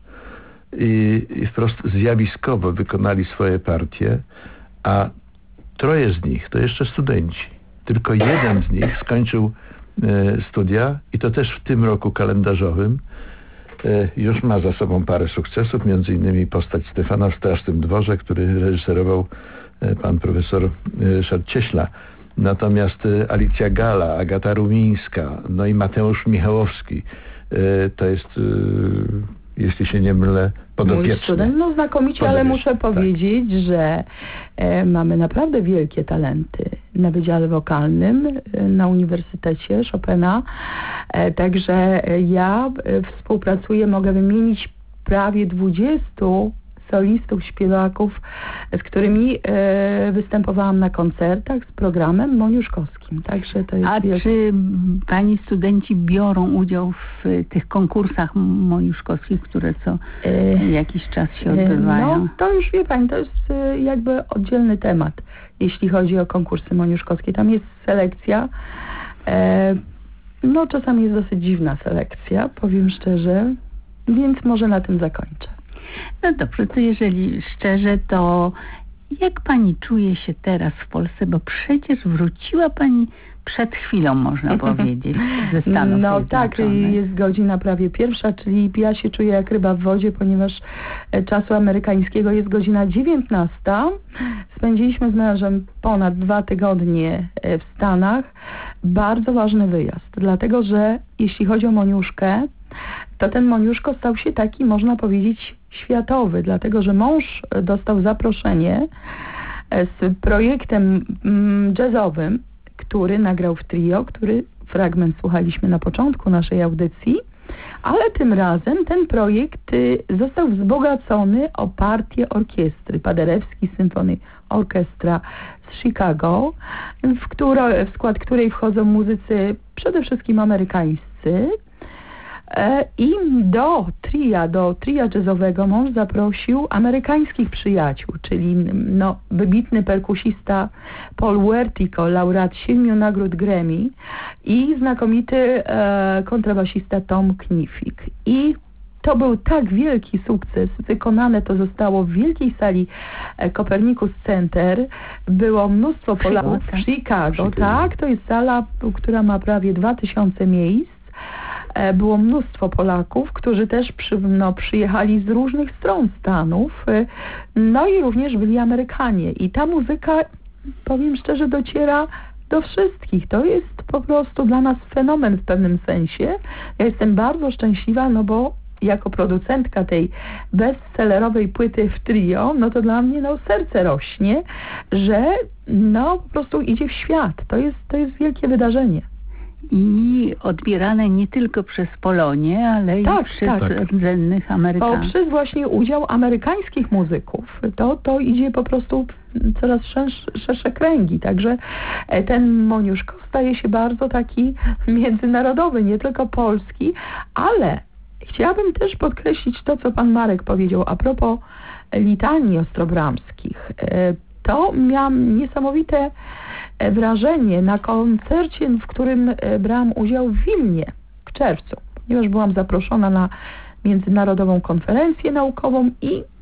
i wprost zjawiskowo wykonali swoje partie, a 3 z nich to jeszcze studenci. Tylko 1 z nich skończył studia i to też w tym roku kalendarzowym. Już ma za sobą parę sukcesów, między innymi postać Stefana w Strasznym Dworze, który reżyserował pan profesor Ryszard Cieśla. Natomiast Alicja Gala, Agata Rumińska, no i Mateusz Michałowski, to jest, jeśli się nie mylę, podopieczny. Mój student, no znakomicie, ale muszę powiedzieć, że mamy naprawdę wielkie talenty na Wydziale Wokalnym na Uniwersytecie Chopina. Także ja współpracuję, mogę wymienić prawie 20 solistów, śpiewaków, z którymi występowałam na koncertach z programem moniuszkowskim. Także to jest czy pani studenci biorą udział w tych konkursach moniuszkowskich, które co jakiś czas się odbywają? No to już wie pani, to jest jakby oddzielny temat, jeśli chodzi o konkursy moniuszkowskie. Tam jest selekcja. No czasami jest dosyć dziwna selekcja, powiem szczerze, więc może na tym zakończę. No dobrze, to jeżeli szczerze, to jak pani czuje się teraz w Polsce? Bo przecież wróciła pani przed chwilą, można powiedzieć, ze Stanów Zjednoczonych. Tak, jest godzina prawie 1, czyli ja się czuję jak ryba w wodzie, ponieważ czasu amerykańskiego jest godzina 19. Spędziliśmy z mężem ponad 2 tygodnie w Stanach. Bardzo ważny wyjazd, dlatego że jeśli chodzi o Moniuszkę, to ten Moniuszko stał się taki, można powiedzieć, światowy, dlatego że mąż dostał zaproszenie z projektem jazzowym, który nagrał w trio, który fragment słuchaliśmy na początku naszej audycji, ale tym razem ten projekt został wzbogacony o partię orkiestry, Paderewski Symphony Orchestra z Chicago, w skład której wchodzą muzycy przede wszystkim amerykańscy. I do tria jazzowego mąż zaprosił amerykańskich przyjaciół, czyli wybitny perkusista Paul Wertico, laureat 7 nagród Grammy i znakomity kontrabasista Tom Knifik. I to był tak wielki sukces. Wykonane to zostało w wielkiej sali Copernicus Center. Było mnóstwo Polaków w Chicago. Tak, to jest sala, która ma prawie 2000 miejsc. Było mnóstwo Polaków, którzy też przyjechali z różnych stron Stanów, no i również byli Amerykanie. I ta muzyka, powiem szczerze, dociera do wszystkich. To jest po prostu dla nas fenomen w pewnym sensie. Ja jestem bardzo szczęśliwa, no bo jako producentka tej bestsellerowej płyty w trio, no to dla mnie serce rośnie, że po prostu idzie w świat. To jest wielkie wydarzenie. I odbierane nie tylko przez Polonię, ale i przez rdzennych Amerykanów. Poprzez właśnie udział amerykańskich muzyków. To idzie po prostu w coraz szersze kręgi. Także ten Moniuszko staje się bardzo taki międzynarodowy, nie tylko polski, ale chciałabym też podkreślić to, co pan Marek powiedział a propos litanii ostrobramskich. To miałam niesamowite wrażenie na koncercie, w którym brałam udział w Wilnie w czerwcu, ponieważ byłam zaproszona na międzynarodową konferencję naukową i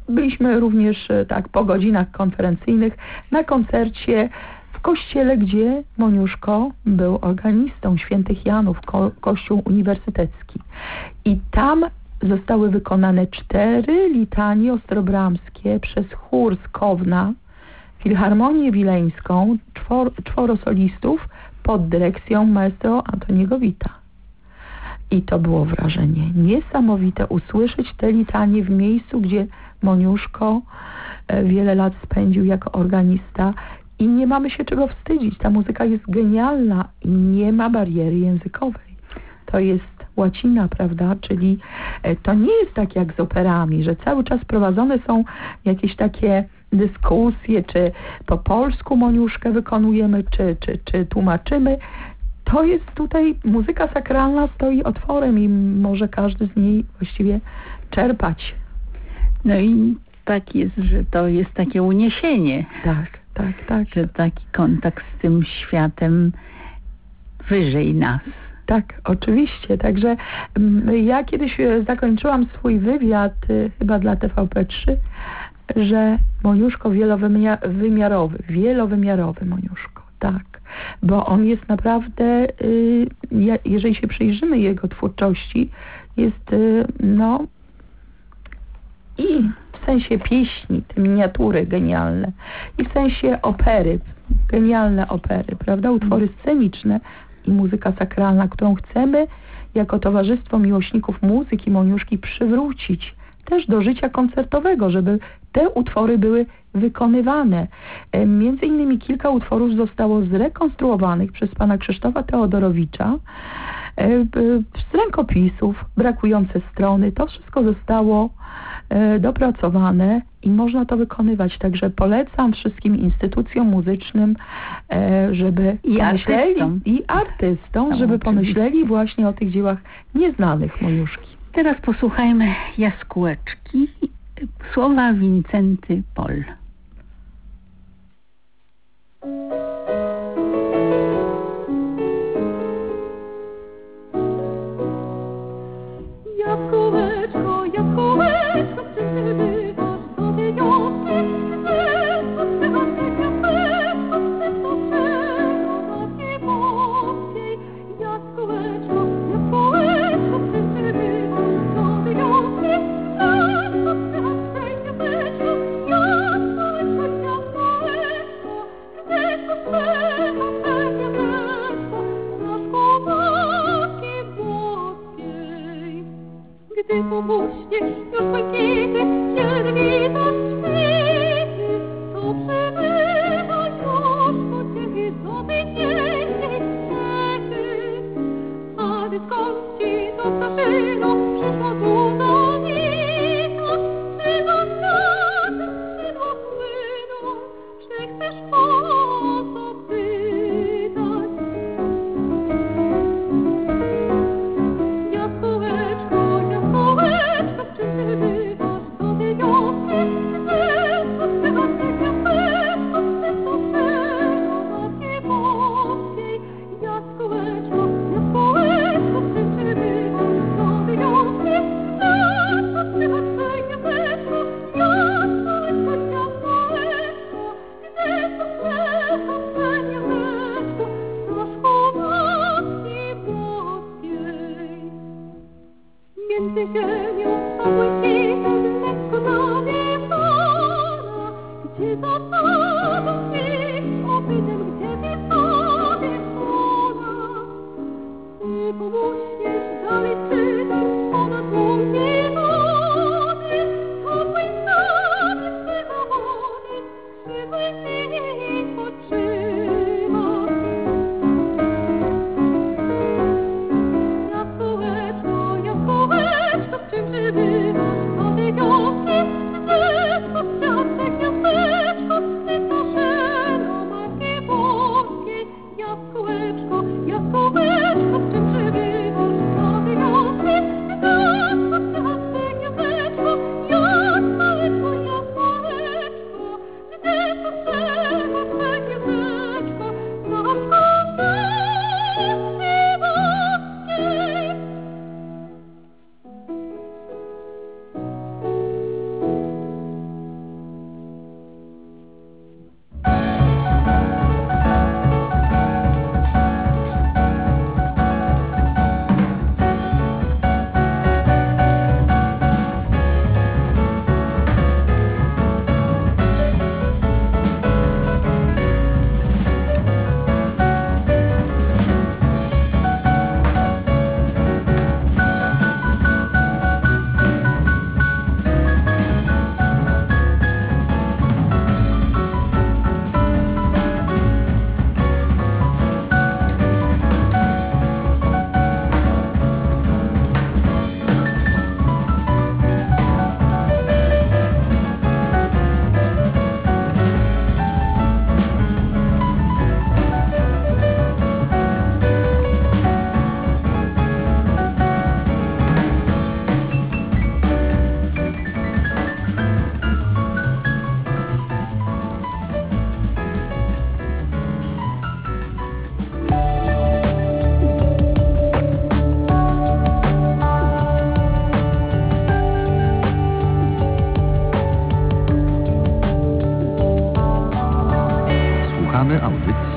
byliśmy również tak po godzinach konferencyjnych na koncercie w kościele, gdzie Moniuszko był organistą Świętych Janów, kościół uniwersytecki. I tam zostały wykonane 4 litanie ostrobramskie przez chór z Kowna, Filharmonię Wileńską, 4 solistów pod dyrekcją maestro Antoniego Wita. I to było wrażenie niesamowite usłyszeć te litanie w miejscu, gdzie Moniuszko wiele lat spędził jako organista i nie mamy się czego wstydzić. Ta muzyka jest genialna i nie ma bariery językowej. To jest łacina, prawda? Czyli to nie jest tak jak z operami, że cały czas prowadzone są jakieś takie dyskusje, czy po polsku Moniuszkę wykonujemy, czy tłumaczymy. To jest tutaj, muzyka sakralna stoi otworem i może każdy z niej właściwie czerpać. No i tak jest, że to jest takie uniesienie. Tak. Że taki kontakt z tym światem wyżej nas. Tak, oczywiście. Także ja kiedyś zakończyłam swój wywiad chyba dla TVP3, że Moniuszko wielowymiarowy Moniuszko, tak. Bo on jest naprawdę, jeżeli się przyjrzymy jego twórczości, jest i w sensie pieśni, te miniatury genialne, i w sensie opery, genialne opery, prawda, utwory sceniczne i muzyka sakralna, którą chcemy jako Towarzystwo Miłośników Muzyki Moniuszki przywrócić też do życia koncertowego, żeby te utwory były wykonywane. Między innymi kilka utworów zostało zrekonstruowanych przez pana Krzysztofa Teodorowicza z rękopisów, brakujące strony. To wszystko zostało dopracowane i można to wykonywać. Także polecam wszystkim instytucjom muzycznym, żeby artystom, żeby pomyśleli właśnie o tych dziełach nieznanych Moniuszki. Teraz posłuchajmy Jaskółeczki, słowa Wincenty Pol. Jaskółeczko, jaskółeczko, przybywasz do wiosny, światło przeważne gwiazdeczko, sercu czego matki boskiej. Jaskółeczko, jaskółeczko, przybywasz do wiosny, światło przeważne gwiazdeczko, jaskółeczko, jaskółeczko, gwiazdeczko przeważne gwiazdeczko, straszku matki boskiej. Gdy upuścisz już błękity, jedwitość świty, to przybywa już po ciebie dobyniętej wtedy. A ty skąd ci to ptaszyno przyszło tu zanikać? Czy nad wiatrem skrzydła płyną, czy chcesz po to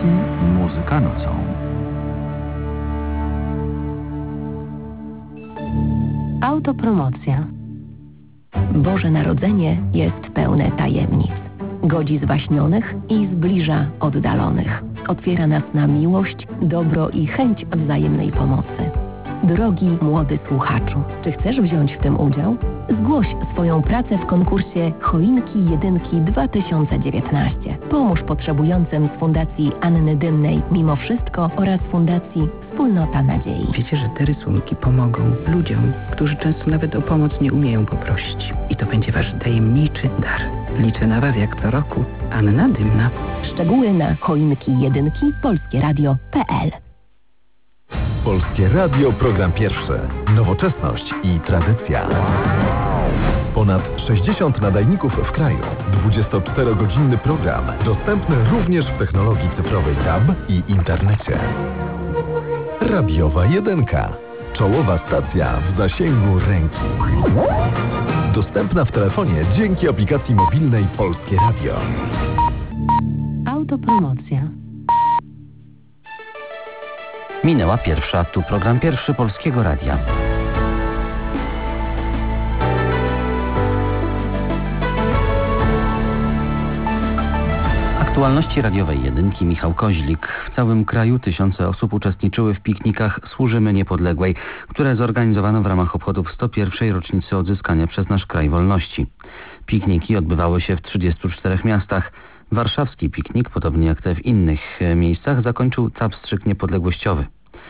muzyka nocą. Autopromocja. Boże Narodzenie jest pełne tajemnic. Godzi zwaśnionych i zbliża oddalonych. Otwiera nas na miłość, dobro i chęć wzajemnej pomocy. Drogi młody słuchaczu, czy chcesz wziąć w tym udział? Zgłoś swoją pracę w konkursie Choinki Jedynki 2019. Pomóż potrzebującym z Fundacji Anny Dymnej Mimo Wszystko oraz Fundacji Wspólnota Nadziei. Wiecie, że te rysunki pomogą ludziom, którzy często nawet o pomoc nie umieją poprosić. I to będzie wasz tajemniczy dar. Liczę na was jak co roku. Anna Dymna. Szczegóły na choinki1 polskieradio.pl. Polskie Radio, program pierwszy. Nowoczesność i tradycja. Ponad 60 nadajników w kraju. 24-godzinny program. Dostępny również w technologii cyfrowej DAB i internecie. Radiowa Jedynka. Czołowa stacja w zasięgu ręki. Dostępna w telefonie dzięki aplikacji mobilnej Polskie Radio. Autopromocja. Minęła pierwsza, tu program pierwszy Polskiego Radia. Aktualności radiowej jedynki, Michał Koźlik. W całym kraju tysiące osób uczestniczyły w piknikach Służymy Niepodległej, które zorganizowano w ramach obchodów 101. rocznicy odzyskania przez nasz kraj wolności. Pikniki odbywały się w 34 miastach. Warszawski piknik, podobnie jak te w innych miejscach, zakończył tapstrzyk niepodległościowy.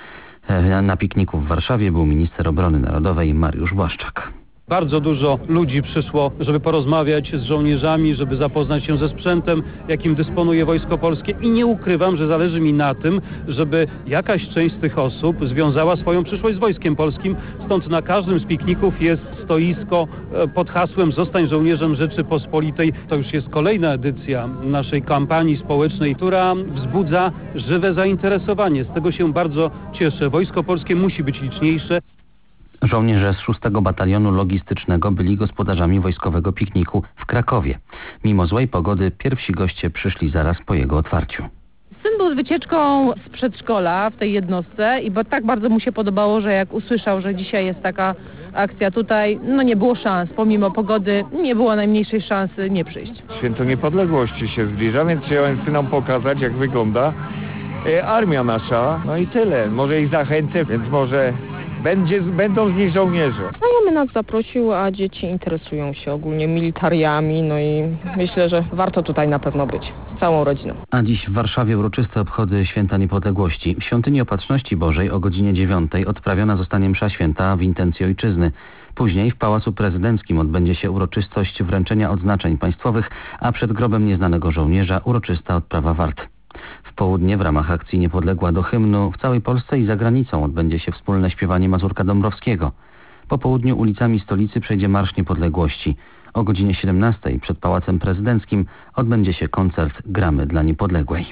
Na pikniku w Warszawie był minister obrony narodowej Mariusz Błaszczak. Bardzo dużo ludzi przyszło, żeby porozmawiać z żołnierzami, żeby zapoznać się ze sprzętem, jakim dysponuje Wojsko Polskie i nie ukrywam, że zależy mi na tym, żeby jakaś część z tych osób związała swoją przyszłość z Wojskiem Polskim. Stąd na każdym z pikników jest stoisko pod hasłem Zostań żołnierzem Rzeczypospolitej. To już jest kolejna edycja naszej kampanii społecznej, która wzbudza żywe zainteresowanie. Z tego się bardzo cieszę. Wojsko Polskie musi być liczniejsze. Żołnierze z 6 Batalionu Logistycznego byli gospodarzami wojskowego pikniku w Krakowie. Mimo złej pogody pierwsi goście przyszli zaraz po jego otwarciu. Syn był z wycieczką z przedszkola w tej jednostce i tak bardzo mu się podobało, że jak usłyszał, że dzisiaj jest taka akcja tutaj, no nie było szans. Pomimo pogody nie było najmniejszej szansy nie przyjść. Święto Niepodległości się zbliża, więc chciałem synom pokazać, jak wygląda armia nasza. No i tyle. Może ich zachęcę, więc może będą z nich żołnierze. Znajomy nas zaprosił, a dzieci interesują się ogólnie militariami, no i myślę, że warto tutaj na pewno być z całą rodziną. A dziś w Warszawie uroczyste obchody Święta Niepodległości. W Świątyni Opatrzności Bożej o godzinie 9 odprawiona zostanie msza święta w intencji ojczyzny. Później w Pałacu Prezydenckim odbędzie się uroczystość wręczenia odznaczeń państwowych, a przed grobem nieznanego żołnierza uroczysta odprawa wart. W południe w ramach akcji Niepodległa do hymnu w całej Polsce i za granicą odbędzie się wspólne śpiewanie Mazurka Dąbrowskiego. Po południu ulicami stolicy przejdzie Marsz Niepodległości. O godzinie 17 przed Pałacem Prezydenckim odbędzie się koncert Gramy dla Niepodległej.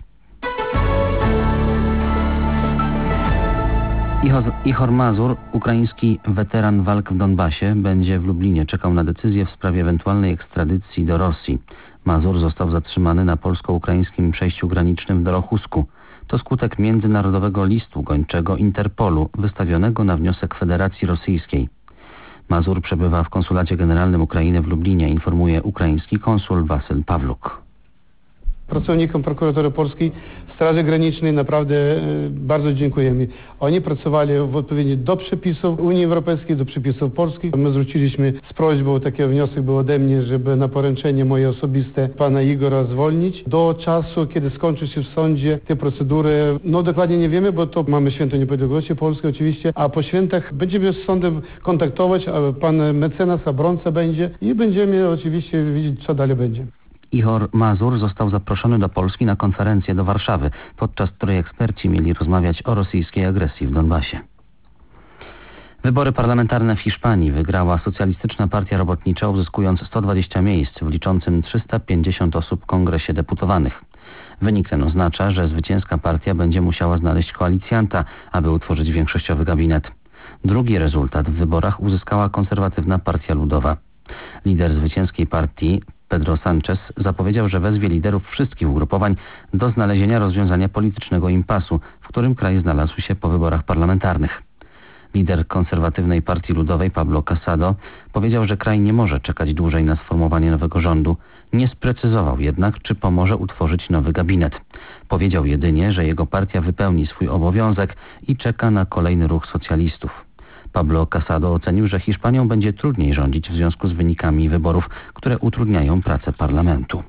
Ihor Mazur, ukraiński weteran walk w Donbasie, będzie w Lublinie czekał na decyzję w sprawie ewentualnej ekstradycji do Rosji. Mazur został zatrzymany na polsko-ukraińskim przejściu granicznym w Dorochusku. To skutek międzynarodowego listu gończego Interpolu wystawionego na wniosek Federacji Rosyjskiej. Mazur przebywa w Konsulacie Generalnym Ukrainy w Lublinie, informuje ukraiński konsul Wasyl Pawluk. Pracownikom prokuratury polskiej, Straży Granicznej naprawdę bardzo dziękujemy. Oni pracowali w odpowiedzi do przepisów Unii Europejskiej, do przepisów polskich. My zwróciliśmy z prośbą, taki wniosek był ode mnie, żeby na poręczenie moje osobiste pana Igora zwolnić. Do czasu, kiedy skończy się w sądzie te procedury, no dokładnie nie wiemy, bo to mamy Święto Niepodległości Polskiej oczywiście, a po świętach będziemy z sądem kontaktować, a pan mecenas, obrońca będzie i będziemy oczywiście widzieć, co dalej będzie. Ihor Mazur został zaproszony do Polski na konferencję do Warszawy, podczas której eksperci mieli rozmawiać o rosyjskiej agresji w Donbasie. Wybory parlamentarne w Hiszpanii wygrała Socjalistyczna Partia Robotnicza, uzyskując 120 miejsc w liczącym 350 osób Kongresie Deputowanych. Wynik ten oznacza, że zwycięska partia będzie musiała znaleźć koalicjanta, aby utworzyć większościowy gabinet. Drugi rezultat w wyborach uzyskała konserwatywna Partia Ludowa. Lider zwycięskiej partii Pedro Sánchez zapowiedział, że wezwie liderów wszystkich ugrupowań do znalezienia rozwiązania politycznego impasu, w którym kraj znalazł się po wyborach parlamentarnych. Lider konserwatywnej Partii Ludowej Pablo Casado powiedział, że kraj nie może czekać dłużej na sformowanie nowego rządu. Nie sprecyzował jednak, czy pomoże utworzyć nowy gabinet. Powiedział jedynie, że jego partia wypełni swój obowiązek i czeka na kolejny ruch socjalistów. Pablo Casado ocenił, że Hiszpanią będzie trudniej rządzić w związku z wynikami wyborów, które utrudniają pracę parlamentu.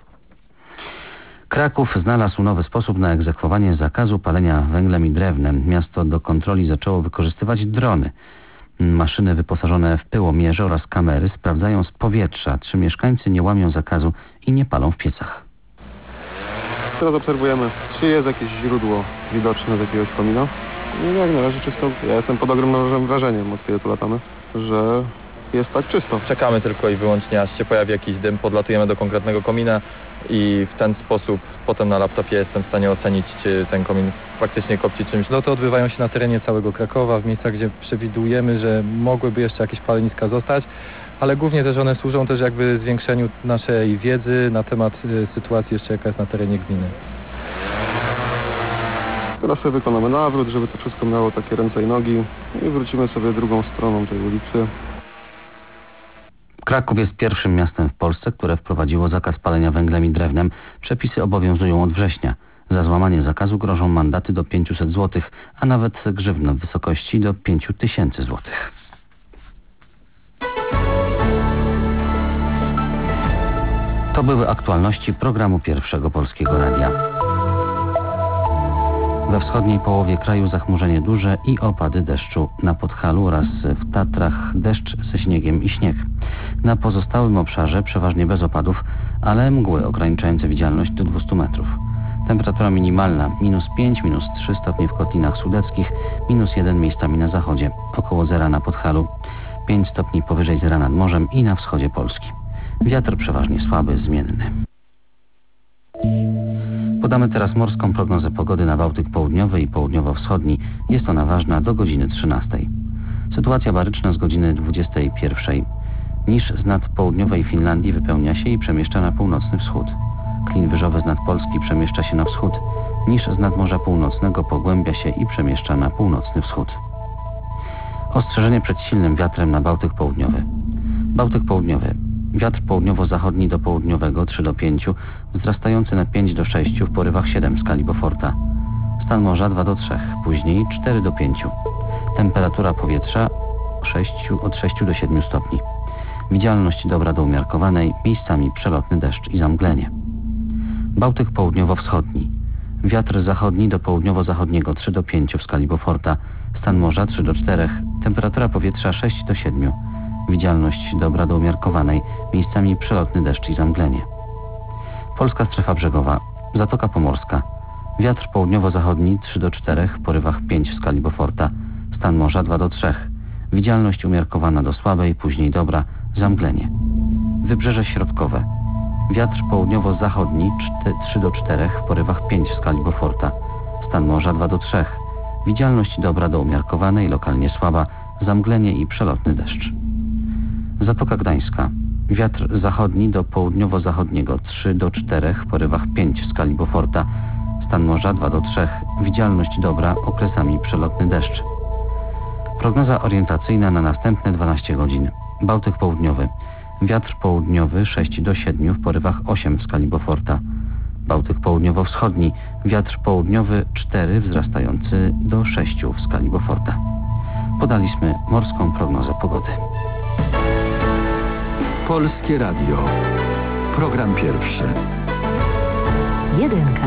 Kraków znalazł nowy sposób na egzekwowanie zakazu palenia węglem i drewnem. Miasto do kontroli zaczęło wykorzystywać drony. Maszyny wyposażone w pyłomierze oraz kamery sprawdzają z powietrza, czy mieszkańcy nie łamią zakazu i nie palą w piecach. Teraz obserwujemy, czy jest jakieś źródło widoczne z jakiegoś komina. I jak na razie czysto. Ja jestem pod ogromnym wrażeniem, od kiedy tu latamy, że jest tak czysto. Czekamy tylko i wyłącznie, aż się pojawi jakiś dym, podlatujemy do konkretnego komina i w ten sposób potem na laptopie jestem w stanie ocenić, czy ten komin faktycznie kopci czymś. Loty odbywają się na terenie całego Krakowa, w miejscach, gdzie przewidujemy, że mogłyby jeszcze jakieś paleniska zostać, ale głównie też one służą też jakby zwiększeniu naszej wiedzy na temat sytuacji jeszcze jaka jest na terenie gminy. Teraz sobie wykonamy nawrót, żeby to wszystko miało takie ręce i nogi i wrócimy sobie drugą stroną tej ulicy. Kraków jest pierwszym miastem w Polsce, które wprowadziło zakaz palenia węglem i drewnem. Przepisy obowiązują od września. Za złamanie zakazu grożą mandaty do 500 zł, a nawet grzywna w wysokości do 5000 zł. To były aktualności programu Pierwszego Polskiego Radia. We wschodniej połowie kraju zachmurzenie duże i opady deszczu. Na Podhalu oraz w Tatrach deszcz ze śniegiem i śnieg. Na pozostałym obszarze przeważnie bez opadów, ale mgły ograniczające widzialność do 200 metrów. Temperatura minimalna -5, -3 stopnie w Kotlinach Sudeckich, -1 miejscami na zachodzie, około zera na Podhalu, 5 stopni powyżej zera nad morzem i na wschodzie Polski. Wiatr przeważnie słaby, zmienny. Podamy teraz morską prognozę pogody na Bałtyk Południowy i Południowo-Wschodni. Jest ona ważna do godziny 13. Sytuacja baryczna z godziny 21. Niż z nad południowej Finlandii wypełnia się i przemieszcza na północny wschód. Klin wyżowy z nad Polski przemieszcza się na wschód. Niż z nad Morza Północnego pogłębia się i przemieszcza na północny wschód. Ostrzeżenie przed silnym wiatrem na Bałtyk Południowy. Bałtyk Południowy. Wiatr południowo-zachodni do południowego 3 do 5, wzrastający na 5 do 6, w porywach 7 w skali Beauforta. Stan morza 2 do 3, później 4 do 5. Temperatura powietrza od 6 do 7 stopni. Widzialność dobra do umiarkowanej, miejscami przelotny deszcz i zamglenie. Bałtyk południowo-wschodni. Wiatr zachodni do południowo-zachodniego 3 do 5 w skali Beauforta. Stan morza 3 do 4, temperatura powietrza 6 do 7. Widzialność dobra do umiarkowanej, miejscami przelotny deszcz i zamglenie. Polska strefa brzegowa, Zatoka Pomorska. Wiatr południowo-zachodni 3 do 4, w porywach 5 w skali Beauforta. Stan morza 2 do 3. Widzialność umiarkowana do słabej, później dobra, zamglenie. Wybrzeże środkowe. Wiatr południowo-zachodni 3 do 4, w porywach 5 w skali Beauforta. Stan morza 2 do 3. Widzialność dobra do umiarkowanej, lokalnie słaba, zamglenie i przelotny deszcz. Zatoka Gdańska. Wiatr zachodni do południowo-zachodniego 3 do 4, w porywach 5 w skali Beauforta. Stan morza 2 do 3. Widzialność dobra, okresami przelotny deszcz. Prognoza orientacyjna na następne 12 godzin. Bałtyk Południowy. Wiatr południowy 6 do 7, w porywach 8 w skali Beauforta. Bałtyk Południowo-Wschodni. Wiatr południowy 4, wzrastający do 6 w skali Beauforta. Podaliśmy morską prognozę pogody. Polskie Radio. Program pierwszy. Jedynka.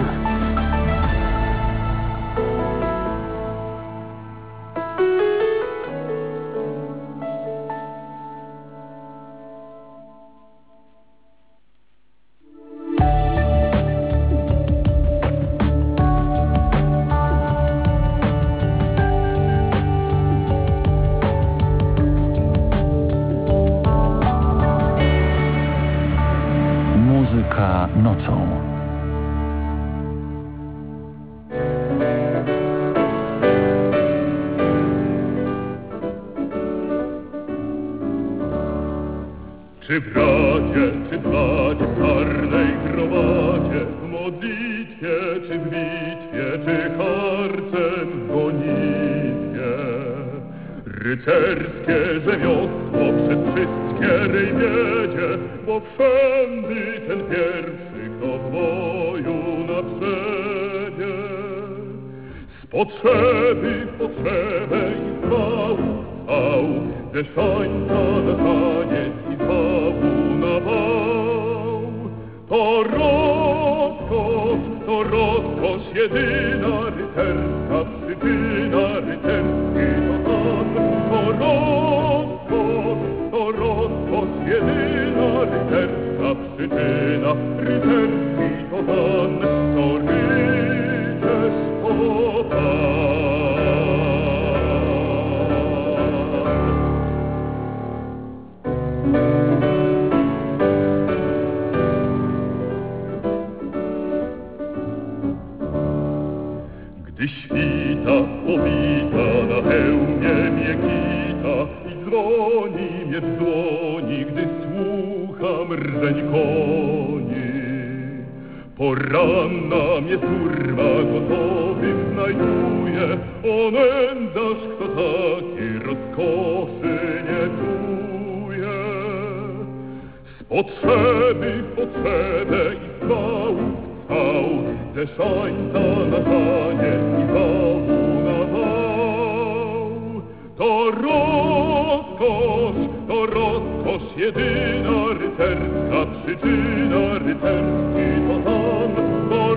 Muzyka nocą. Czy w radzie, czy w wadzie, w czarnej gromadzie, w modlitwie, czy w bitwie, czy harcem w gonitwie. Rycerskie rzemiosło przez wszystkie rej wiedzie, bo wszędy ten pierwszy, kto w boju naprzedzie. Z potrzeby w potrzebę i z wału w wał, ze szańca na szaniec i z wału na wał. To rozkosz jedyna rycerska przyczyna, rycerski to pan. To rozkosz jedyna rycerska przyczyna, rycerski to pan, to rycerstwo pan. Gdy świta powita na hełmie miekita i dzwoni miecz w dłoni, gdy słucham rżeń koni. Poranna mnie surma gotowym znajduje, o nędzarz, kto takiej rozkoszy nie czuje. Z potrzeby w potrzebę i z wału w wał, ze szańca na szaniec i z wału na wał. To rozkosz jedyna rycerska przyczyna, rycerski to tam. To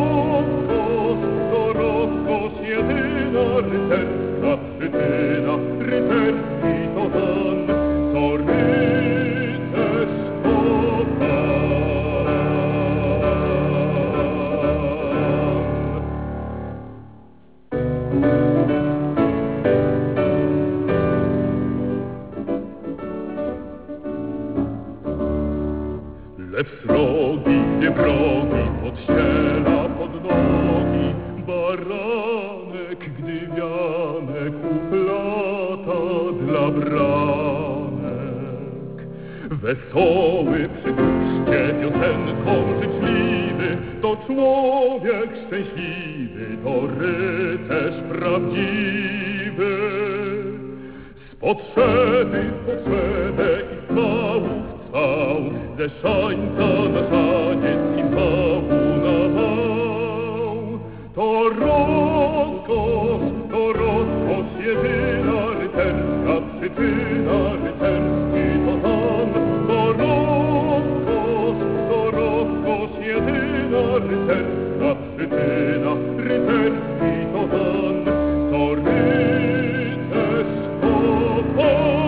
rozkosz jedyna rycerska przyczyna, rycerski to tam. To rycerstwo pan. Lew srogi, dwie brogi, podściela pod nogi, baranek, gdy wianek uplata dla branek. Wesoły przy chrzcie piosenką życzliwy, to człowiek szczęśliwy, to rycerz prawdziwy. Z potrzeby w potrzebę i z wału w wał, ze szańca na szaniec i z wału na wał. To rozkosz jedyna rycerska przyczyna, rycerski to tam. To rozkosz jedyna rycerska przyczyna, rycerski to tam. To rycerstwo pan.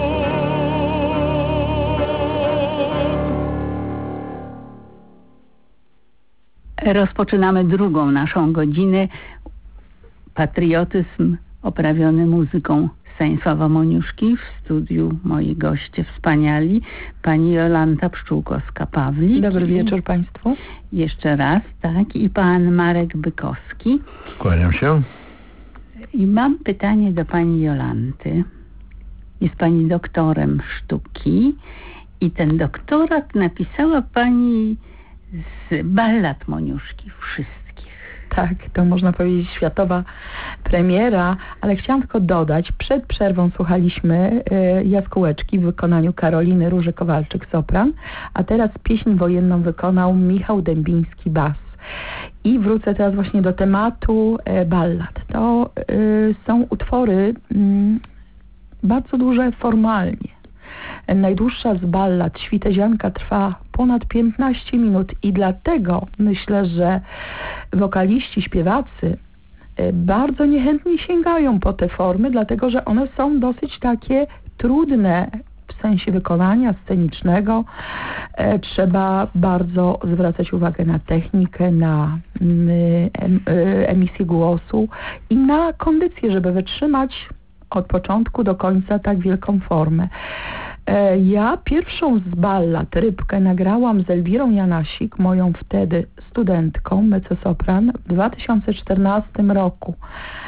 Rozpoczynamy drugą naszą godzinę. Patriotyzm oprawiony muzyką Stanisława Moniuszki. W studiu moi goście wspaniali. Pani Jolanta Pszczółkowska-Pawlik. Dobry wieczór Państwu. Jeszcze raz, tak. I pan Marek Bykowski. Kłaniam się. I mam pytanie do pani Jolanty. Jest pani doktorem sztuki i ten doktorat napisała pani z ballad Moniuszki wszystkich. Tak, to można powiedzieć światowa premiera, ale chciałam tylko dodać, przed przerwą słuchaliśmy Jaskółeczki w wykonaniu Karoliny Róży-Kowalczyk sopran, a teraz pieśń wojenną wykonał Michał Dębiński bas. I wrócę teraz właśnie do tematu ballad. To są utwory bardzo duże formalnie. Najdłuższa z ballad Świtezianka trwa ponad 15 minut i dlatego myślę, że wokaliści, śpiewacy bardzo niechętnie sięgają po te formy, dlatego że one są dosyć takie trudne w sensie wykonania scenicznego. Trzeba bardzo zwracać uwagę na technikę, na emisję głosu i na kondycję, żeby wytrzymać od początku do końca tak wielką formę. Ja pierwszą z ballad, Rybkę, nagrałam z Elwirą Janasik, moją wtedy studentką, mezzosopran, w 2014 roku.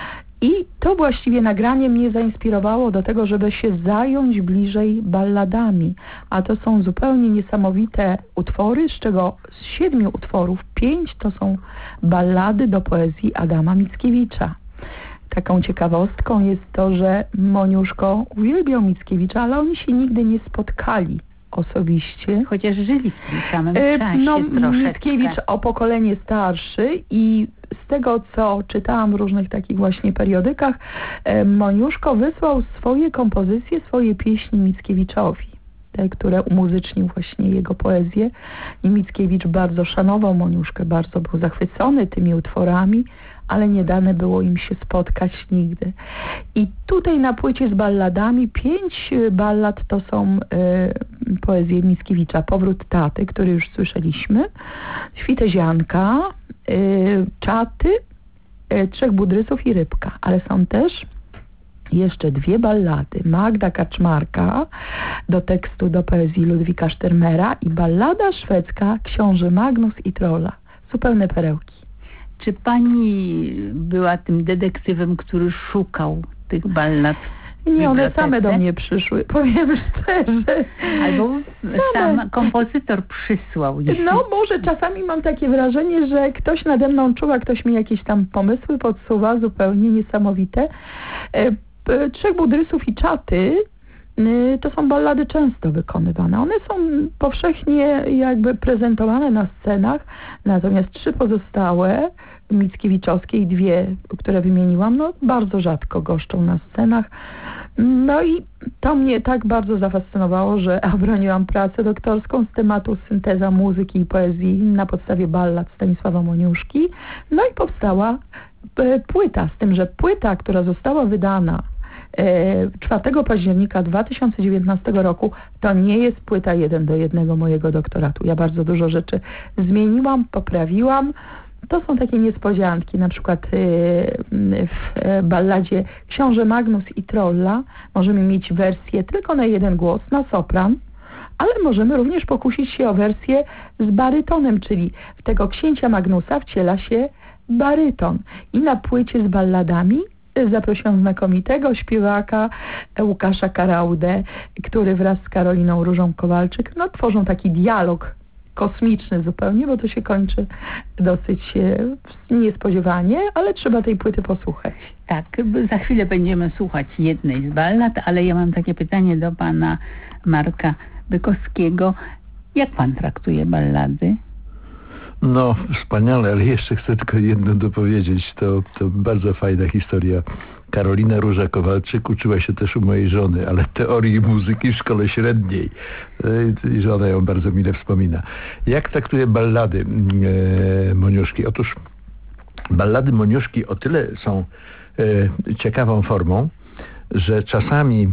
I to właściwie nagranie mnie zainspirowało do tego, żeby się zająć bliżej balladami. A to są zupełnie niesamowite utwory, z czego z 7 utworów 5 to są ballady do poezji Adama Mickiewicza. Taką ciekawostką jest to, że Moniuszko uwielbiał Mickiewicza, ale oni się nigdy nie spotkali osobiście. Chociaż żyli w tym samym czasie troszeczkę. Mickiewicz o pokolenie starszy i z tego, co czytałam w różnych takich właśnie periodykach, Moniuszko wysłał swoje kompozycje, swoje pieśni Mickiewiczowi, te, które umuzycznił właśnie jego poezję. I Mickiewicz bardzo szanował Moniuszkę, bardzo był zachwycony tymi utworami, ale nie dane było im się spotkać nigdy. I tutaj na płycie z balladami 5 ballad to są poezje Mickiewicza. Powrót taty, który już słyszeliśmy, Świtezianka, Czaty, Trzech budrysów i Rybka. Ale są też jeszcze 2 ballady. Magda Kaczmarka do tekstu do poezji Ludwika Sztermera i ballada szwedzka Książę Magnus i Trolla. Zupełne perełki. Czy pani była tym detektywem, który szukał tych ballad? Nie, one same do mnie przyszły, powiem szczerze. Albo sam kompozytor przysłał je. No może czasami mam takie wrażenie, że ktoś nade mną czuwa, ktoś mi jakieś tam pomysły podsuwa, zupełnie niesamowite. Trzech budrysów i Czaty to są ballady często wykonywane. One są powszechnie jakby prezentowane na scenach, natomiast 3 pozostałe, mickiewiczowskie i 2, które wymieniłam, no bardzo rzadko goszczą na scenach. No i to mnie tak bardzo zafascynowało, że obroniłam pracę doktorską z tematu synteza muzyki i poezji na podstawie ballad Stanisława Moniuszki. No i powstała płyta, z tym, że płyta, która została wydana 4 października 2019 roku, to nie jest płyta 1:1 mojego doktoratu. Ja bardzo dużo rzeczy zmieniłam, poprawiłam. To są takie niespodzianki, na przykład w balladzie Książę Magnus i Trolla możemy mieć wersję tylko na 1 głos, na sopran, ale możemy również pokusić się o wersję z barytonem, czyli w tego księcia Magnusa wciela się baryton. I na płycie z balladami zaprosiłam znakomitego śpiewaka Łukasza Karaudę, który wraz z Karoliną Różą Kowalczyk tworzą taki dialog kosmiczny zupełnie, bo to się kończy dosyć niespodziewanie, ale trzeba tej płyty posłuchać. Tak, za chwilę będziemy słuchać jednej z ballad, ale ja mam takie pytanie do pana Marka Bykowskiego. Jak pan traktuje ballady? No, wspaniale, ale jeszcze chcę tylko jedno dopowiedzieć. To bardzo fajna historia. Karolina Róża Kowalczyk uczyła się też u mojej żony, ale teorii muzyki w szkole średniej. I żona ją bardzo mile wspomina. Jak traktuje ballady Moniuszki? Otóż ballady Moniuszki o tyle są ciekawą formą, że czasami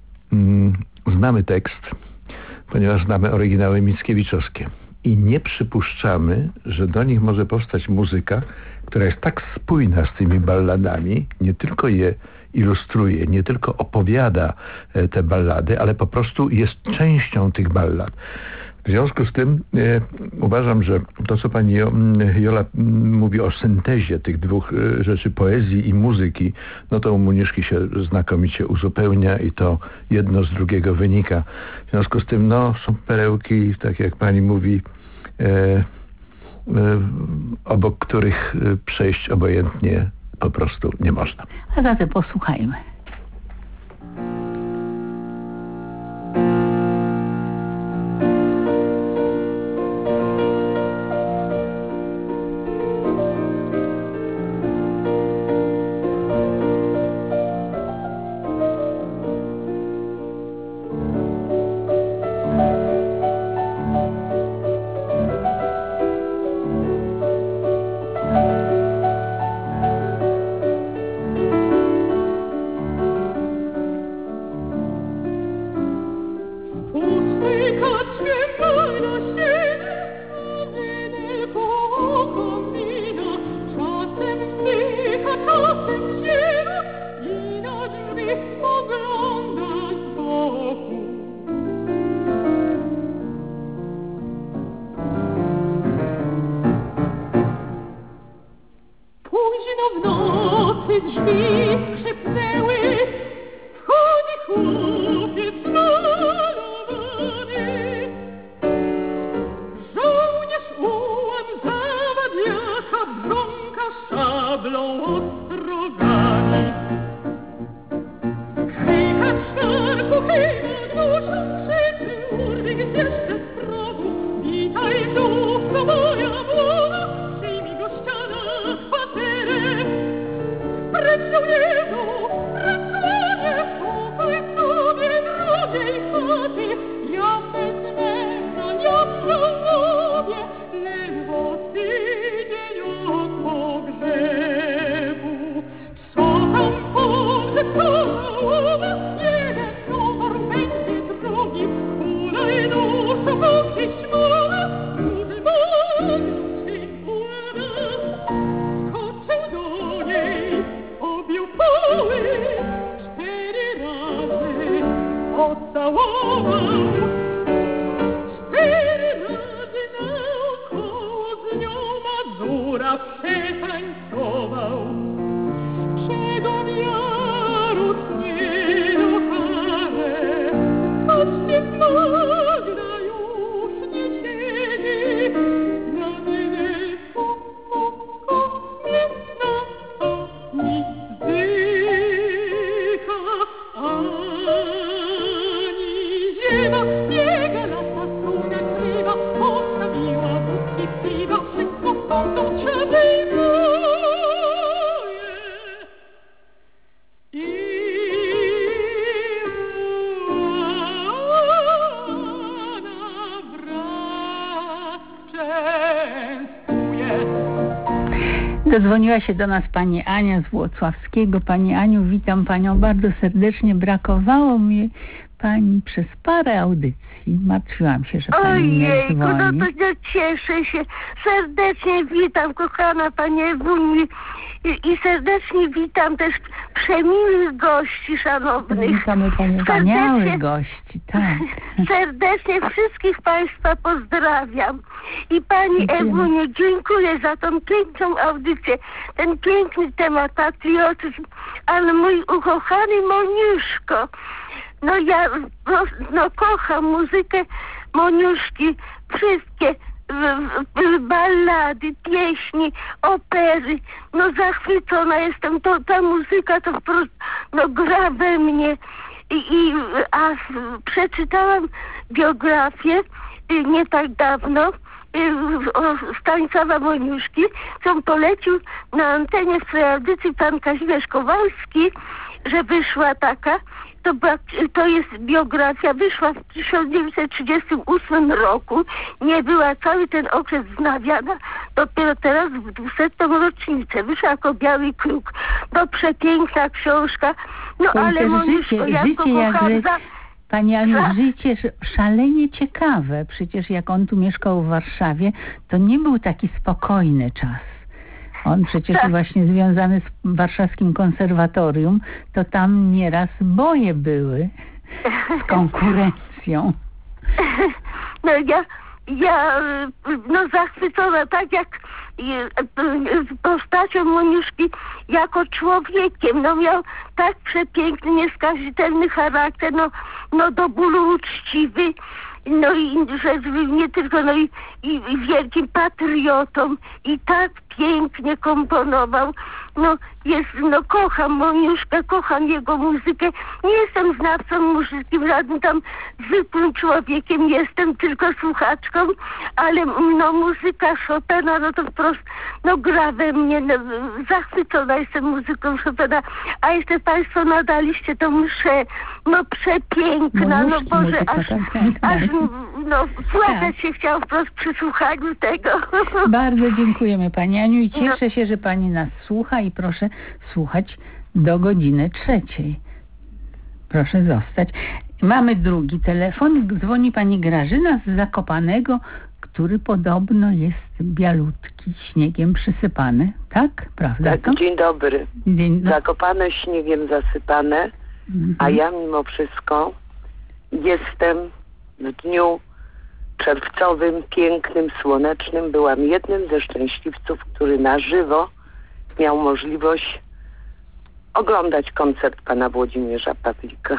znamy tekst, ponieważ znamy oryginały mickiewiczowskie. I nie przypuszczamy, że do nich może powstać muzyka, która jest tak spójna z tymi balladami, nie tylko je ilustruje, nie tylko opowiada te ballady, ale po prostu jest częścią tych ballad. W związku z tym uważam, że to, co pani Jola mówi o syntezie tych 2 rzeczy, poezji i muzyki, no to u Moniuszki się znakomicie uzupełnia i to jedno z drugiego wynika. W związku z tym, są perełki, tak jak pani mówi, obok których przejść obojętnie po prostu nie można. A zatem posłuchajmy. Późno w nocy nocy drzwi skrzypnęły, wchodzi chłopiec malowany. Żołnierz ułam zawadiaka brząka szablą ostrogami. Hejka czwarku, hej Magduszu, krzyczy Urwik z jeszcze z progu. Witaj wdówko moja młoda, przyjmij gościa na kwaterę. Precz żołnierzu, precz łonie, szukaj sobie drugiej chaty. Ja wezmę na nią żałowie, ledwo tydzień od pogrzebu. Co tam pogrzeb, co żałowa, jeden towar będzie drugi. Hulajnóżko, pieśń mowa, duży Magnus syn błaga. Skoczył do niej, objął poły, 4 razy pocałował. 4 razy naokoło z nią Mazura przetańcował. Czego Jarut nie dokaże, choć nie Magda już nie siedzi. Na wydechу nie ani zdycha, ani ziewa. Biega lata struna krywa, postawiła wódki piwa, wszystko stąd trzeba Dodzwoniła się do nas pani Ania z Włocławskiego. Pani Aniu, witam panią bardzo serdecznie. Brakowało mi pani przez parę audycji. Martwiłam się, że pani nie dzwoni. No to ja cieszę się. Serdecznie witam, kochana pani Ewuni. I serdecznie witam też przemiłych gości szanownych. Witamy pani wspaniałych gości, tak. Serdecznie wszystkich państwa pozdrawiam. I pani Ewunie, dziękuję za tą piękną audycję, ten piękny temat patriotyzm. Ale mój ukochany Moniuszko, no ja kocham muzykę Moniuszki, wszystkie ballady, pieśni, opery. No zachwycona jestem, ta muzyka to po prostu gra we mnie. Przeczytałam biografię nie tak dawno o Stanisława Moniuszki, co polecił na antenie w swojej audycji pan Kazimierz Kowalski, że wyszła taka. To jest biografia, wyszła w 1938 roku, nie była cały ten okres wznawiana, dopiero teraz w 200. rocznicę, wyszła jako Biały Kruk. To przepiękna książka, ale Moniuszko, ja go kocham Pani Aniu, życie szalenie ciekawe, przecież jak on tu mieszkał w Warszawie, to nie był taki spokojny czas. On przecież właśnie związany z warszawskim konserwatorium, to tam nieraz boje były z konkurencją. No ja zachwycona, tak jak postacią Moniuszki jako człowiekiem, miał tak przepiękny, nieskazitelny charakter, do bólu uczciwy, i że nie tylko, i wielkim patriotą, i tak pięknie komponował. Kocham Moniuszkę, kocham jego muzykę. Nie jestem znawcą muzyki, żadnym tam zwykłym człowiekiem, jestem tylko słuchaczką, ale muzyka Chopina, to po prostu gra we mnie. Zachwycona jestem muzyką Chopina. A jeszcze państwo nadaliście tą mszę, przepiękna, Boże, aż płakać się chciał wprost przy słuchaniu tego. Bardzo dziękujemy pani Aniu i cieszę się, że pani nas słucha i proszę słuchać do godziny 3. Proszę zostać. Mamy drugi telefon. Dzwoni pani Grażyna z Zakopanego, który podobno jest bialutki, śniegiem przysypany. Tak? Prawda? Tak, dzień dobry. Zakopane śniegiem zasypane, a ja mimo wszystko jestem w dniu czerwcowym, pięknym, słonecznym. Byłam jednym ze szczęśliwców, który na żywo miał możliwość oglądać koncert pana Włodzimierza Pawlika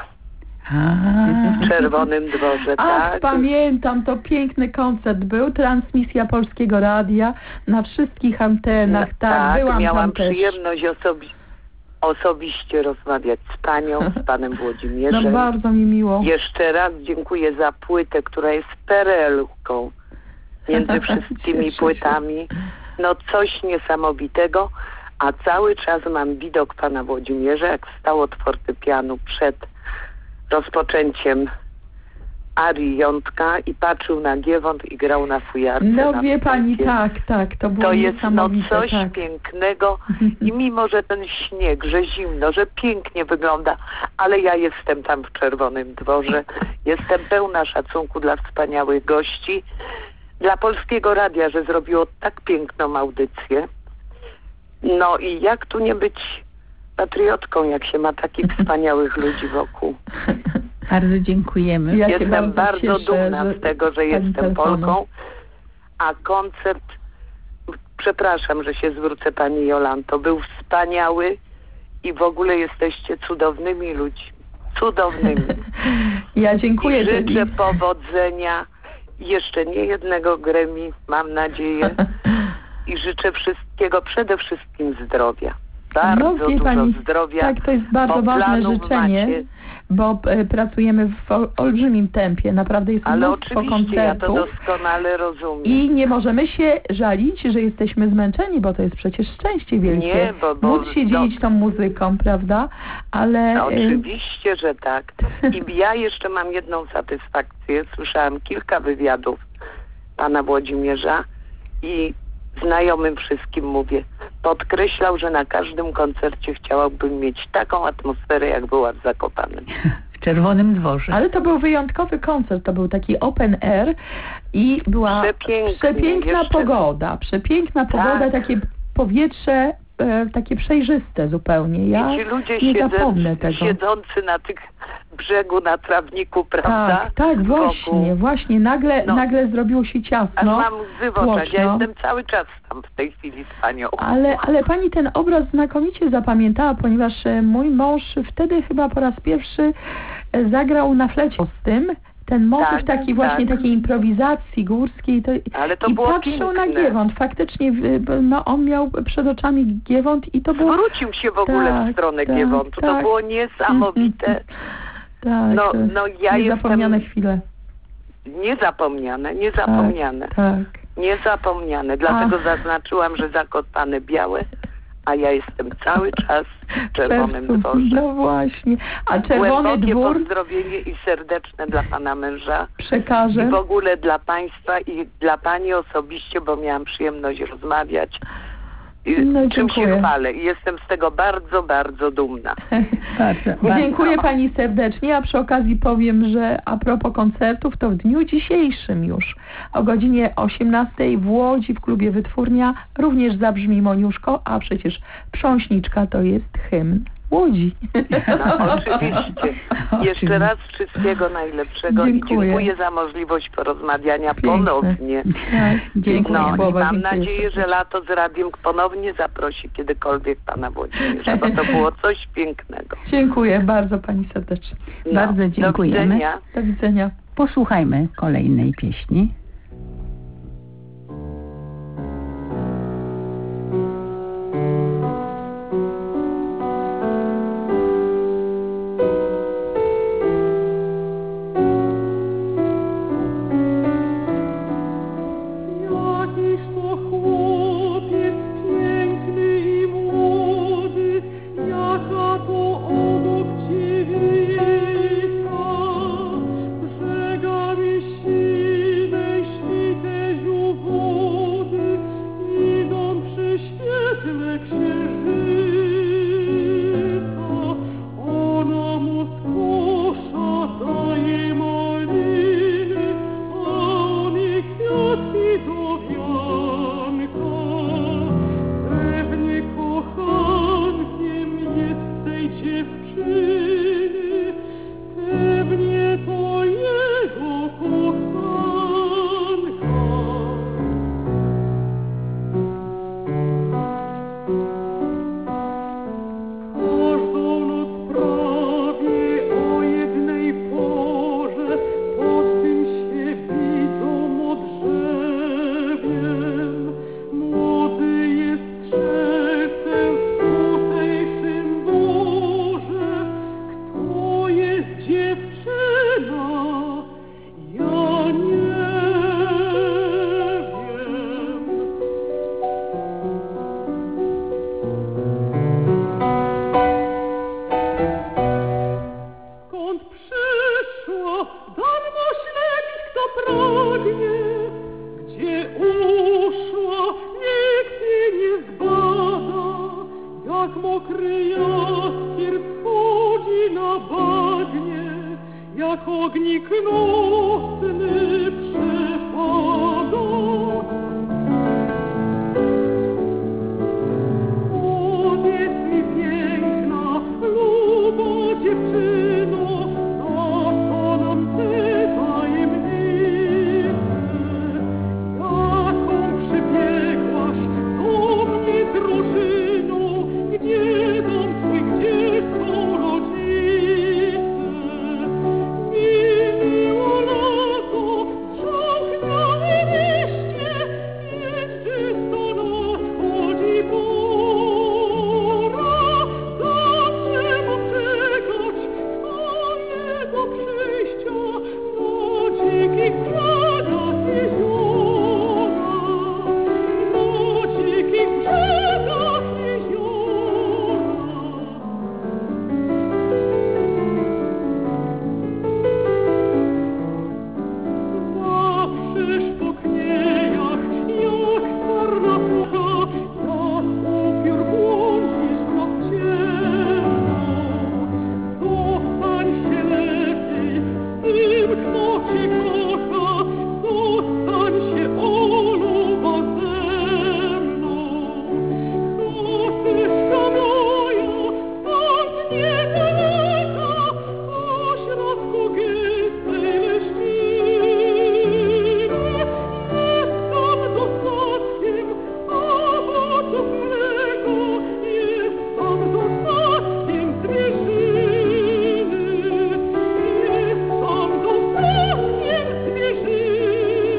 w Czerwonym Dworze. Ach, tak. pamiętam, to piękny koncert był, transmisja Polskiego Radia na wszystkich antenach, tak, byłam miałam tam też. przyjemność osobiście rozmawiać z panią, z panem Włodzimierzem. No bardzo mi miło. Jeszcze raz dziękuję za płytę, która jest perełką między wszystkimi płytami. No coś niesamowitego, a cały czas mam widok pana Włodzimierza, jak wstał od fortepianu przed rozpoczęciem arii Jątka i patrzył na Giewont i grał na fujarce. No wie pani, tak, to było to jest niesamowite. coś pięknego i mimo, że ten śnieg, że zimno, że pięknie wygląda, ale ja jestem tam w Czerwonym Dworze, jestem pełna szacunku dla wspaniałych gości, dla Polskiego Radia, że zrobiło tak piękną audycję. No i jak tu nie być patriotką, jak się ma takich wspaniałych ludzi wokół. Bardzo dziękujemy. Ja się Jestem bardzo cieszę, dumna że z tego, że jestem telefonu. Polką, a koncert, przepraszam, że się zwrócę pani Jolanto, był wspaniały i w ogóle jesteście cudownymi ludźmi. Cudownymi. Ja dziękuję. I życzę powodzenia, jeszcze nie jednego Grammy, mam nadzieję. I życzę wszystkiego, przede wszystkim zdrowia. Bardzo wie dużo pani, zdrowia. Tak, to jest bardzo ważne życzenie, bo pracujemy w olbrzymim tempie. Naprawdę jest ale mnóstwo oczywiście, ja to koncertów. doskonale rozumiem. I nie możemy się żalić, że jesteśmy zmęczeni, bo to jest przecież szczęście wielkie. Nie, bo móc się dzielić tą muzyką, prawda? Ale... No, oczywiście, że tak. I ja jeszcze mam jedną satysfakcję. Słyszałam kilka wywiadów pana Włodzimierza i znajomym wszystkim mówię, podkreślał, że na każdym koncercie chciałabym mieć taką atmosferę, jak była w Zakopanem. W Czerwonym Dworze. Ale to był wyjątkowy koncert, to był taki open air i była przepiękna pogoda, takie powietrze takie przejrzyste zupełnie. Ja I ci ludzie nie zapomnę tego. siedzący na tych brzegu, na trawniku, prawda? Tak, właśnie. Nagle zrobiło się ciasno. Aż mam łzy w oczach. Ja tłoczno. jestem cały czas tam w tej chwili z panią. Ale pani ten obraz znakomicie zapamiętała, ponieważ mój mąż wtedy chyba po raz pierwszy zagrał na flecie z tym. Ten motyw taki właśnie takiej improwizacji górskiej. Ale to i było patrzył piękne. na Giewont. Faktycznie on miał przed oczami Giewont i to było... Zwrócił się w ogóle w stronę Giewontu. To było niesamowite. Tak, no ja niezapomniane jestem... chwile. Niezapomniane. Niezapomniane. Dlatego zaznaczyłam, że Zakopane białe, a ja jestem cały czas w Czerwonym Dworze. No właśnie. A Czerwony Głębokie Dwór pozdrowienie i serdeczne dla pana męża. przekażę. I w ogóle dla państwa i dla pani osobiście, bo miałam przyjemność rozmawiać. Czym się chwalę i jestem z tego bardzo, bardzo dumna. Dziękuję pani serdecznie, a przy okazji powiem, że a propos koncertów, to w dniu dzisiejszym już o godzinie 18 w Łodzi w klubie Wytwórnia również zabrzmi Moniuszko, a przecież Prząśniczka to jest hymn Łodzi. No, oczywiście. Jeszcze raz wszystkiego najlepszego i dziękuję za możliwość porozmawiania ponownie. Dziękuję. I mam nadzieję, że lato z radiem ponownie zaprosi kiedykolwiek pana Włodzimierza, bo to było coś pięknego. Dziękuję bardzo pani serdecznie. Bardzo dziękujemy. Do widzenia. Posłuchajmy kolejnej pieśni. Brzegami siwej jak mokry jaskier wschodzi na bagnie, jak ognik nocny przepada. Powiedz mi piękna, luba dziewczyno, na co nam te tajemnice? Jaką przybiegłaś do mnie drużyną, gdzie dom twój, gdzie są rodzice? Zmieniło lato, wstrząknęły liście, jeszcze nadchodzi pora. Zawsze mam czekać twojego przyjścia na dzikich brzegach jeziora, na dzikich brzegach jeziora. Zawsze po kniejach, jak sarna pucha, jak upiór błądzi wzrok ciemno. Zostań się lepiej z tym, kto cię kocha, zostań się, Oluba, ze mną. Chateczka moja, stąd niedaleka, pośród kugistej leśniny. Jest tam dostatkiem owoców mleka, jest tam dostatkiem zwierzyny, jest tam dostatkiem zwierzyny.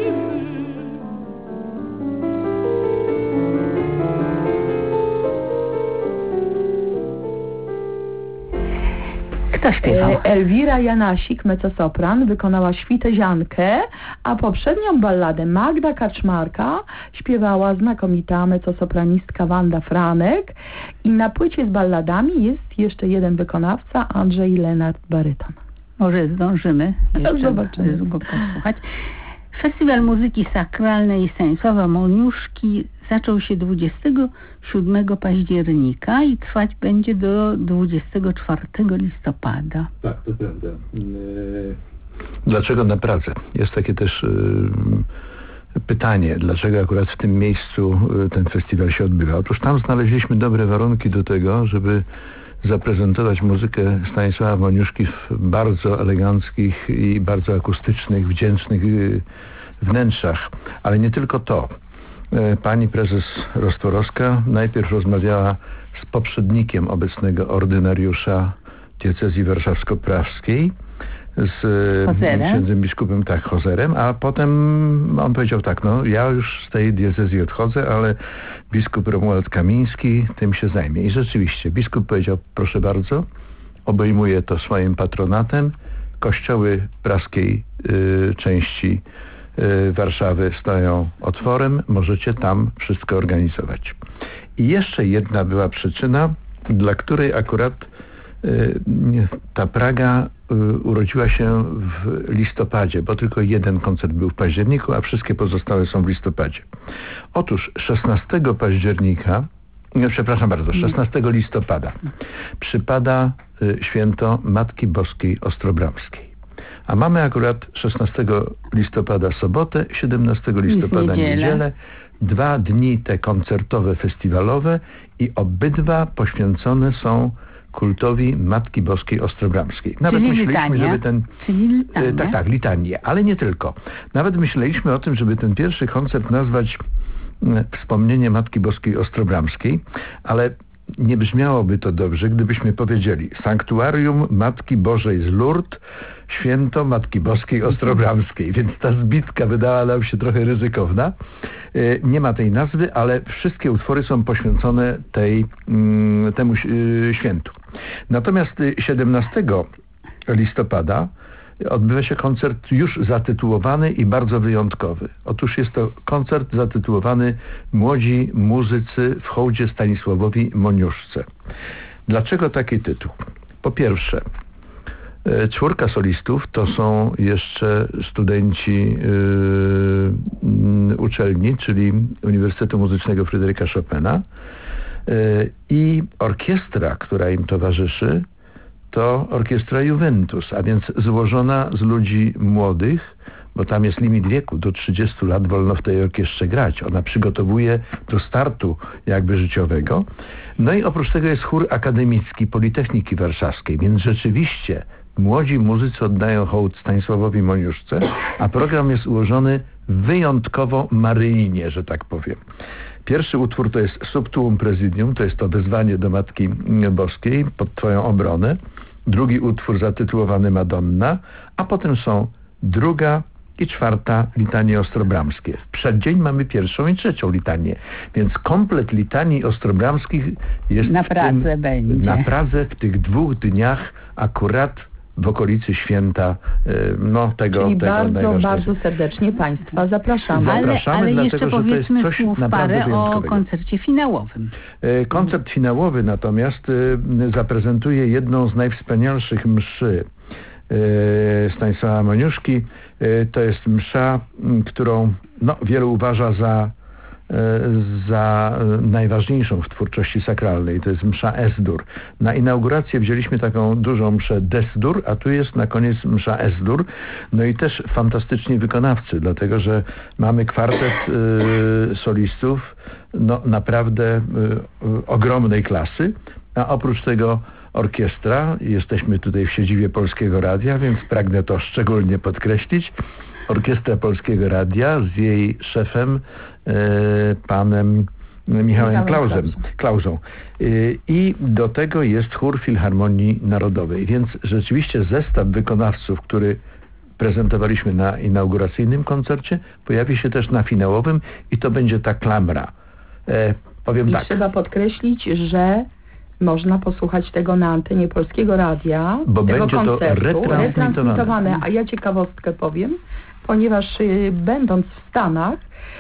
Kto śpiewał? Elwira Janasik, mezzosopran, wykonała Świteziankę, a poprzednią balladę Magda Kaczmarka śpiewała znakomita mezzosopranistka Wanda Franek i na płycie z balladami jest jeszcze jeden wykonawca, Andrzej Lenart, baryton. Może zdążymy jeszcze Zobaczymy. go posłuchać. Festiwal Muzyki Sakralnej Stanisława Moniuszki zaczął się 27 października i trwać będzie do 24 listopada. Tak, to prawda. Dlaczego na Pradze? Jest takie też pytanie, dlaczego akurat w tym miejscu ten festiwal się odbywa. Otóż tam znaleźliśmy dobre warunki do tego, żeby zaprezentować muzykę Stanisława Moniuszki w bardzo eleganckich i bardzo akustycznych, wdzięcznych wnętrzach. Ale nie tylko to. Pani prezes Rostworowska najpierw rozmawiała z poprzednikiem obecnego ordynariusza diecezji warszawsko-praskiej, z księdzem biskupem, tak, Hozerem, a potem on powiedział tak, no ja już z tej diecezji odchodzę, ale biskup Romuald Kamiński tym się zajmie. I rzeczywiście biskup powiedział, proszę bardzo, obejmuje to swoim patronatem, kościoły praskiej części Warszawy stoją otworem, możecie tam wszystko organizować. I jeszcze jedna była przyczyna, dla której akurat ta Praga urodziła się w listopadzie, bo tylko jeden koncert był w październiku, a wszystkie pozostałe są w listopadzie. Otóż 16 października, 16 listopada przypada święto Matki Boskiej Ostrobramskiej. A mamy akurat 16 listopada sobotę, 17 listopada niedzielę. 2 dni te koncertowe, festiwalowe i obydwa poświęcone są kultowi Matki Boskiej Ostrobramskiej. Nawet czyli myśleliśmy, litania. żeby ten... Czyli litania. Tak, litanie, ale nie tylko. Nawet myśleliśmy o tym, żeby ten pierwszy koncert nazwać Wspomnienie Matki Boskiej Ostrobramskiej, ale nie brzmiałoby to dobrze, gdybyśmy powiedzieli Sanktuarium Matki Bożej z Lourdes, Święto Matki Boskiej Ostrobramskiej, więc ta zbitka wydała nam się trochę ryzykowna. Nie ma tej nazwy, ale wszystkie utwory są poświęcone temu świętu. Natomiast 17 listopada odbywa się koncert już zatytułowany i bardzo wyjątkowy. Otóż jest to koncert zatytułowany Młodzi muzycy w hołdzie Stanisławowi Moniuszce. Dlaczego taki tytuł? Po pierwsze, 4 solistów to są jeszcze studenci uczelni, czyli Uniwersytetu Muzycznego Fryderyka Chopina. I orkiestra, która im towarzyszy, to orkiestra Juventus, a więc złożona z ludzi młodych, bo tam jest limit wieku, do 30 lat wolno w tej orkiestrze grać. Ona przygotowuje do startu jakby życiowego. No i oprócz tego jest chór akademicki Politechniki Warszawskiej, więc rzeczywiście młodzi muzycy oddają hołd Stanisławowi Moniuszce, a program jest ułożony wyjątkowo maryjnie, że tak powiem. Pierwszy utwór to jest Subtuum Presidium, to jest to wezwanie do Matki Boskiej pod Twoją obronę. Drugi utwór zatytułowany Madonna, a potem są druga i czwarta litanie ostrobramskie. W przeddzień mamy pierwszą i trzecią litanię, więc komplet litanii ostrobramskich jest na Pradze będzie. Na Pradze w tych 2 dniach akurat w okolicy święta tego Czyli najważniejszego. bardzo serdecznie Państwa zapraszamy. Ale dlatego, jeszcze powiedzmy słów parę o koncercie koncercie finałowym. Koncert finałowy natomiast zaprezentuje jedną z najwspanialszych mszy Stanisława Moniuszki. To jest msza, którą wielu uważa za najważniejszą w twórczości sakralnej. To jest msza Es-dur. Na inaugurację wzięliśmy taką dużą mszę Des-dur, a tu jest na koniec msza Es-dur. No i też fantastyczni wykonawcy, dlatego że mamy kwartet solistów naprawdę ogromnej klasy, a oprócz tego orkiestra. Jesteśmy tutaj w siedzibie Polskiego Radia, więc pragnę to szczególnie podkreślić. Orkiestra Polskiego Radia z jej szefem panem Michałem Klausą. I do tego jest chór Filharmonii Narodowej, więc rzeczywiście zestaw wykonawców, który prezentowaliśmy na inauguracyjnym koncercie, pojawi się też na finałowym i to będzie ta klamra. Powiem tak. Trzeba podkreślić, że można posłuchać tego na antenie Polskiego Radia, bo tego będzie koncertu, to retransmitowane. A ja ciekawostkę powiem, ponieważ będąc w Stanach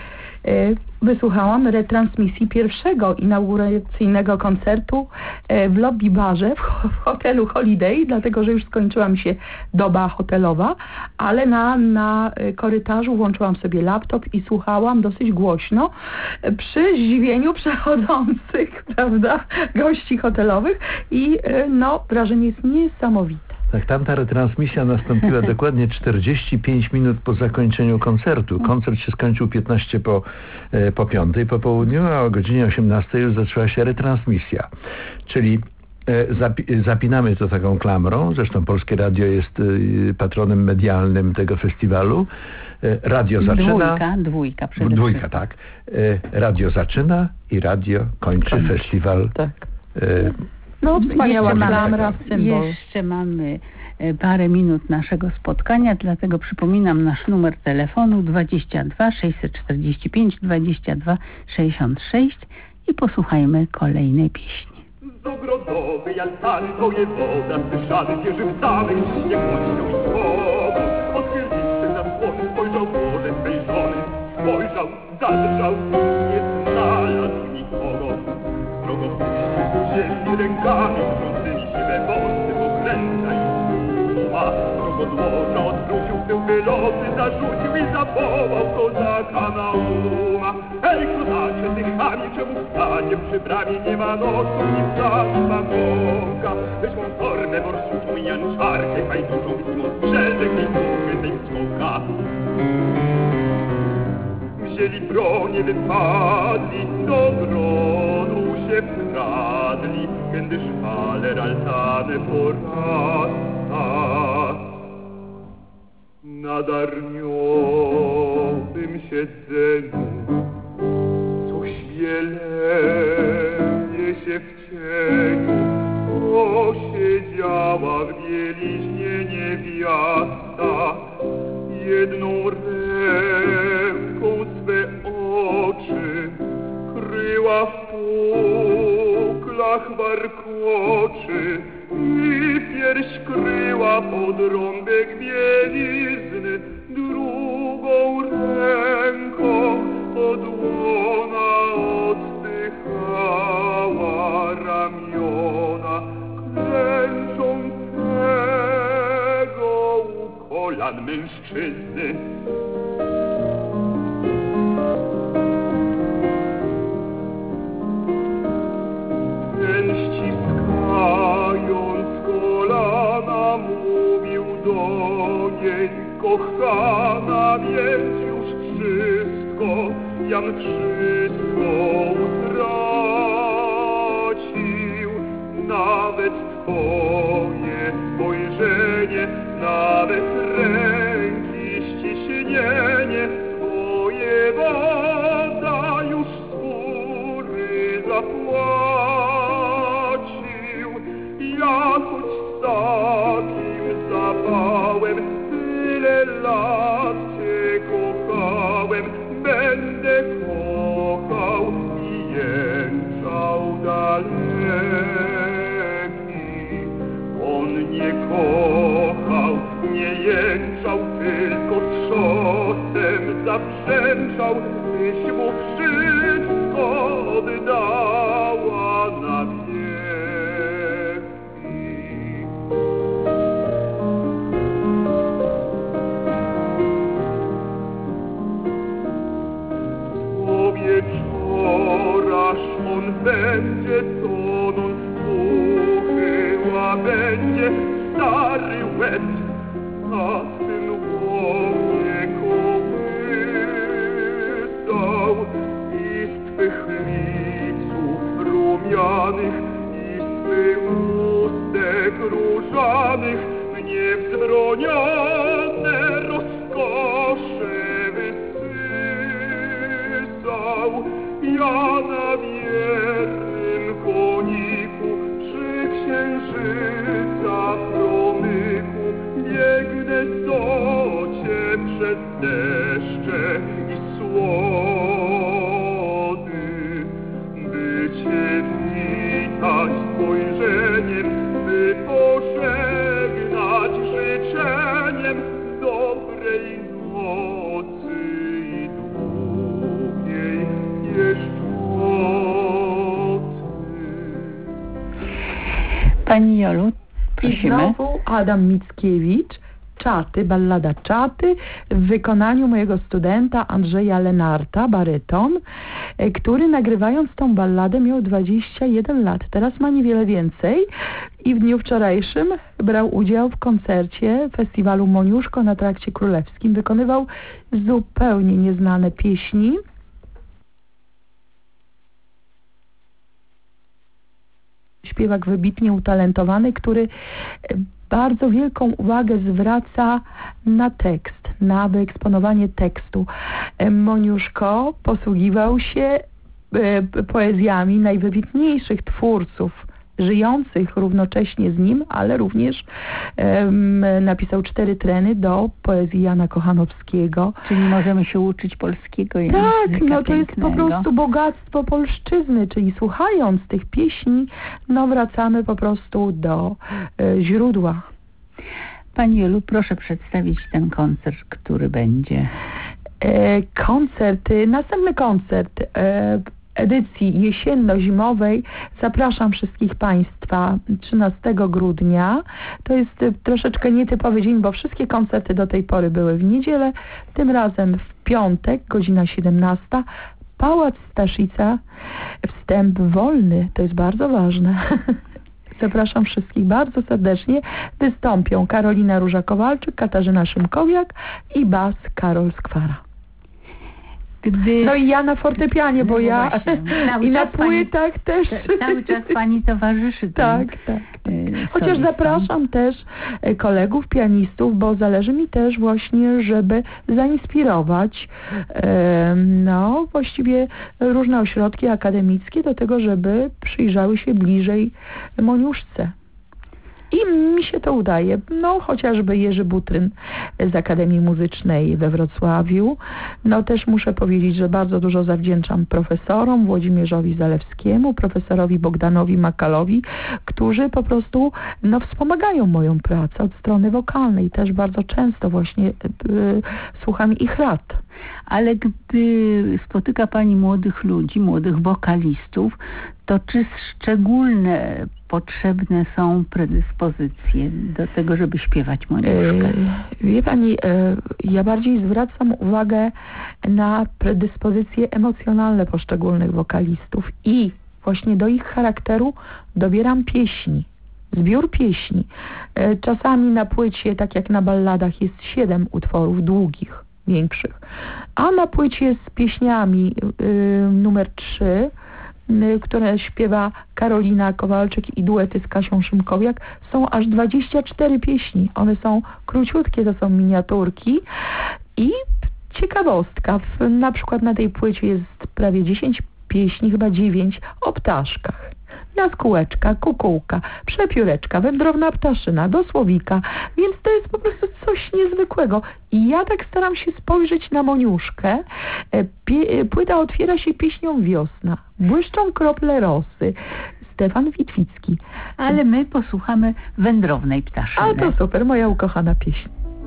wysłuchałam retransmisji pierwszego inauguracyjnego koncertu w lobby barze w hotelu Holiday, dlatego że już skończyła mi się doba hotelowa, ale na korytarzu włączyłam sobie laptop i słuchałam dosyć głośno przy zdziwieniu przechodzących, prawda, gości hotelowych i wrażenie jest niesamowite. Tak, tamta retransmisja nastąpiła dokładnie 45 minut po zakończeniu koncertu. Koncert się skończył 15 po 5 po południu, a o godzinie 18 już zaczęła się retransmisja. Czyli zapinamy to taką klamrą. Zresztą Polskie Radio jest patronem medialnym tego festiwalu. Radio zaczyna. Dwójka przede wszystkim. Dwójka, tak. Radio zaczyna i radio kończy festiwal. Tak. Wspaniała klamra, symbol. Jeszcze mamy parę minut naszego spotkania, dlatego przypominam nasz numer telefonu 22 645 22 66 i posłuchajmy kolejnej pieśni. Z ogrodowej altany wojewoda zdyszany wieżywcami pięknością i słową. Otwierdziwszy zasłony spojrzał w morze swej żony. Spojrzał, zadrżał, nie znalazł nikogo. Srogo puścił ziemi rękami, trącymi siwe wąsy pokręca i tłuma. Srogo złoża odwrócił tyłby loty, zarzucił i zawołał kozaka na uma. Ej, kozacze, dychami, czemu w stadzie przy bramie nie ma nosu ni ptaku wagonka? Weź mą torbę borsuczą i janczarkę hajduczą, wyjmą strzelbę i długie tej smoka. Wzięli bronię, wypadli, do gronu się wkradli, kiedy szpaler altany porasta. Na darniowym siedzeniu coś wieleje się w cieniu, posiedziała w bieliźnie niewiasta, jedną ręką swe oczy kryła w puklach warkoczy i pierś kryła pod rąbek bielizny, drugą ręką od łona odpychała ramiona klęczącego u kolan mężczyzny. kochana, więc już wszystko, jam wszystko utracił, nawet twoje spojrzenie, nawet ręki ściśnienie, twoje woda już skóry zapłacił. Ja choć z takim zapałem tyle lat cię kochałem, będę kochał i jęczał daleki. On nie kochał, nie jęczał, tylko trzotem zabrzęczał, tyś mu wszystko oddała na wieki. Co wieczoraż on będzie tonąc uchyła będzie stary łeb na twym łonie kołysał i z twych liców rumianych i z twych ustek różanych niewzbronione rozkosze wysysał. Ja na wiernym koniku przy księżyca promyku biegnę do cię przez deszcze i słody, by cię witać spojrzeniem, by pożegnać życzeniem dobrej nocy i długiej pieszczoty. Pani Jolu, prosimy. I znowu Adam Mickiewicz, Czaty, ballada Czaty w wykonaniu mojego studenta Andrzeja Lenarta, baryton, który nagrywając tą balladę miał 21 lat. Teraz ma niewiele więcej i w dniu wczorajszym brał udział w koncercie festiwalu Moniuszko na Trakcie Królewskim. Wykonywał zupełnie nieznane pieśni. Śpiewak wybitnie utalentowany, który bardzo wielką uwagę zwraca na tekst, na wyeksponowanie tekstu. Moniuszko posługiwał się poezjami najwybitniejszych twórców żyjących równocześnie z nim, ale również napisał 4 treny do poezji Jana Kochanowskiego. Czyli możemy się uczyć polskiego języka. Tak, no to jest po pięknego. prostu bogactwo polszczyzny, czyli słuchając tych pieśni, no wracamy po prostu do źródła. Pani Jolu, proszę przedstawić ten koncert, który będzie. Następny koncert edycji jesienno-zimowej zapraszam wszystkich Państwa 13 grudnia. To jest troszeczkę nietypowy dzień, bo wszystkie koncerty do tej pory były w niedzielę. Tym razem w piątek, godzina 17. Pałac Staszica, wstęp wolny, to jest bardzo ważne. Zapraszam wszystkich bardzo serdecznie. Wystąpią Karolina Róża-Kowalczyk, Katarzyna Szymkowiak i bas Karol Skwara. No i ja na fortepianie, bo ja i na płytach też. Cały czas Pani towarzyszy. Tak. Chociaż zapraszam też kolegów pianistów, bo zależy mi też właśnie, żeby zainspirować właściwie różne ośrodki akademickie do tego, żeby przyjrzały się bliżej Moniuszce. I mi się to udaje. No chociażby Jerzy Butryn z Akademii Muzycznej we Wrocławiu. No też muszę powiedzieć, że bardzo dużo zawdzięczam profesorom Włodzimierzowi Zalewskiemu, profesorowi Bogdanowi Makalowi, którzy po prostu wspomagają moją pracę od strony wokalnej. Też bardzo często właśnie słucham ich rad. Ale gdy spotyka Pani młodych ludzi, młodych wokalistów, to czy szczególne potrzebne są predyspozycje do tego, żeby śpiewać Moniuszkę? Wie Pani, ja bardziej zwracam uwagę na predyspozycje emocjonalne poszczególnych wokalistów i właśnie do ich charakteru dobieram pieśni. zbiór pieśni. Czasami na płycie, tak jak na balladach, jest 7 utworów długich, większych, a na płycie z pieśniami numer 3, które śpiewa Karolina Kowalczyk i duety z Kasią Szymkowiak, są aż 24 pieśni. One są króciutkie, to są miniaturki i ciekawostka, na przykład na tej płycie jest prawie 10 pieśni, chyba 9 o ptaszkach. Jaskółeczka, kukułka, przepióreczka, wędrowna ptaszyna, do słowika, więc to jest po prostu coś niezwykłego. I ja tak staram się spojrzeć na Moniuszkę. Płyta otwiera się pieśnią Wiosna. Błyszczą krople rosy. Stefan Witwicki. Ale my posłuchamy Wędrownej ptaszyny. A to super, moja ukochana pieśń.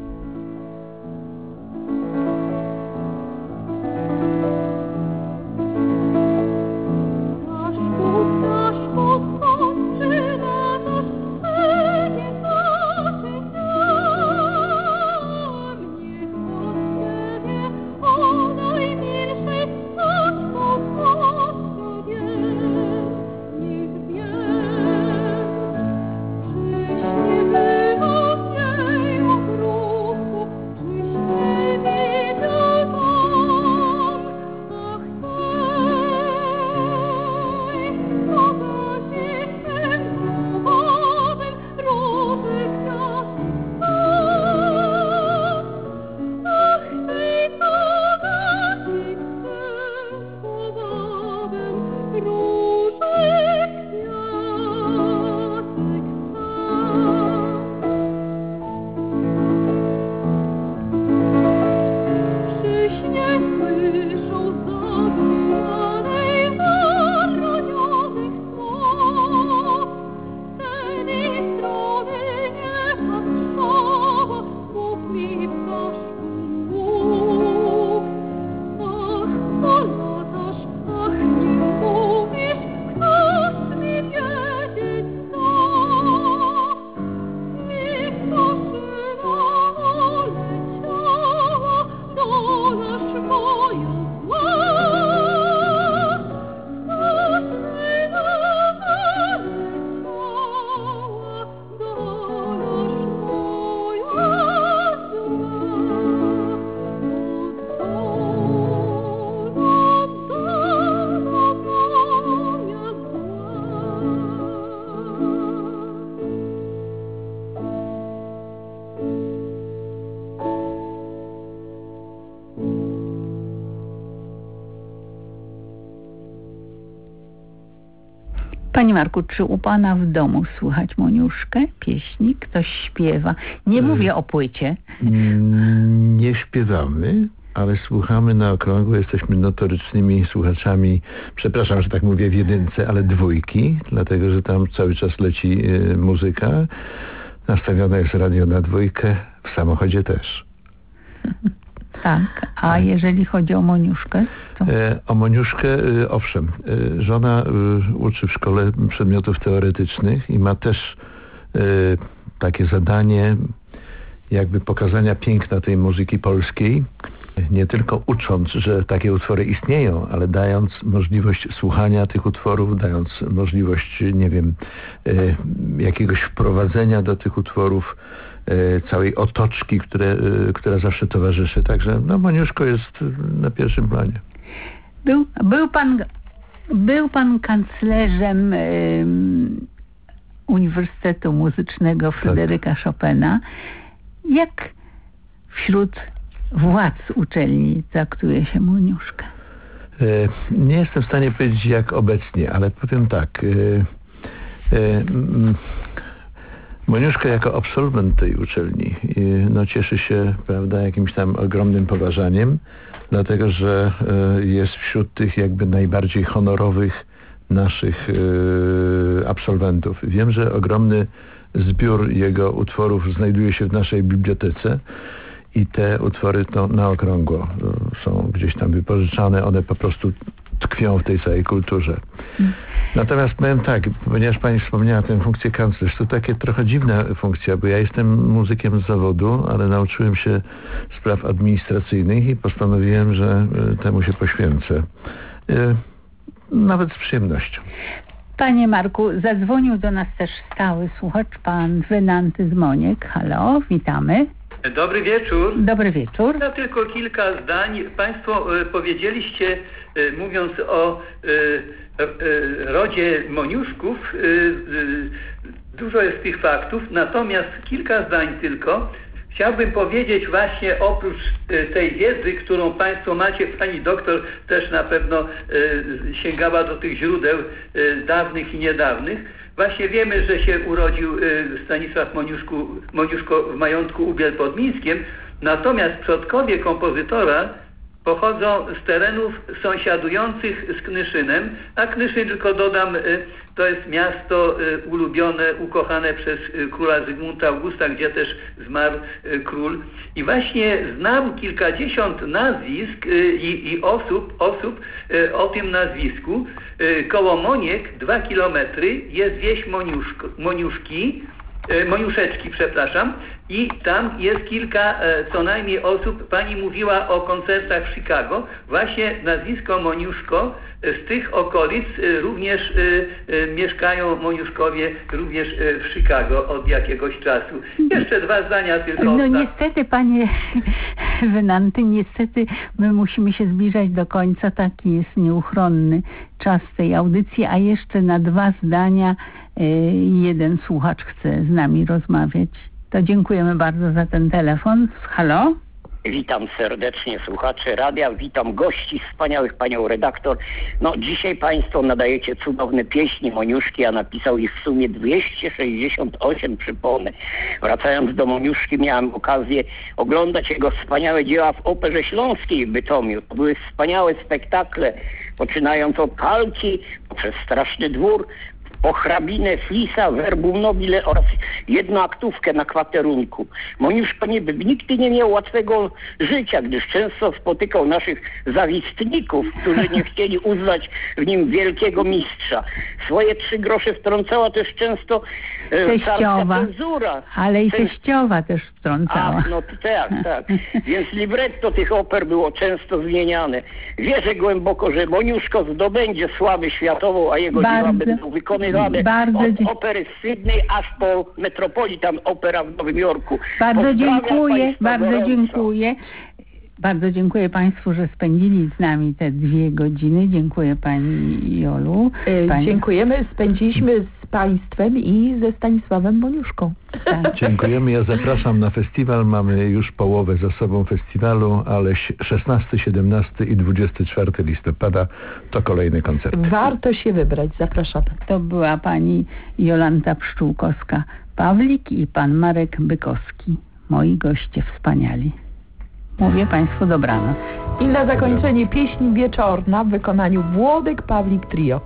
Panie Marku, czy u Pana w domu słychać Moniuszkę, pieśni? Ktoś śpiewa? Nie mówię o płycie. Nie śpiewamy, ale słuchamy na okrągło. Jesteśmy notorycznymi słuchaczami, przepraszam, że tak mówię w jedynce, ale dwójki, dlatego, że tam cały czas leci muzyka. Nastawione jest radio na dwójkę, w samochodzie też. Tak, a jeżeli chodzi o Moniuszkę? To... O Moniuszkę, owszem, żona uczy w szkole przedmiotów teoretycznych i ma też takie zadanie jakby pokazania piękna tej muzyki polskiej, nie tylko ucząc, że takie utwory istnieją, ale dając możliwość słuchania tych utworów, dając możliwość, nie wiem, jakiegoś wprowadzenia do tych utworów, całej otoczki, która zawsze towarzyszy. Także no, Moniuszko jest na pierwszym planie. Był pan kanclerzem Uniwersytetu Muzycznego Fryderyka Chopina. Jak wśród władz uczelni traktuje się Moniuszkę? Nie jestem w stanie powiedzieć jak obecnie, ale powiem tak. Moniuszka jako absolwent tej uczelni no, cieszy się, prawda, jakimś tam ogromnym poważaniem, dlatego że jest wśród tych jakby najbardziej honorowych naszych absolwentów. Wiem, że ogromny zbiór jego utworów znajduje się w naszej bibliotece i te utwory to na okrągło są gdzieś tam wypożyczane, one po prostu tkwią w tej całej kulturze. Natomiast powiem tak, ponieważ pani wspomniała tę funkcję kanclerz, to takie trochę dziwna funkcja, bo ja jestem muzykiem z zawodu, ale nauczyłem się spraw administracyjnych i postanowiłem, że temu się poświęcę. Nawet z przyjemnością. Panie Marku, zadzwonił do nas też stały słuchacz, pan Wenanty z Moniek. Halo, witamy. Dobry wieczór. Dobry wieczór. Ja tylko kilka zdań. Państwo powiedzieliście, mówiąc o rodzie moniuszków, dużo jest tych faktów, natomiast kilka zdań tylko. Chciałbym powiedzieć właśnie oprócz tej wiedzy, którą Państwo macie, Pani doktor też na pewno sięgała do tych źródeł dawnych i niedawnych. Właśnie wiemy, że się urodził Stanisław Moniuszko w majątku Ubiel pod Mińskiem, natomiast przodkowie kompozytora pochodzą z terenów sąsiadujących z Knyszynem, a Knyszyn, tylko dodam, to jest miasto ulubione, ukochane przez króla Zygmunta Augusta, gdzie też zmarł król. I właśnie znam kilkadziesiąt nazwisk i osób o tym nazwisku. Koło Moniek, 2 kilometry, jest wieś Moniuszeczki, przepraszam, i tam jest kilka co najmniej osób. Pani mówiła o koncertach w Chicago. Właśnie nazwisko Moniuszko z tych okolic również mieszkają Moniuszkowie również w Chicago od jakiegoś czasu. Jeszcze 2 zdania tylko. No niestety, panie Wenanty, niestety my musimy się zbliżać do końca. Taki jest nieuchronny czas tej audycji, a jeszcze na 2 zdania jeden słuchacz chce z nami rozmawiać. To dziękujemy bardzo za ten telefon. Halo? Witam serdecznie słuchaczy radia, witam gości wspaniałych, panią redaktor. No dzisiaj państwo nadajecie cudowne pieśni Moniuszki, a napisał ich w sumie 268, przypomnę. Wracając do Moniuszki miałem okazję oglądać jego wspaniałe dzieła w Operze Śląskiej w Bytomiu. To były wspaniałe spektakle, poczynając od Kalki, poprzez Straszny Dwór, po hrabinę, Flisa, Verbum Nobile oraz jednoaktówkę na kwaterunku. Moniuszko nigdy nie miał łatwego życia, gdyż często spotykał naszych zawistników, którzy nie chcieli uznać w nim wielkiego mistrza. Swoje 3 grosze wtrącała też często teściowa, cenzura. Ale i teściowa też wtrącała. Ach, no tak. Więc libretto tych oper było często zmieniane. Wierzę głęboko, że Moniuszko zdobędzie sławę światową, a jego dzieła będą wykonywane od opery z Sydney aż po Metropolitan Opera w Nowym Jorku. Bardzo dziękuję. Bardzo dziękuję Państwu, że spędzili z nami te 2 godziny. Dziękuję Pani Jolu. Dziękujemy. Spędziliśmy z Państwem i ze Stanisławem Moniuszką. Tak. Dziękujemy. Ja zapraszam na festiwal. Mamy już połowę za sobą festiwalu, ale 16, 17 i 24 listopada to kolejny koncert. Warto się wybrać. Zapraszamy. To była Pani Jolanta Pszczółkowska-Pawlik i Pan Marek Bykowski. Moi goście wspaniali. Mówię Państwu dobranoc. I na zakończenie pieśń wieczorna w wykonaniu Włodek Pawlik Trio.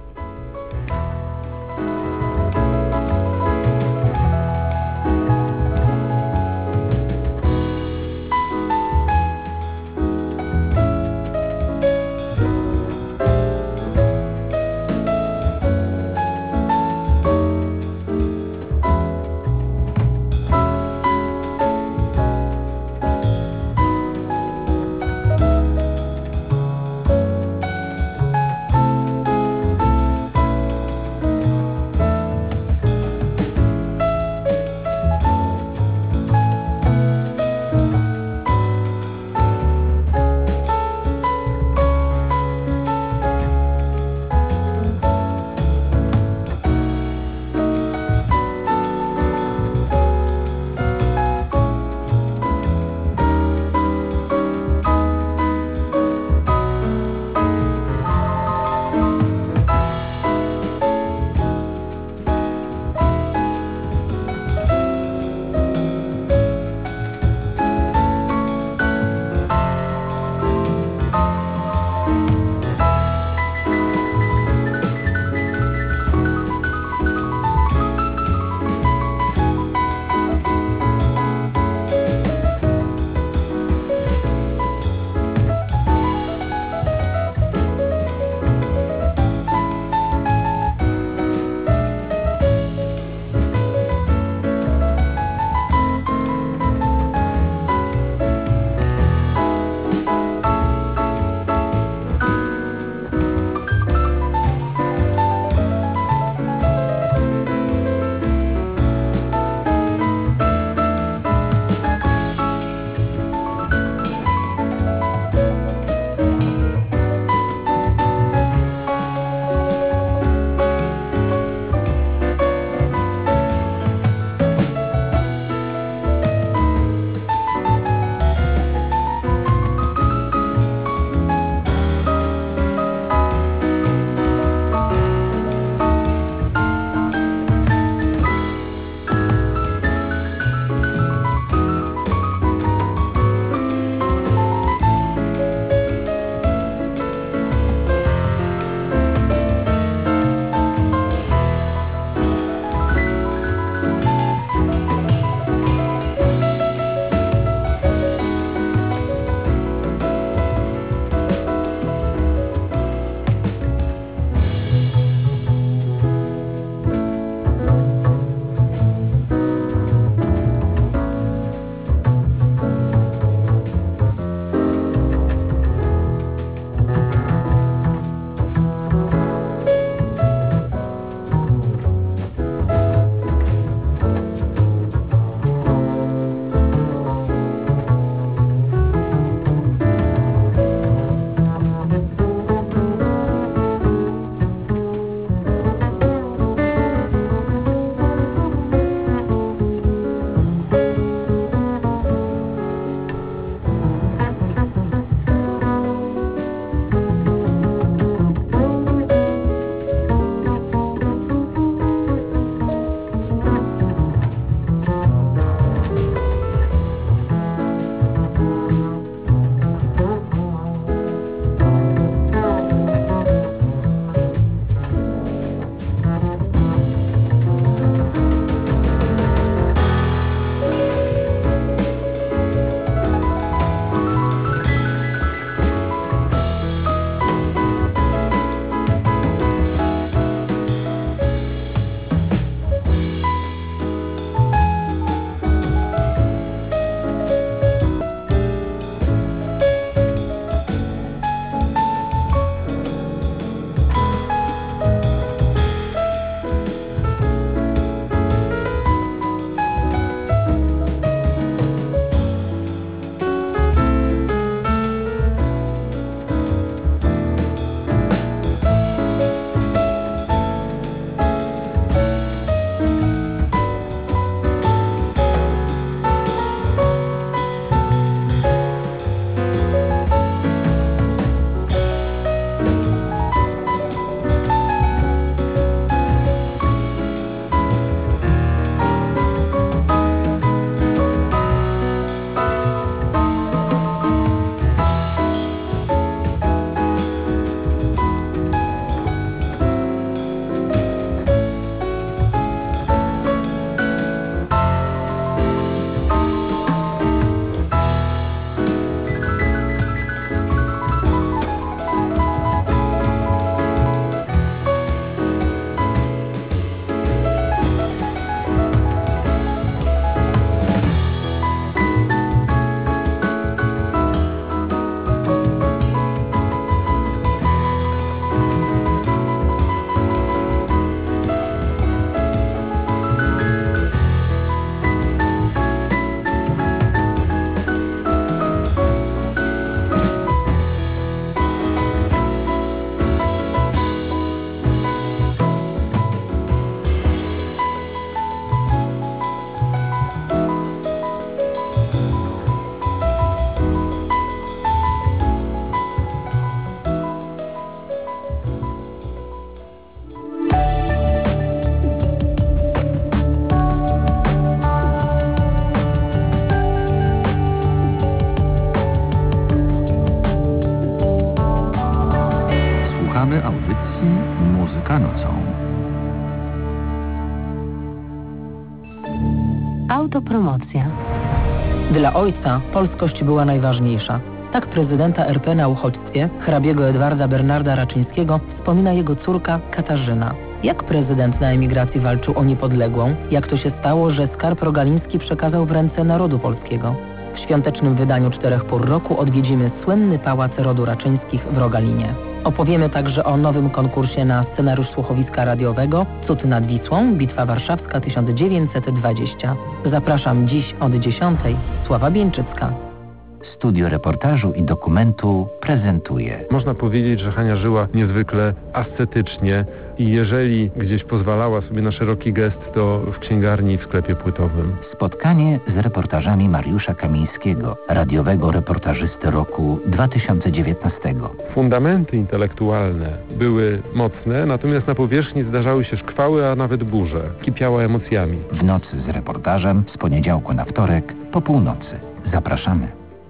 Autopromocja. Dla ojca polskość była najważniejsza. Tak prezydenta RP na uchodźstwie, hrabiego Edwarda Bernarda Raczyńskiego, wspomina jego córka Katarzyna. Jak prezydent na emigracji walczył o niepodległą? Jak to się stało, że skarb rogaliński przekazał w ręce narodu polskiego? W świątecznym wydaniu 4 pór roku odwiedzimy słynny pałac rodu Raczyńskich w Rogalinie. Opowiemy także o nowym konkursie na scenariusz słuchowiska radiowego Cud nad Wisłą, Bitwa Warszawska 1920. Zapraszam dziś od 10:00. Sława Bieńczycka. Studio reportażu i dokumentu prezentuje. Można powiedzieć, że Hania żyła niezwykle ascetycznie i jeżeli gdzieś pozwalała sobie na szeroki gest, to w księgarni i w sklepie płytowym. Spotkanie z reportażami Mariusza Kamińskiego, radiowego reportażysty roku 2019. Fundamenty intelektualne były mocne, natomiast na powierzchni zdarzały się szkwały, a nawet burze. Kipiała emocjami. W nocy z reportażem z poniedziałku na wtorek po północy. Zapraszamy.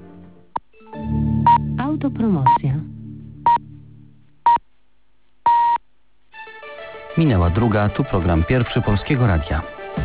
Autopromocja. Minęła 2, tu program pierwszy Polskiego Radia.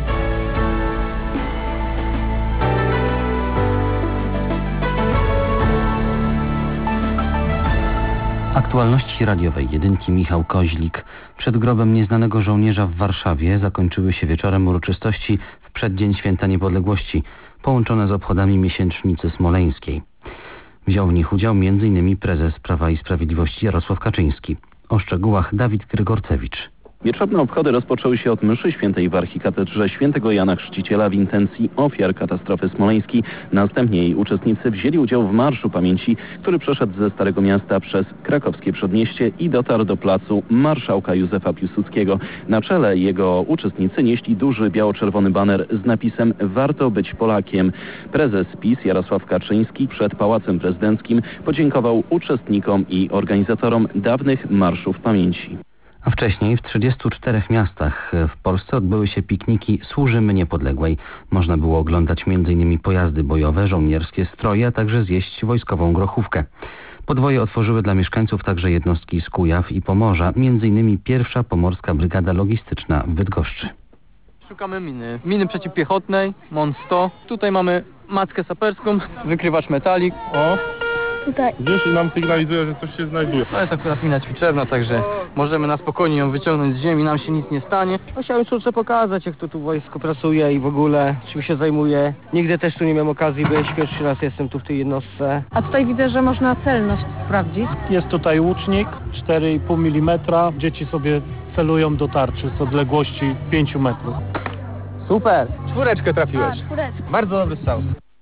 Aktualności radiowej jedynki Michał Koźlik. Przed grobem nieznanego żołnierza w Warszawie zakończyły się wieczorem uroczystości w przeddzień Święta Niepodległości, połączone z obchodami miesięcznicy smoleńskiej. Wziął w nich udział m.in. prezes Prawa i Sprawiedliwości Jarosław Kaczyński. O szczegółach Dawid Grygorcewicz. Wieczorne obchody rozpoczęły się od mszy świętej w archikatedrze świętego Jana Chrzciciela w intencji ofiar katastrofy smoleńskiej. Następnie jej uczestnicy wzięli udział w Marszu Pamięci, który przeszedł ze Starego Miasta przez krakowskie Przedmieście i dotarł do placu Marszałka Józefa Piłsudskiego. Na czele jego uczestnicy nieśli duży biało-czerwony baner z napisem „Warto być Polakiem”. Prezes PiS Jarosław Kaczyński przed Pałacem Prezydenckim podziękował uczestnikom i organizatorom dawnych Marszów Pamięci. A wcześniej w 34 miastach w Polsce odbyły się pikniki Służymy Niepodległej. Można było oglądać m.in. pojazdy bojowe, żołnierskie stroje, a także zjeść wojskową grochówkę. Podwoje otworzyły dla mieszkańców także jednostki z Kujaw i Pomorza, m.in. pierwsza Pomorska Brygada Logistyczna w Bydgoszczy. Szukamy miny przeciwpiechotnej, MON 100. Tutaj mamy mackę saperską, wykrywacz metalik. O. Tutaj. Gdzieś nam sygnalizuje, że coś się znajduje. To jest akurat mina ćwiczebna, także możemy na spokojnie ją wyciągnąć z ziemi, nam się nic nie stanie. Chciałem córce pokazać, jak to tu wojsko pracuje i w ogóle czym się zajmuje. Nigdy też tu nie miałem okazji być, pierwszy raz jestem tu w tej jednostce. A tutaj widzę, że można celność sprawdzić. Jest tutaj łucznik, 4,5 mm. Dzieci sobie celują do tarczy z odległości 5 metrów. Super! 4 trafiłeś. 4. Bardzo dobry strzał.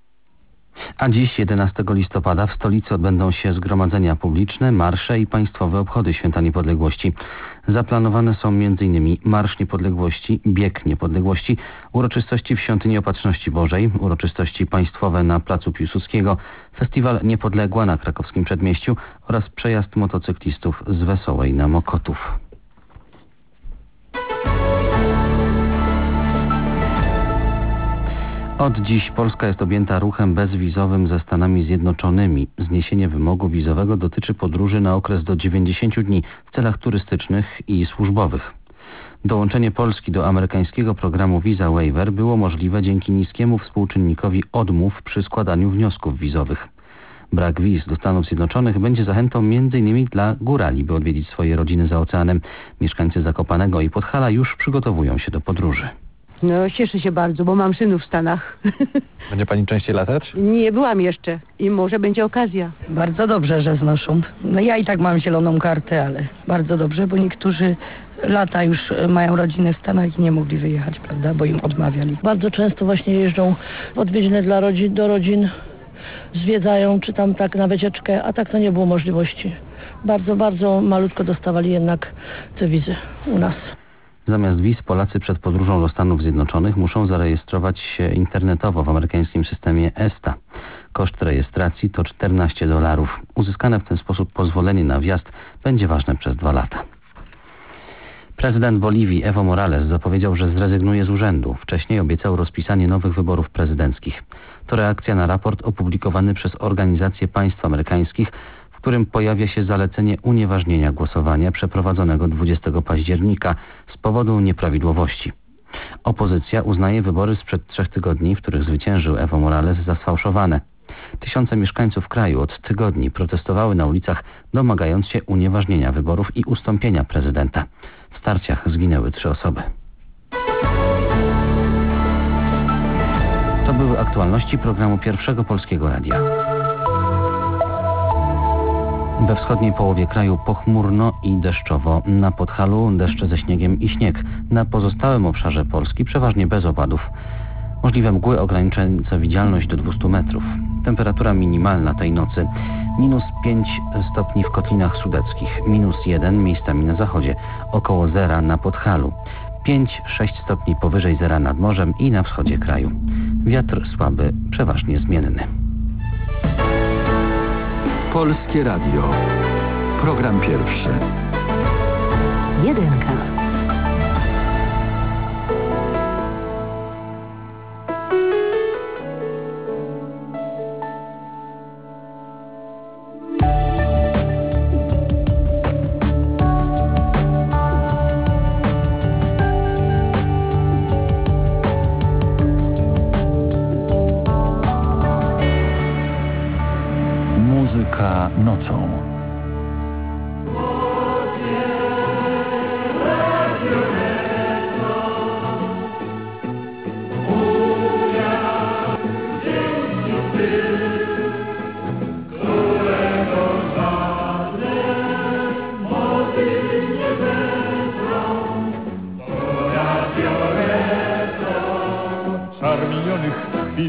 A dziś, 11 listopada, w stolicy odbędą się zgromadzenia publiczne, marsze i państwowe obchody Święta Niepodległości. Zaplanowane są m.in. Marsz Niepodległości, Bieg Niepodległości, uroczystości w Świątyni Opatrzności Bożej, uroczystości państwowe na Placu Piłsudskiego, festiwal Niepodległa na krakowskim Przedmieściu oraz przejazd motocyklistów z Wesołej na Mokotów. Od dziś Polska jest objęta ruchem bezwizowym ze Stanami Zjednoczonymi. Zniesienie wymogu wizowego dotyczy podróży na okres do 90 dni w celach turystycznych i służbowych. Dołączenie Polski do amerykańskiego programu Visa Waiver było możliwe dzięki niskiemu współczynnikowi odmów przy składaniu wniosków wizowych. Brak wiz do Stanów Zjednoczonych będzie zachętą m.in. dla górali, by odwiedzić swoje rodziny za oceanem. Mieszkańcy Zakopanego i Podhala już przygotowują się do podróży. No cieszę się bardzo, bo mam synów w Stanach. Będzie pani częściej latać? Nie byłam jeszcze i może będzie okazja. Bardzo dobrze, że znoszą. No ja i tak mam zieloną kartę, ale bardzo dobrze, bo niektórzy lata już mają rodzinę w Stanach i nie mogli wyjechać, prawda, bo im odmawiali. Bardzo często właśnie jeżdżą w odwiedziny dla do rodzin, zwiedzają, czy tam tak na wycieczkę, a tak to nie było możliwości. Bardzo, bardzo malutko dostawali jednak te wizy u nas. Zamiast wiz Polacy przed podróżą do Stanów Zjednoczonych muszą zarejestrować się internetowo w amerykańskim systemie ESTA. Koszt rejestracji to $14. Uzyskane w ten sposób pozwolenie na wjazd będzie ważne przez 2 lata. Prezydent Boliwii Evo Morales zapowiedział, że zrezygnuje z urzędu. Wcześniej obiecał rozpisanie nowych wyborów prezydenckich. To reakcja na raport opublikowany przez Organizację Państw Amerykańskich, w którym pojawia się zalecenie unieważnienia głosowania przeprowadzonego 20 października z powodu nieprawidłowości. Opozycja uznaje wybory sprzed 3 tygodni, w których zwyciężył Evo Morales, za sfałszowane. Tysiące mieszkańców kraju od tygodni protestowały na ulicach, domagając się unieważnienia wyborów i ustąpienia prezydenta. W starciach zginęły 3 osoby. To były aktualności programu Pierwszego Polskiego Radia. We wschodniej połowie kraju pochmurno i deszczowo. Na Podhalu deszcze ze śniegiem i śnieg. Na pozostałym obszarze Polski przeważnie bez opadów. Możliwe mgły ograniczające widzialność do 200 metrów. Temperatura minimalna tej nocy -5 stopni w Kotlinach Sudeckich, -1 miejscami na zachodzie, około 0 na Podhalu. 5-6 stopni powyżej zera nad morzem i na wschodzie kraju. Wiatr słaby, przeważnie zmienny. Polskie Radio. Program pierwszy. Jedynka. Muzyka nocą. Czar chwil.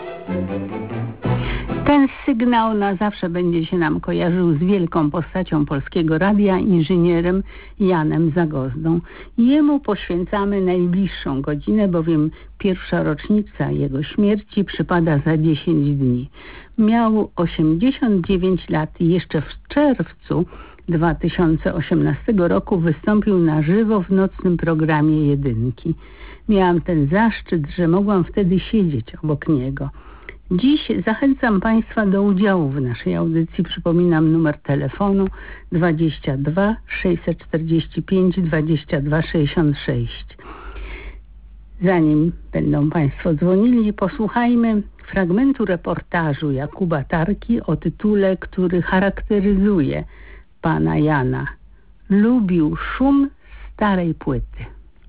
Ten sygnał na zawsze będzie się nam kojarzył z wielką postacią Polskiego Radia, inżynierem Janem Zagozdą. Jemu poświęcamy najbliższą godzinę, bowiem pierwsza rocznica jego śmierci przypada za 10 dni. Miał 89 lat i jeszcze w czerwcu 2018 roku wystąpił na żywo w nocnym programie Jedynki. Miałam ten zaszczyt, że mogłam wtedy siedzieć obok niego. Dziś zachęcam Państwa do udziału w naszej audycji. Przypominam numer telefonu 22 645 22 66. Zanim będą Państwo dzwonili, posłuchajmy fragmentu reportażu Jakuba Tarki o tytule, który charakteryzuje pana Jana. Lubił szum starej płyty.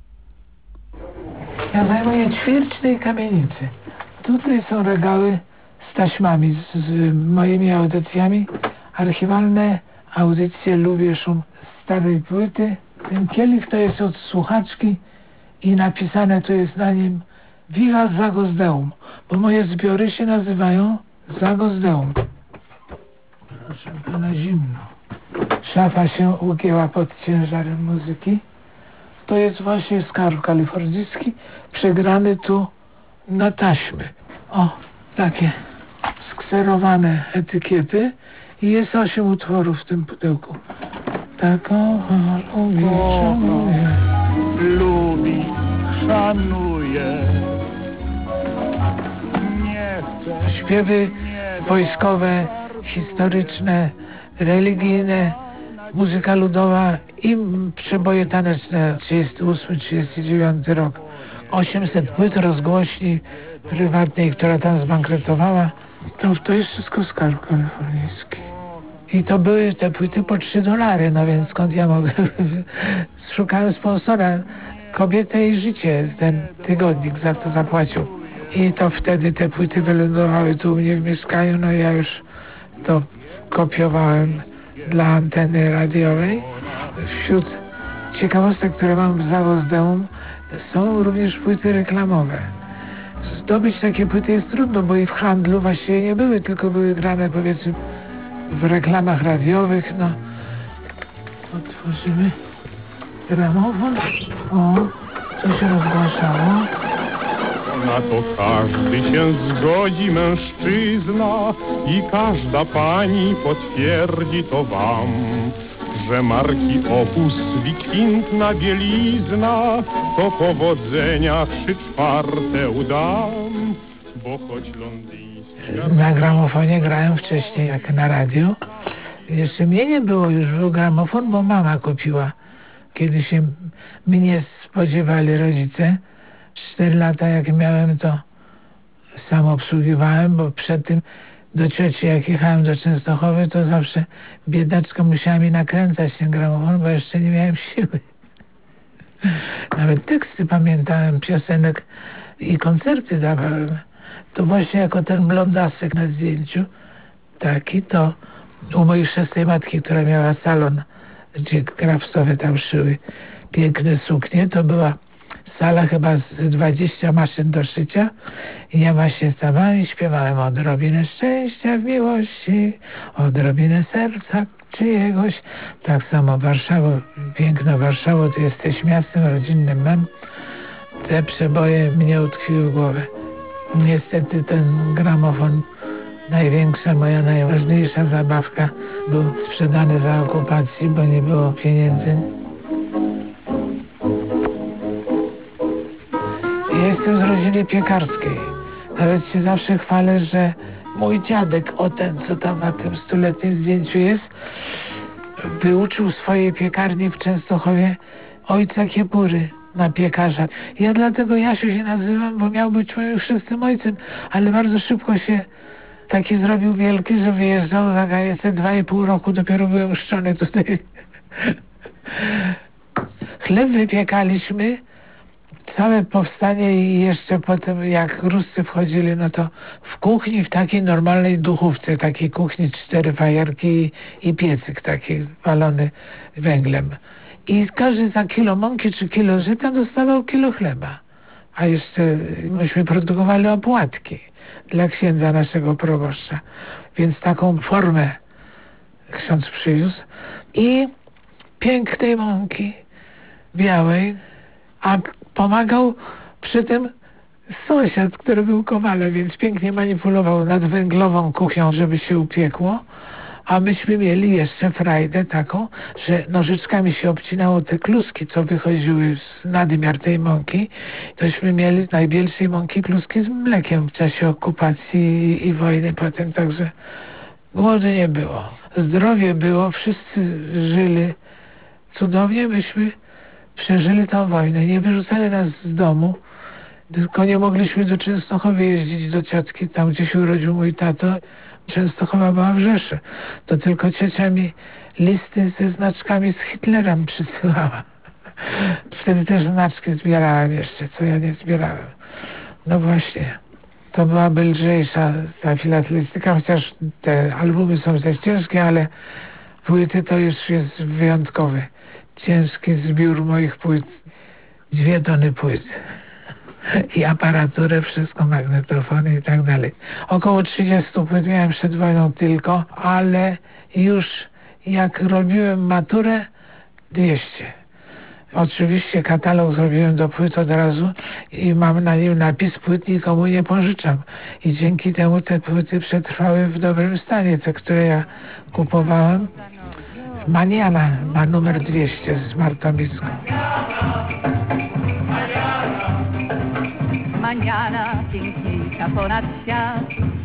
Ja zajmuję ćwierć tej kamienicy. Tutaj są regały z taśmami, z moimi audycjami. Archiwalne audycje Lubię szum starej płyty. Ten kielich to jest od słuchaczki i napisane tu jest na nim Viva Zagozdeum, bo moje zbiory się nazywają Zagozdeum. Proszę pana, zimno. Szafa się ugięła pod ciężarem muzyki. To jest właśnie skarb kalifornijski, przegrany tu na taśmy. O, takie skserowane etykiety i jest 8 utworów w tym pudełku. Taką lubi, szanuje. Lubi, szanuje. Nie chce. Śpiewy wojskowe, historyczne, religijne, muzyka ludowa i przeboje taneczne 38-39 rok. 800 płyt rozgłośni prywatnej, która tam zbankrutowała. To jest wszystko skarb kalifornijski. I to były te płyty po $3, no więc skąd ja mogę? Szukałem sponsora. Kobietę i życie, ten tygodnik za to zapłacił. I to wtedy te płyty wylądowały tu u mnie w mieszkaniu, no ja już to kopiowałem dla anteny radiowej. Wśród ciekawostek, które mam w Zagozdeum, są również płyty reklamowe. Zdobyć takie płyty jest trudno, bo i w handlu właściwie nie były, tylko były grane powiedzmy w reklamach radiowych. No, otworzymy gramofon. O, coś rozgłaszało. Na to każdy się zgodzi mężczyzna i każda pani potwierdzi to wam, że marki Opus, wykwintna bielizna, to powodzenia 3/4 dam, bo choć londyński... Na gramofonie grałem wcześniej jak na radio. Jeszcze mnie nie było, już był gramofon, bo mama kupiła. Kiedy się mnie spodziewali rodzice, 4 lata jak miałem, to sam obsługiwałem, bo przed tym do cioci jak jechałem do Częstochowy, to zawsze biedaczka musiała mi nakręcać ten gramofon, bo jeszcze nie miałem siły. Nawet teksty pamiętałem, piosenek i koncerty dawałem. To właśnie jako ten blondasek na zdjęciu, taki to u mojej 6. matki, która miała salon, gdzie krawcowe tam szyły piękne suknie, to była sala chyba z 20 maszyn do szycia i ja właśnie stawałem i śpiewałem odrobinę szczęścia w miłości, odrobinę serca czyjegoś. Tak samo Warszawo, piękno Warszawo, ty jesteś miastem rodzinnym mem. Te przeboje mnie utkwiły w głowę. Niestety ten gramofon, największa, moja najważniejsza zabawka, był sprzedany za okupacji, bo nie było pieniędzy. Ja jestem z rodziny piekarskiej. Nawet się zawsze chwalę, że mój dziadek, o ten, co tam na tym 100-letnim zdjęciu jest, wyuczył swojej piekarni w Częstochowie ojca Kiepury na piekarza. Ja dlatego Jasiu się nazywam, bo miał być moim chrzestnym ojcem, ale bardzo szybko się taki zrobił wielki, że wyjeżdżał za granicę. 2,5 roku dopiero byłem chrzczony tutaj. Chleb wypiekaliśmy. Całe powstanie i jeszcze potem jak Ruscy wchodzili, no to w kuchni, w takiej normalnej duchówce, takiej kuchni 4 fajerki i piecyk taki palony węglem. I każdy za kilo mąki czy kilo żyta dostawał kilo chleba. A jeszcze myśmy produkowali opłatki dla księdza naszego proboszcza. Więc taką formę ksiądz przywiózł i pięknej mąki białej, a pomagał przy tym sąsiad, który był kowalem, więc pięknie manipulował nad węglową kuchnią, żeby się upiekło. A myśmy mieli jeszcze frajdę taką, że nożyczkami się obcinało te kluski, co wychodziły z nadmiar tej mąki. Tośmy mieli z najbielszej mąki kluski z mlekiem w czasie okupacji i wojny potem, także głodu nie było. Zdrowie było, wszyscy żyli cudownie, myśmy przeżyli tę wojnę. Nie wyrzucali nas z domu, tylko nie mogliśmy do Częstochowy jeździć do ciotki, tam gdzie się urodził mój tato. Częstochowa była w Rzeszy. To tylko ciocia mi listy ze znaczkami z Hitlerem przysyłała. Wtedy też znaczki zbierałem jeszcze, co ja nie zbierałem. No właśnie. To byłaby lżejsza ta filatelistyka, chociaż te albumy są też ciężkie, ale płyty to już jest wyjątkowy. Ciężki zbiór moich płyt. 2 tony płyt. I aparaturę, wszystko, magnetofony i tak dalej. Około 30 płyt miałem przed wojną tylko, ale już jak robiłem maturę, 200. Oczywiście katalog zrobiłem do płyt od razu i mam na nim napis: płyt nikomu nie pożyczam. I dzięki temu te płyty przetrwały w dobrym stanie, te, które ja kupowałem. Maniana ma numer 200 z Martą Micką. Maniana piękniejsza ponad świat.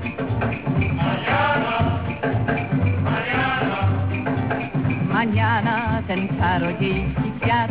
Maniana, ten czarodziejski kwiat.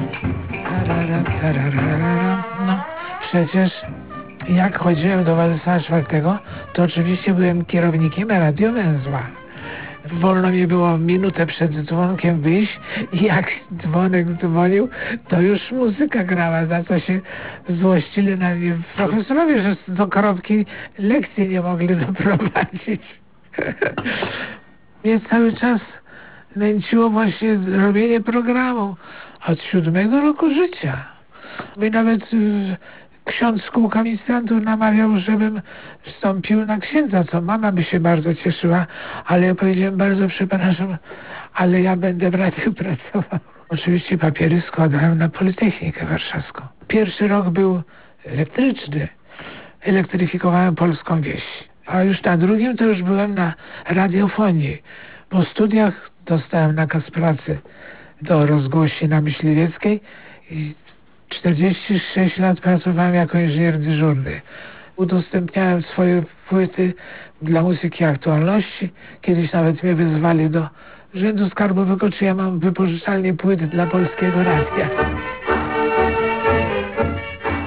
No, przecież jak chodziłem do Władysława IV, to oczywiście byłem kierownikiem Radio Węzła. Wolno mi było minutę przed dzwonkiem wyjść i jak dzwonek dzwonił, to już muzyka grała, za co się złościli na mnie profesorowie, że do koronki lekcji nie mogli doprowadzić. Mnie cały czas nęciło właśnie robienie programu od 7 roku życia. I nawet ksiądz kółka ministrantów namawiał, żebym wstąpił na księdza, co mama by się bardzo cieszyła, ale ja powiedziałem: bardzo przepraszam, ale ja będę w radiu pracował. Oczywiście papiery składałem na Politechnikę Warszawską. Pierwszy rok był elektryczny. Elektryfikowałem polską wieś. A już na drugim to już byłem na radiofonii. Po studiach dostałem nakaz pracy do rozgłośni na Myśliwieckiej i 46 lat pracowałem jako inżynier dyżurny. Udostępniałem swoje płyty dla muzyki aktualności. Kiedyś nawet mnie wezwali do Urzędu Skarbowego, czy ja mam wypożyczalnię płyt dla Polskiego Radia.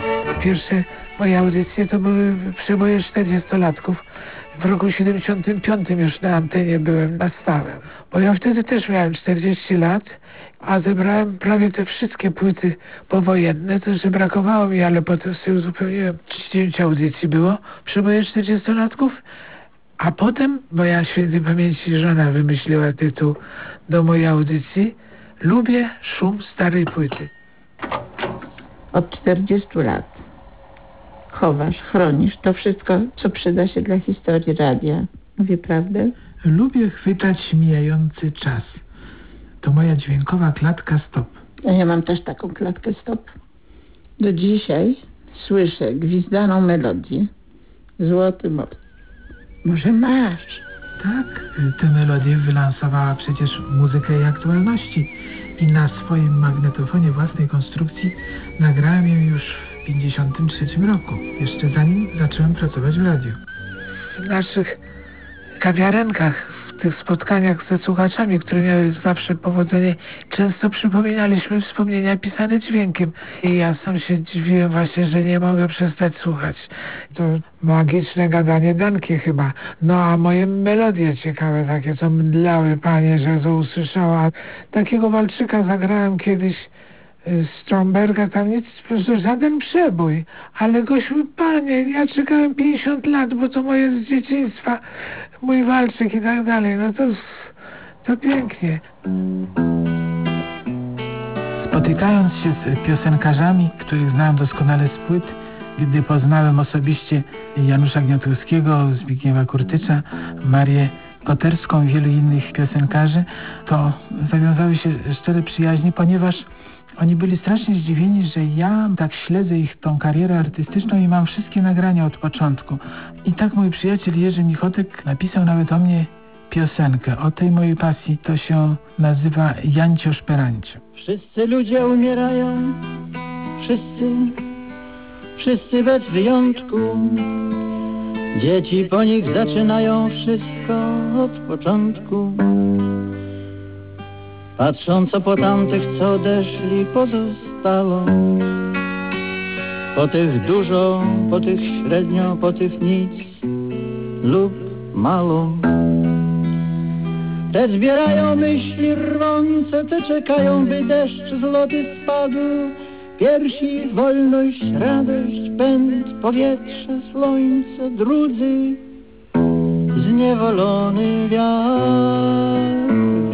pierwsze moje audycje to były przeboje 40-latków. W roku 75 już na antenie byłem na stałe, bo ja wtedy też miałem 40 lat, a zebrałem prawie te wszystkie płyty powojenne, to że brakowało mi, ale potem sobie uzupełniłem. 9 audycji było, przeboje 40-latków, a potem moja świętej pamięci żona wymyśliła tytuł do mojej audycji Lubię szum starej płyty. Od 40 lat chowasz, chronisz to wszystko, co przyda się dla historii radia. Mówię prawdę? Lubię chwytać mijający czas. To moja dźwiękowa klatka stop. A ja mam też taką klatkę stop. Do dzisiaj słyszę gwizdaną melodię. Złoty most. Może masz? Tak, tę melodię wylansowała przecież Muzykę i Aktualności i na swoim magnetofonie własnej konstrukcji nagrałem ją już w 1953 roku, jeszcze zanim zacząłem pracować w radiu. W naszych kawiarenkach, w tych spotkaniach ze słuchaczami, które miały zawsze powodzenie, często przypominaliśmy wspomnienia pisane dźwiękiem. I ja sam się dziwiłem właśnie, że nie mogę przestać słuchać. To magiczne gadanie Danki chyba. No a moje melodie ciekawe, takie co mdlały, panie, że to usłyszała. Takiego walczyka zagrałem kiedyś z Stromberga, tam nic, po prostu żaden przebój. Ale gościu, panie, ja czekałem 50 lat, bo to moje z dzieciństwa, mój walczyk i tak dalej. No to pięknie. Spotykając się z piosenkarzami, których znałem doskonale z płyt, gdy poznałem osobiście Janusza Gniatowskiego, Zbigniewa Kurtycza, Marię Koterską i wielu innych piosenkarzy, to zawiązały się szczere przyjaźnie, ponieważ oni byli strasznie zdziwieni, że ja tak śledzę ich tą karierę artystyczną i mam wszystkie nagrania od początku. I tak mój przyjaciel Jerzy Michotek napisał nawet o mnie piosenkę. O tej mojej pasji to się nazywa Jancio Szperancio. Wszyscy ludzie umierają, wszyscy bez wyjątku. Dzieci po nich zaczynają wszystko od początku. Patrzą, co po tamtych, co odeszli, pozostało. Po tych dużo, po tych średnio, po tych nic lub mało. Te zbierają myśli rwące, te czekają, by deszcz z loty spadł. Piersi, wolność, radość, pęd, powietrze, słońce, drudzy zniewolony wiatr,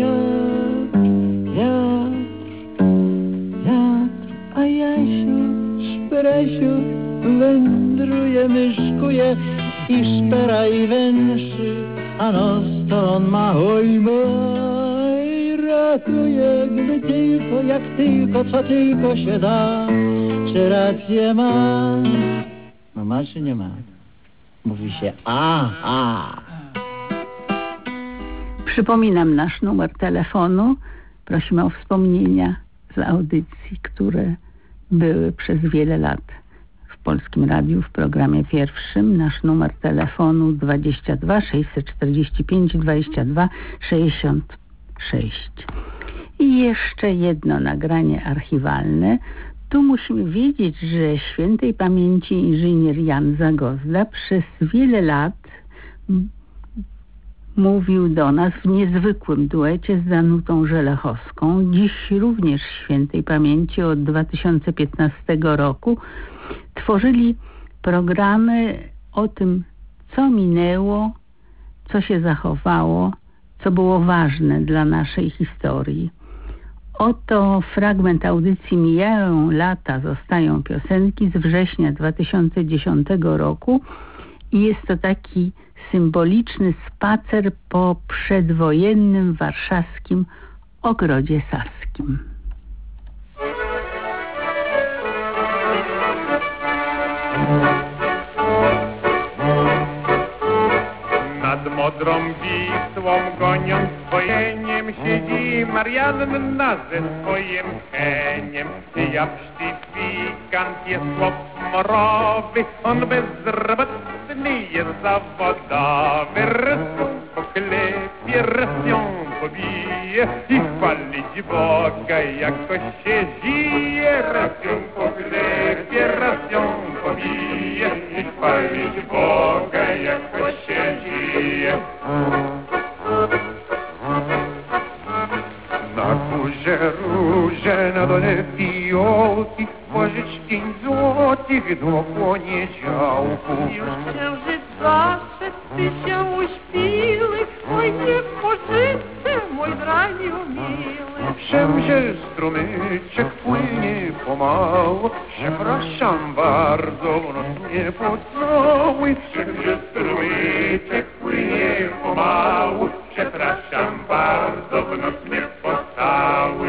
a Jasiu, Szperesiu wędruje, myszkuje i szpera i węszy, a nos to on ma, oj moj, ratuje, gdy tylko, jak tylko, co tylko się da. Czy rację ma? No ma czy nie ma? Mówi się aha. Przypominam nasz numer telefonu. Prosimy o wspomnienia z audycji, które były przez wiele lat w Polskim Radiu w programie pierwszym. Nasz numer telefonu 22 645 22 66. I jeszcze jedno nagranie archiwalne. Tu musimy wiedzieć, że świętej pamięci inżynier Jan Zagozda przez wiele lat mówił do nas w niezwykłym duecie z Danutą Żelechowską, dziś również świętej pamięci od 2015 roku. Tworzyli programy o tym, co minęło, co się zachowało, co było ważne dla naszej historii. Oto fragment audycji Mijają lata, zostają piosenki z września 2010 roku i jest to taki symboliczny spacer po przedwojennym warszawskim Ogrodzie Saskim. Nad modrą Wisłą goniąc wojeniem siedzi Marianna ze swoim heniem. Ja psztyfikant jest chłop morowy, on bezrobotny jest zawodowy. Rysą poklepie, rysą pobije i chwalić Boga jakoś się żyje. Rysą poklepie, rysą pobije bije i chwalić Boga, jako się dzieje. Na górze róże, na dole fiołki, pożycz 5 złotych do poniedziałku. Już księżyc zaszedł, ty się uśpiły, oj nie w pożycie, mój draniu miły. Wszędzie strumyczek płynie pomału, przepraszam bardzo, w noc nie pocałuj. Wszędzie strumyczek płynie pomału, przepraszam bardzo, w noc nie pocałuj.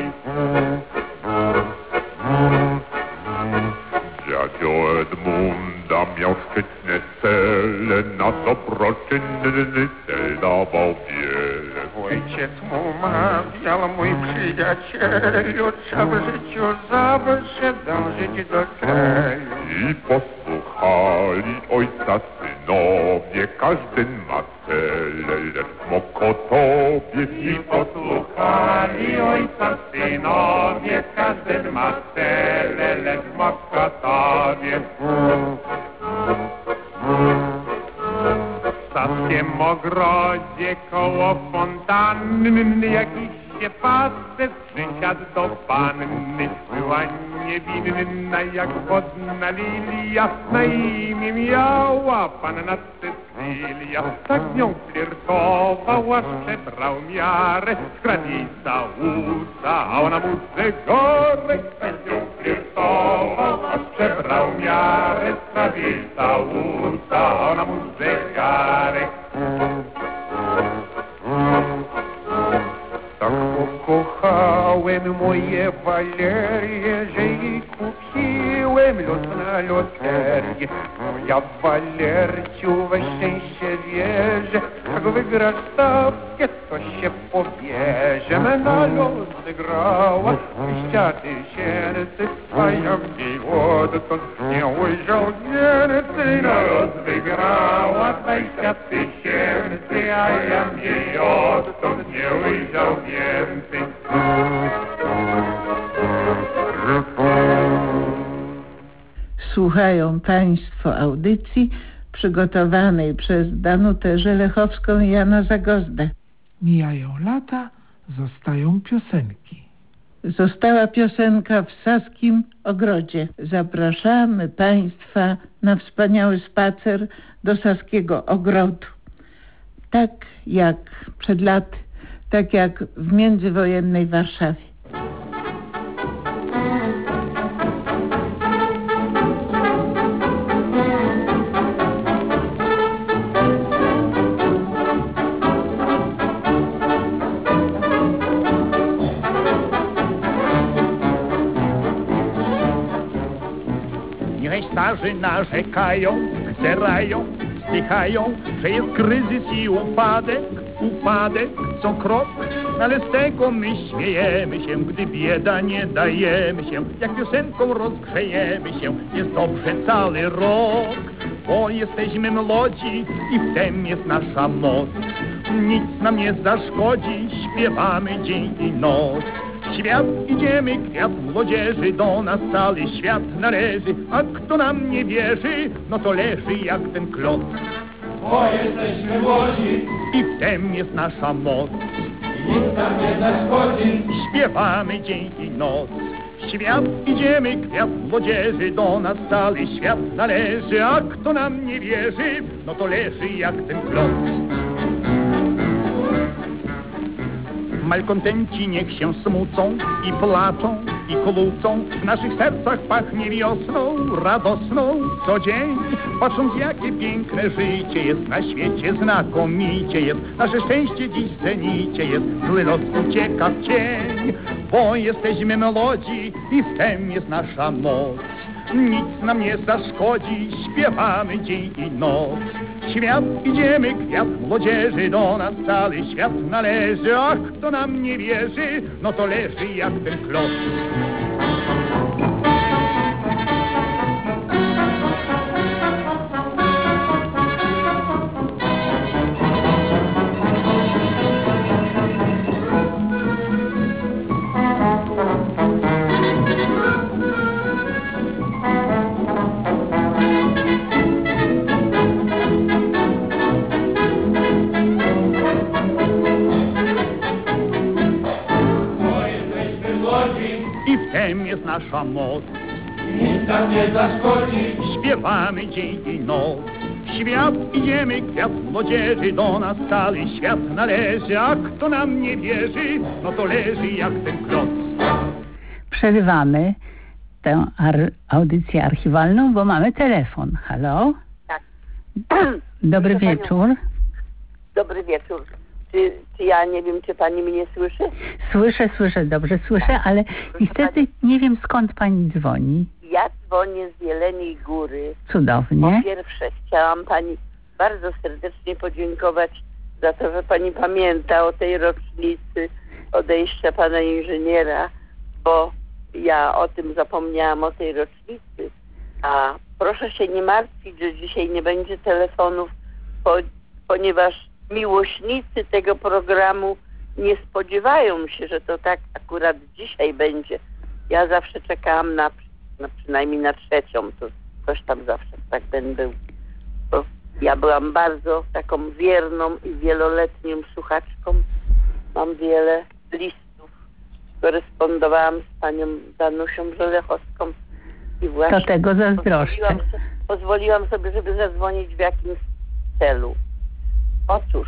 Dziadzio Edmunda miał szczytne cele, na dobroczynny cel dawał wiele. Ojciec mu mawiał, mój przyjacielu, trzeba w życiu zawsze dążyć do celu. I posłuchali ojca synowie, każdy ma cele, lecz mokotowie. I posłuchali ojca synowie, każdy ma cele, lecz mokotowie. W saskiem ogrodzie koło fontanny jakiś się facet przysiadł do panny. Była niewinna jak wodna lilia, na imię miała panna Cecylia. Tak z nią flirtował, aż przebrał miarę, skradł jej całusa, a ona mu zegarek. Tak z nią flirtował, aż przebrał miarę, skradł jej całusa, a ona mu zegarek. Tak pokochałem moje Walerię, że jej kupiłem los na loterię. Moja Walerciu, we szczęście wierzę, jak wygrasz stawkę, to się pobierze. Me na los wygrała 20 000, a ja w niej odtąd nie ujrzał więcej. Na los wygrała 20 000, a ja w niej odtąd nie ujrzał więcej. Słuchają Państwo audycji przygotowanej przez Danutę Żelechowską i Jana Zagozdę. Mijają lata, zostają piosenki. Została piosenka w Saskim Ogrodzie. Zapraszamy Państwa na wspaniały spacer do Saskiego Ogrodu. Tak jak przed laty, tak jak w międzywojennej Warszawie. Niechaj starzy narzekają, zerają, wzdychają, że jest kryzys i upadek co krok. Ale z tego my śmiejemy się, gdy bieda nie dajemy się. Jak piosenką rozgrzejemy się, jest dobrze cały rok. Bo jesteśmy młodzi i w tem jest nasza moc. Nic nam nie zaszkodzi, śpiewamy dzień i noc. W świat idziemy, kwiat młodzieży, do nas cały świat należy. A kto nam nie wierzy, no to leży jak ten kloc. Bo jesteśmy młodzi i w tem jest nasza moc. Nic nam nie zaszkodzi, śpiewamy dzień i noc. W świat idziemy, kwiat młodzieży, do nas cały świat należy. A kto nam nie wierzy, no to leży jak ten kloc. Malkontenci niech się smucą i placzą i kłócą. W naszych sercach pachnie wiosną, radosną co dzień. Patrząc jakie piękne życie jest na świecie, znakomicie jest. Nasze szczęście dziś w zenicie jest, zły los ucieka w cień. Bo jesteśmy młodzi i w tem jest nasza moc. Nic nam nie zaszkodzi, śpiewamy dzień i noc. W świat idziemy, kwiat młodzieży, do nas cały świat należy. A kto nam nie wierzy, no to leży jak ten kloc. tym jest nasza moc. Nic nam nie zaszkodzi. Śpiewamy dzień i noc. W świat idziemy, kwiat młodzieży, do nas cały świat należy, a kto nam nie wierzy, no to leży jak ten kloc. Przerywamy tę audycję archiwalną, bo mamy telefon. Halo? Tak. Dobry wieczór. Dobry wieczór. Czy ja nie wiem, czy pani mnie słyszy? Słyszę, dobrze słyszę, ale niestety nie wiem, skąd pani dzwoni. Ja dzwonię z Jeleniej Góry. Cudownie. Po pierwsze chciałam pani bardzo serdecznie podziękować za to, że pani pamięta o tej rocznicy odejścia pana inżyniera, bo ja o tym zapomniałam, o tej rocznicy. A proszę się nie martwić, że dzisiaj nie będzie telefonów, ponieważ miłośnicy tego programu nie spodziewają się, że to tak akurat dzisiaj będzie. Ja zawsze czekałam przynajmniej na 3, to coś tam zawsze tak ten był. Bo ja byłam bardzo taką wierną i wieloletnią słuchaczką. Mam wiele listów. Korespondowałam z panią Danusią Żelechowską i właśnie to tego zazdroszczę. Pozwoliłam sobie, żeby zadzwonić w jakimś celu. Otóż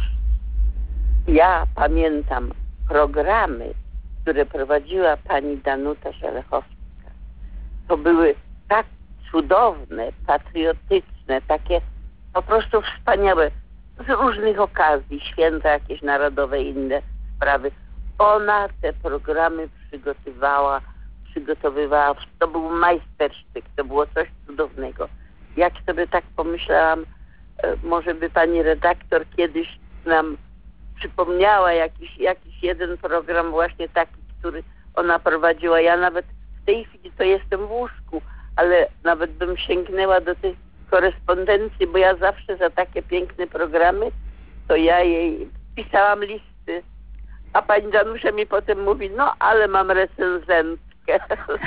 ja pamiętam programy, które prowadziła pani Danuta Żelechowska. To były tak cudowne, patriotyczne, takie po prostu wspaniałe, z różnych okazji, święta jakieś narodowe i inne sprawy. Ona te programy przygotowywała, to był majstersztyk, to było coś cudownego. Jak sobie tak pomyślałam, może by pani redaktor kiedyś nam przypomniała jakiś jeden program właśnie taki, który ona prowadziła. Ja nawet w tej chwili to jestem w łóżku, ale nawet bym sięgnęła do tej korespondencji, bo ja zawsze za takie piękne programy, to ja jej pisałam listy. A pani Danusia mi potem mówi, no ale mam recenzentkę.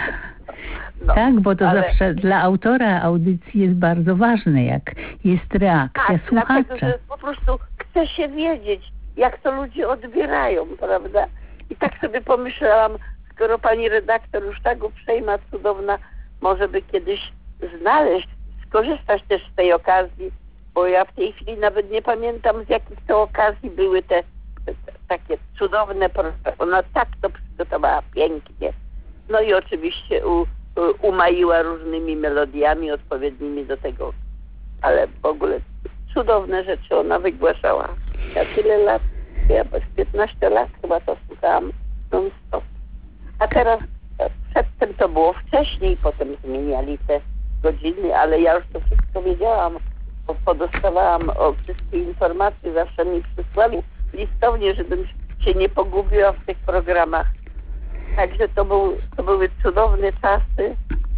No, tak, bo to zawsze dla autora audycji jest bardzo ważne, jak jest reakcja słuchacza. Dlatego, że po prostu chce się wiedzieć, jak to ludzie odbierają, prawda? I tak sobie pomyślałam, skoro pani redaktor już tak uprzejma, cudowna, może by kiedyś skorzystać też z tej okazji, bo ja w tej chwili nawet nie pamiętam, z jakich to okazji były te takie cudowne, ona tak to przygotowała pięknie. No i oczywiście umaiła różnymi melodiami odpowiednimi do tego, ale w ogóle cudowne rzeczy ona wygłaszała. Ja tyle lat, ja 15 lat chyba to słuchałam non-stop. A teraz przedtem to było wcześniej, potem zmieniali te godziny, ale ja już to wszystko wiedziałam, bo podostawałam wszystkie informacje, zawsze mi przysłali listownie, żebym się nie pogubiła w tych programach. Także to były cudowne czasy.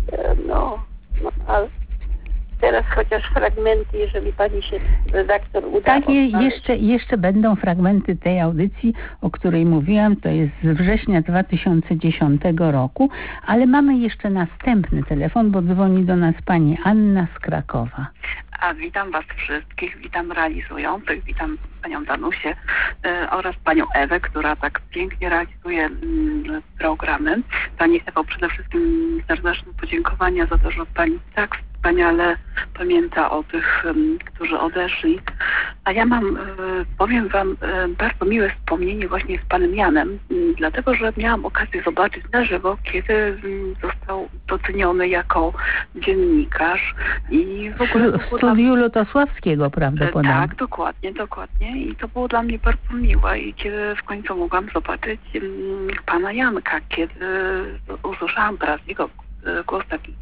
No, ale teraz chociaż fragmenty, jeżeli pani się redaktor uda. Tak, jeszcze będą fragmenty tej audycji, o której mówiłam, to jest z września 2010 roku, ale mamy jeszcze następny telefon, bo dzwoni do nas pani Anna z Krakowa. A witam was wszystkich, witam realizujących, witam panią Danusię oraz panią Ewę, która tak pięknie realizuje programy. Pani Ewo, przede wszystkim serdeczne podziękowania za to, że pani tak wspaniale pamięta o tych, którzy odeszli. A ja mam, powiem wam, bardzo miłe wspomnienie właśnie z panem Janem, dlatego, że miałam okazję zobaczyć na żywo, kiedy został doceniony jako dziennikarz i w ogóle... W studiu Lutosławskiego prawdopodobnie. Tak, dokładnie. I to było dla mnie bardzo miłe i kiedy w końcu mogłam zobaczyć pana Janka, kiedy usłyszałam teraz jego głos taki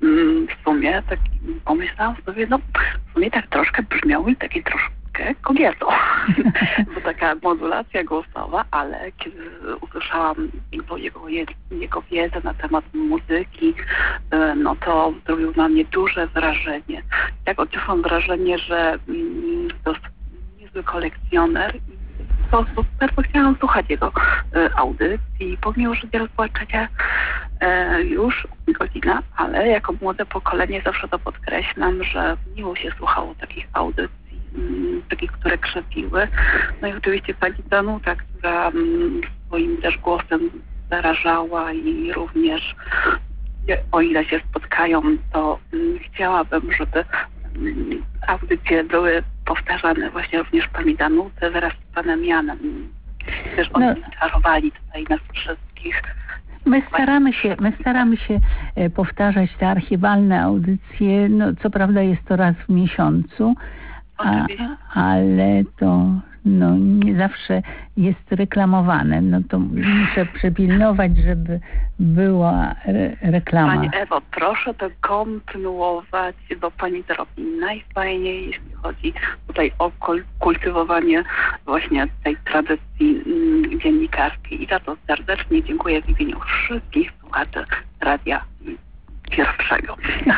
w sumie, taki pomyślałam sobie, no w sumie tak troszkę brzmiał i taki troszkę kobieto, bo taka modulacja głosowa, ale kiedy usłyszałam jego wiedzę na temat muzyki, no to zrobił na mnie duże wrażenie. Tak odniosłam wrażenie, że to jest niezły kolekcjoner i po prostu bardzo chciałam słuchać jego audycji, pomimo, że wiele zobaczenia już godzina, ale jako młode pokolenie zawsze to podkreślam, że miło się słuchało takich audycji, takich, które krzepiły. No i oczywiście pani Danuta, która swoim też głosem zarażała i również o ile się spotkają, to chciałabym, żeby audycje były powtarzane właśnie również pani Danuty wraz z panem Janem. Też oni czarowali tutaj nas wszystkich. My staramy się powtarzać te archiwalne audycje, no co prawda jest to raz w miesiącu, ale to nie zawsze jest reklamowane. No to muszę przepilnować, żeby była reklama. Pani Ewo, proszę to kontynuować, bo pani to robi najfajniej, jeśli chodzi tutaj o kultywowanie właśnie tej tradycji dziennikarskiej. I za to serdecznie dziękuję w imieniu wszystkich słuchaczy Radia Pierwszego.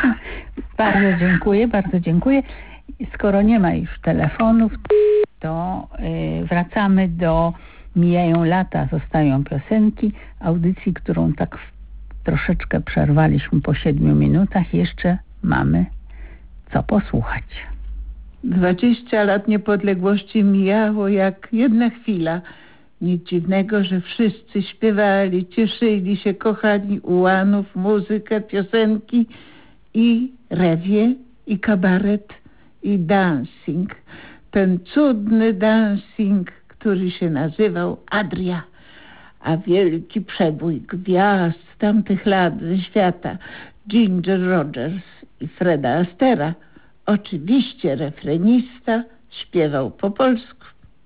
Bardzo dziękuję. Skoro nie ma już telefonów, to wracamy do Mijają lata, zostają piosenki, audycji, którą tak troszeczkę przerwaliśmy po 7 minutach. Jeszcze mamy co posłuchać. 20 lat niepodległości mijało jak jedna chwila. Nic dziwnego, że wszyscy śpiewali, cieszyli się, kochani ułanów, muzykę, piosenki i rewie, i kabaret, i dancing. Ten cudny dancing, który się nazywał Adria, a wielki przebój gwiazd tamtych lat ze świata, Ginger Rogers i Freda Astera, oczywiście refrenista, śpiewał po polsku.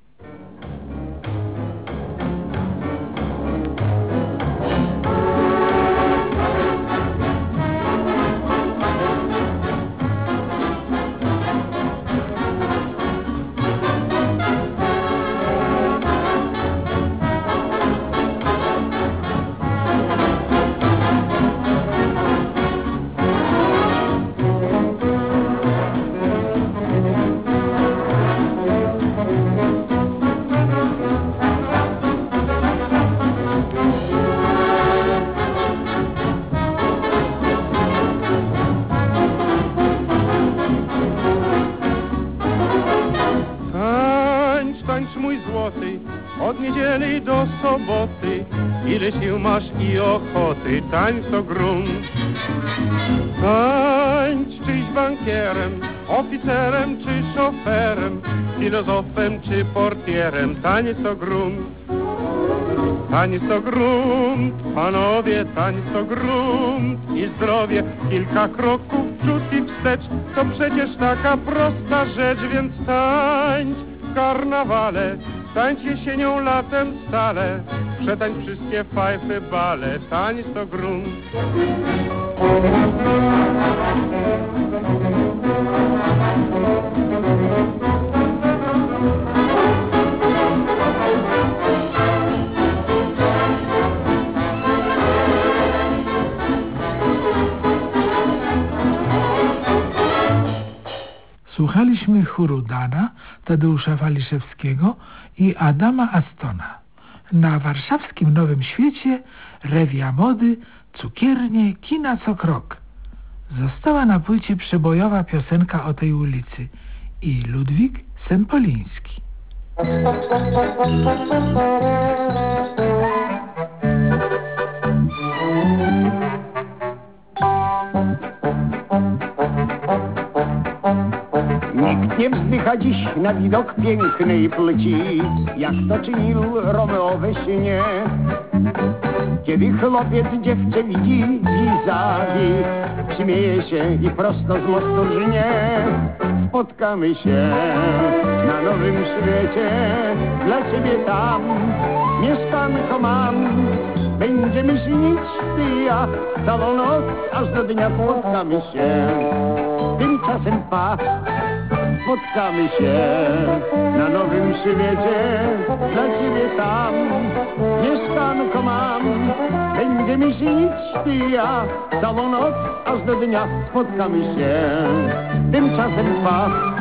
Od niedzieli do soboty, ile sił masz i ochoty, tańcz to grunt. Tańcz czyś bankierem, oficerem czy szoferem, filozofem czy portierem, taniec to grunt. Taniec to grunt, panowie, taniec to grunt i zdrowie. Kilka kroków w przód i wstecz, to przecież taka prosta rzecz, więc tańcz w karnawale. Tańcz jesienią, latem stale, przetańcz wszystkie fajfy, bale, tańc to grunt. Słuchaliśmy chóru Dana, Tadeusza Waliszewskiego i Adama Astona. Na warszawskim Nowym Świecie rewia mody, cukiernie, kina co krok. Została na płycie przebojowa piosenka o tej ulicy i Ludwik Sempoliński. Nikt nie wzdycha dziś na widok pięknej plci, jak to czynił Romeo we śnie. Kiedy chłopiec dziewczę widzi vis-a-vis, śmieje się i prosto z mostu rżnie. Spotkamy się na Nowym Świecie, dla ciebie tam mieszkanko mam. Będziemy śnić ty i ja całą noc, aż do dnia spotkamy się. Tymczasem patrz, spotkamy się na Nowym Świecie, dla ciebie tam mieszkanko mam. Będziemy śnić ty i ja całą noc, aż do dnia spotkamy się. Tymczasem patrz.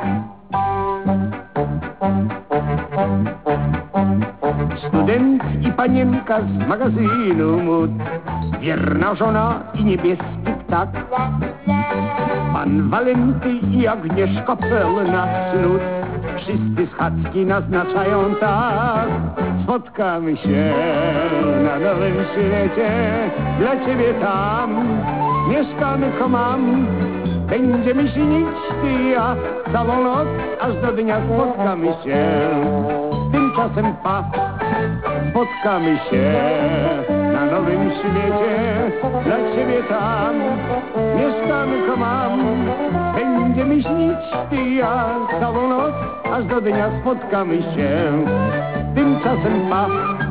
Student i panienka z magazynu mód, wierna żona i niebieski ptak, pan Walenty i Agnieszka pełna cnót. Wszyscy schadzki naznaczają tak. Spotkamy się na nowym świecie. Dla ciebie tam mieszkamy komam. Będziemy śnić ty i ja całą noc, aż do dnia spotkamy się. Tymczasem pa, spotkamy się na nowym świecie. Dla ciebie tam mieszkamy komam. Będziemy śnić ty i ja całą noc, aż do dnia spotkamy się. Tymczasem pa.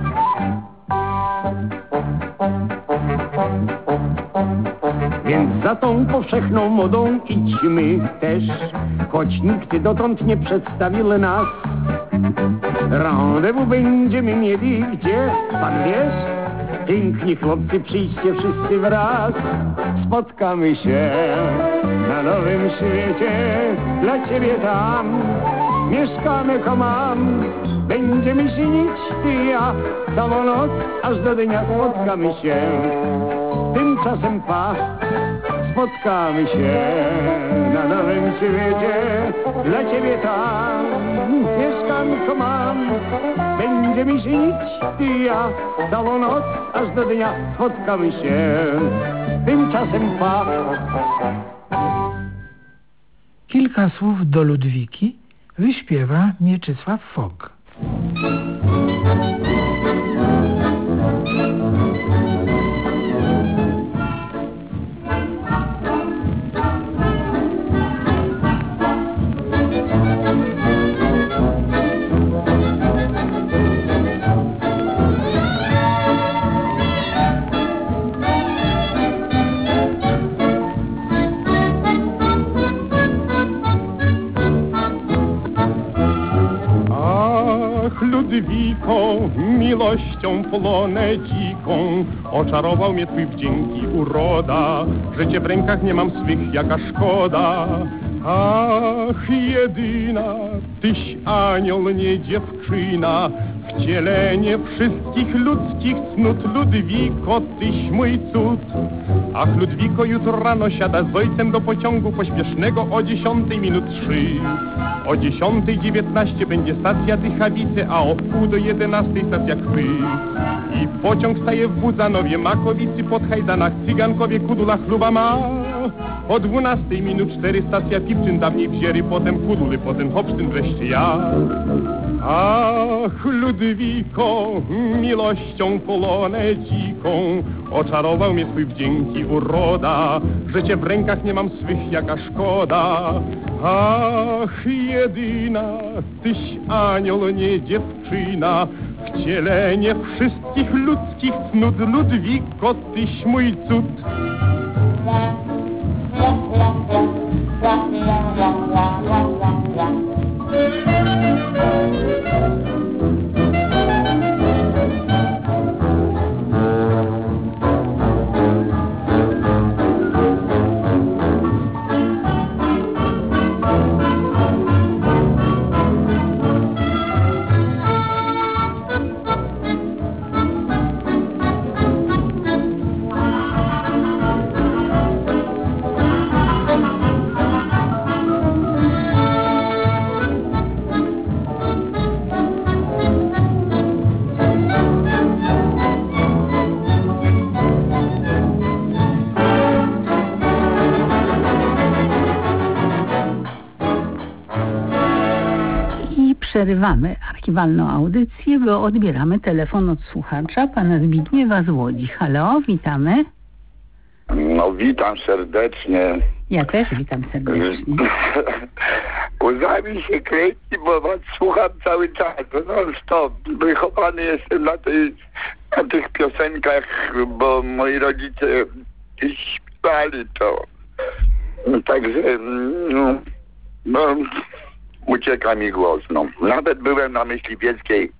Więc za tą powszechną modą idźmy też, choć nikt dotąd nie przedstawił nas. Rendezvous będziemy mieli gdzie, pan wiesz? Piękni chłopcy, przyjdźcie wszyscy wraz. Spotkamy się na nowym świecie. Dla ciebie tam mieszkamy komam. Będziemy śnić ty i ja całą noc, aż do dnia spotkamy się. Tymczasem pa, spotkamy się na nowym świecie. Dla ciebie tam mieszkanko mam. Będziemy śnić ty i ja całą noc, aż do dnia spotkamy się. Tymczasem pa. Kilka słów do Ludwiki wyśpiewa Mieczysław Fok. Ludwiko, miłością polonę dziką, oczarował mnie twój wdzięki uroda, że cię w rękach nie mam swych, jaka szkoda. Ach, jedyna, tyś anioł, nie dziewczyna, wcielenie wszystkich ludzkich cnót. Ludwiko, tyś mój cud. Ach, Ludwiko, jutro rano siada z ojcem do pociągu pośpiesznego o 10:03. O 10:19 będzie stacja Tychawice, a o 10:30 stacja Kwy. I pociąg staje w Budzanowie, Makowicy, pod Hajdanach, Cygankowie, Kudulach, Luba ma. O 12:04 stacja Pipczyn, dawniej Wziery, potem Kuduly, potem Hopsztyn, wreszcie ja. Ach, Ludwiko, miłością polonę dziką, oczarował mnie twój wdzięki uroda, że cię w rękach nie mam swych, jaka szkoda. Ach, jedyna, tyś anioł, nie dziewczyna, wcielenie wszystkich ludzkich cnót. Ludwiko, tyś mój cud. Przerywamy archiwalną audycję, bo odbieramy telefon od słuchacza, pana Zbigniewa z Łodzi. Halo, witamy. No, witam serdecznie. Ja też witam serdecznie. Łzami się kręci, bo was słucham cały czas, non stop. Wychowany jestem na tych piosenkach, bo moi rodzice śpiewali to. Także, no, ucieka mi głos. No. Nawet byłem na Myśliwieckiej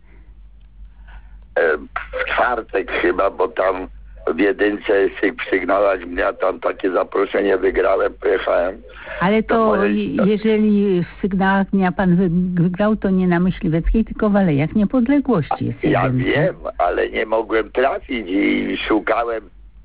w czwartek chyba, bo tam w jedynce w sygnałach dnia tam takie zaproszenie wygrałem, pojechałem. Ale to jeżeli w sygnałach dnia pan wygrał, to nie na Myśliweckiej, tylko w Alejach Niepodległości jest jedynka. Ja wiem, ale nie mogłem trafić i szukałem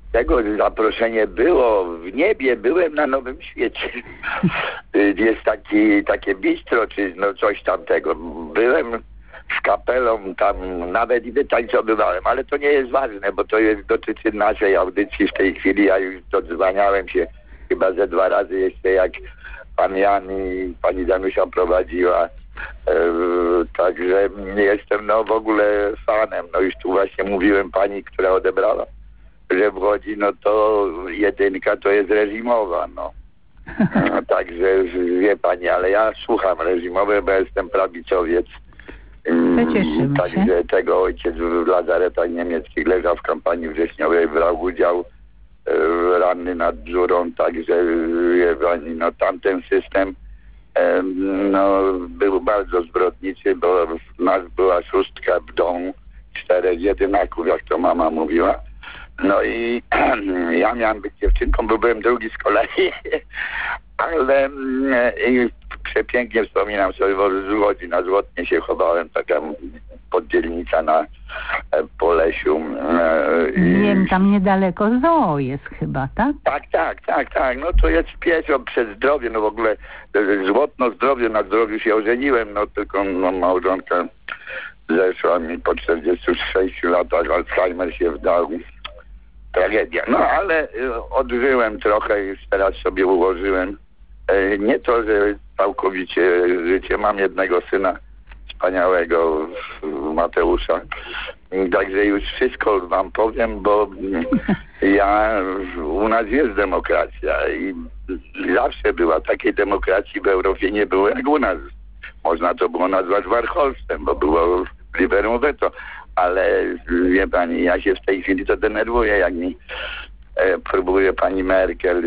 tego zaproszenie było w niebie, byłem na Nowym Świecie. Jest takie bistro, czy no coś tamtego. Byłem z kapelą tam, nawet i wytańcowywałem, ale to nie jest ważne, bo to dotyczy naszej audycji w tej chwili. Ja już dodzwaniałem się chyba ze 2 razy jeszcze, jak pan Jan i pani Danusia prowadziła. Także jestem w ogóle fanem. No już tu właśnie mówiłem pani, która odebrała, że w Łodzi, no to 1 to jest reżimowa, no. Także wie pani, ale ja słucham reżimowe, bo jestem prawicowiec. To cieszymy Także się. tego ojciec w lazaretach niemieckich leżał w kampanii wrześniowej, brał udział ranny nad Bzurą, także wie pani, no tamten system no był bardzo zbrodniczy, bo w nas była 6 w domu, 4 jedynaków, jak to mama mówiła. No i ja miałem być dziewczynką, bo byłem drugi z kolei, ale i przepięknie wspominam sobie, bo z Łodzi na Złotnie się chowałem, taka poddzielnica na Polesiu. Wiem, tam niedaleko zoo jest chyba, tak? Tak. No to jest pieszo przez zdrowie, no w ogóle Złotno zdrowie, na zdrowiu się ożeniłem, no tylko małżonka zeszła mi po 46 latach, Alzheimer się wdał. Tragedia. No ale odżyłem trochę, już teraz sobie ułożyłem. Nie to, że całkowicie życie. Mam jednego syna wspaniałego, Mateusza. Także już wszystko wam powiem, bo u nas jest demokracja i zawsze była. Takiej demokracji w Europie nie było jak u nas. Można to było nazwać Warholstem, bo było liberum veto. Ale wie pani, ja się w tej chwili to denerwuję, jak mi próbuje pani Merkel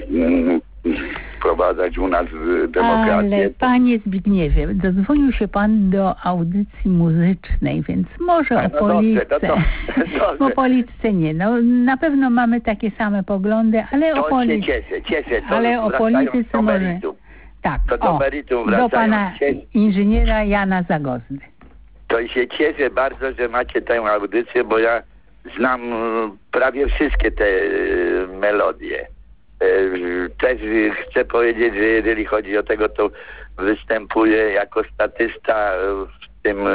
wprowadzać u nas demokrację. Ale panie Zbigniewie, dodzwonił się pan do audycji muzycznej, więc może o polityce. O polityce nie. No, na pewno mamy takie same poglądy, ale o polityce. Cieszę. Ale o polityce może. Tak, do pana inżyniera Jana Zagozdy. To się cieszę bardzo, że macie tę audycję, bo ja znam prawie wszystkie te melodie. Też chcę powiedzieć, że jeżeli chodzi o tego, to występuję jako statysta w tym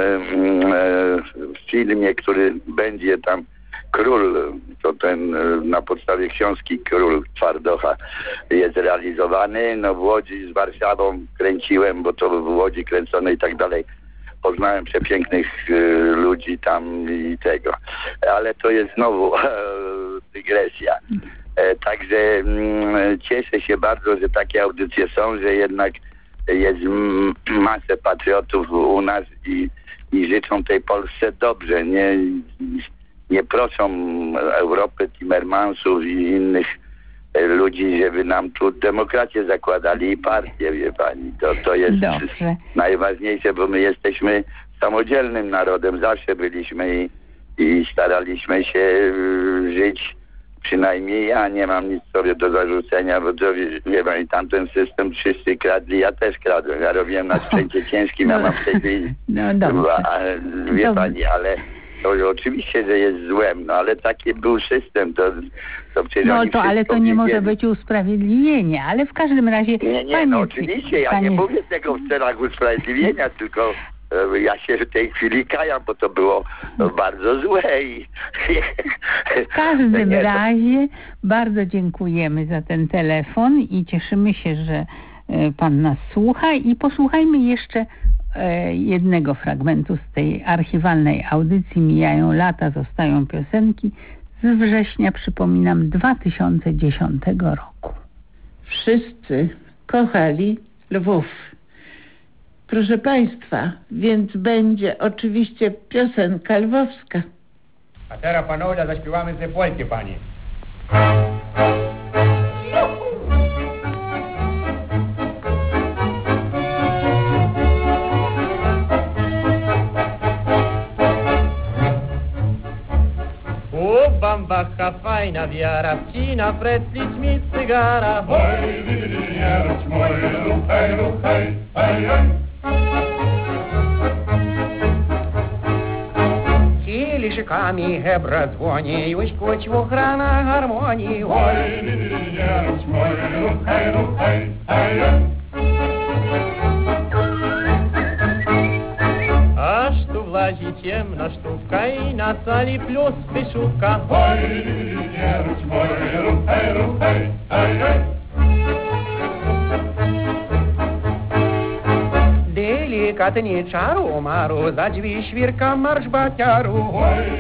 filmie, który będzie tam Król, to ten na podstawie książki Król Twardocha jest realizowany. No w Łodzi z Warszawą kręciłem, bo to w Łodzi kręcone i tak dalej. Poznałem przepięknych ludzi tam i tego. Ale to jest znowu dygresja. Także cieszę się bardzo, że takie audycje są, że jednak jest masę patriotów u nas i życzą tej Polsce dobrze. Nie proszą Europy, Timmermansów i innych ludzi, żeby nam tu demokrację zakładali i partię, wie pani. To jest najważniejsze, bo my jesteśmy samodzielnym narodem. Zawsze byliśmy i staraliśmy się żyć. Przynajmniej ja nie mam nic sobie do zarzucenia, bo to, wie pani, tamten system wszyscy kradli, ja też kradłem. Ja robiłem na sprzęcie ciężkim, ja mam w tej chwili. No dobrze. Wie pani, ale to oczywiście, że jest złem, no ale taki był system, to przecież no to, ale to nie może być usprawiedliwienie, ale w każdym razie... Nie, no oczywiście, ja nie mówię tego w celach usprawiedliwienia, tylko ja się w tej chwili kajam, bo to było bardzo złe. W każdym razie bardzo dziękujemy za ten telefon i cieszymy się, że pan nas słucha i posłuchajmy jeszcze jednego fragmentu z tej archiwalnej audycji Mijają lata, zostają piosenki z września, przypominam, 2010 roku. Wszyscy kochali Lwów. Proszę państwa, więc będzie oczywiście piosenka lwowska. A teraz, panowie, zaśpiewamy te Polki, pani. Bambacha fajna wiara, wcina pretlić mi cygara. Hoj, wierć moje, ruchaj, ruchaj, hej, hej. Kieliszek Языками прозвонюсь, кучуха на гармонии. Ой, A sztu w lazie ciemna sztuka i na sali plus pyszówka. Деликатный чару мару, за дверь швирка марш батяру.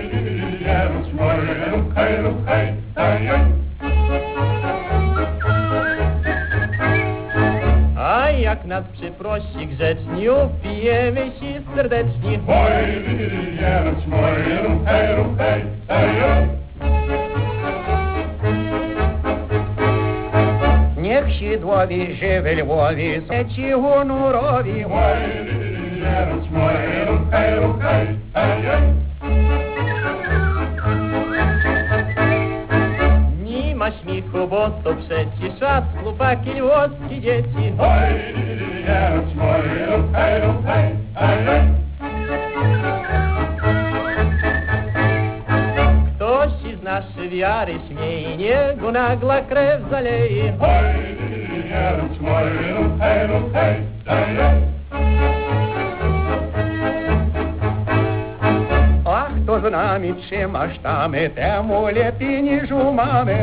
A jak nas przyprosi grzecznie, upijemy się serdecznie. Niech sidłowi żywy Lwowi, seci honurowi. Nie ma śmiechu, bo to przecież czas, chłopaki lwowskie dzieci. Ktoś z naszej wiary śmieje, niego nagla krew zaleje. A kto z nami trzyma sztamy, temu lepiej niż u mamy.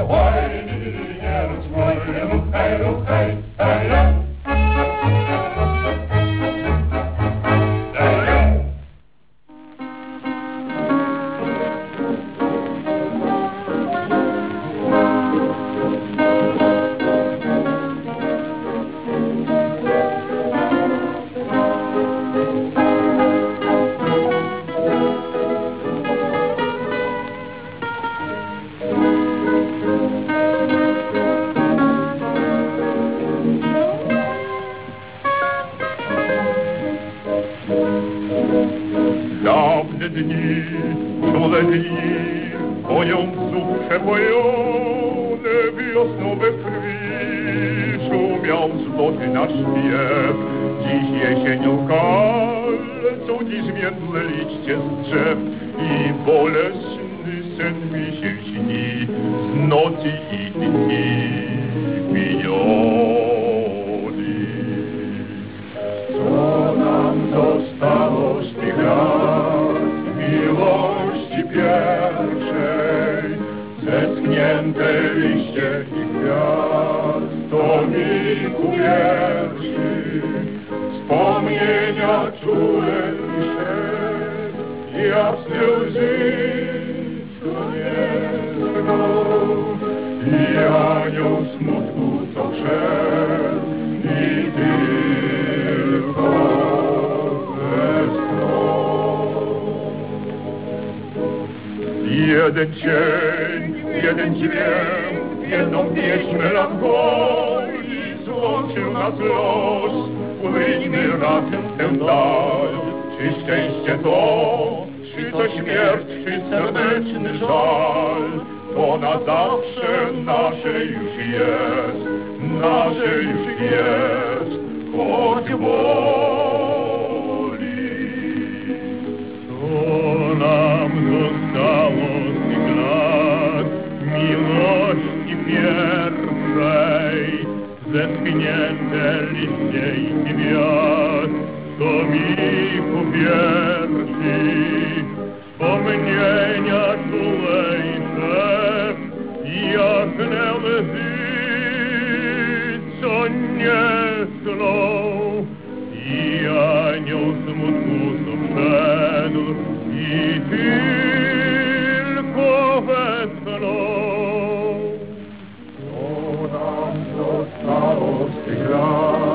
Dawne dni, czule dni, poją wzór przepojone wiosną we krwi, szumiał złoty nasz śpiew. Dziś jesienią kalcą, dziś międle liście z drzew i bolesny sen mi się śni z nocy i dni miniony. Co nam zostało z tych lat miłości pierwszej, zeschnięte liście i kwiat, tomiku wierszy, wspomnienia czule i szep, jasne łzy, co nie zgną, i anioł smutku, co wszedł, i tylko jeden cień, jeden dźwięk, jedną pieśń melancholii złączył nas los. Płyńmy razem w tę dal, czy szczęście to, czy to śmierć, czy serdeczny żal. To na zawsze nasze już jest, nasze już jest, choć boli. Co nam zostało z tych lat miłości pierwszej, zeschnięte liście i kwiat, tomiku wierszy, wspomnienia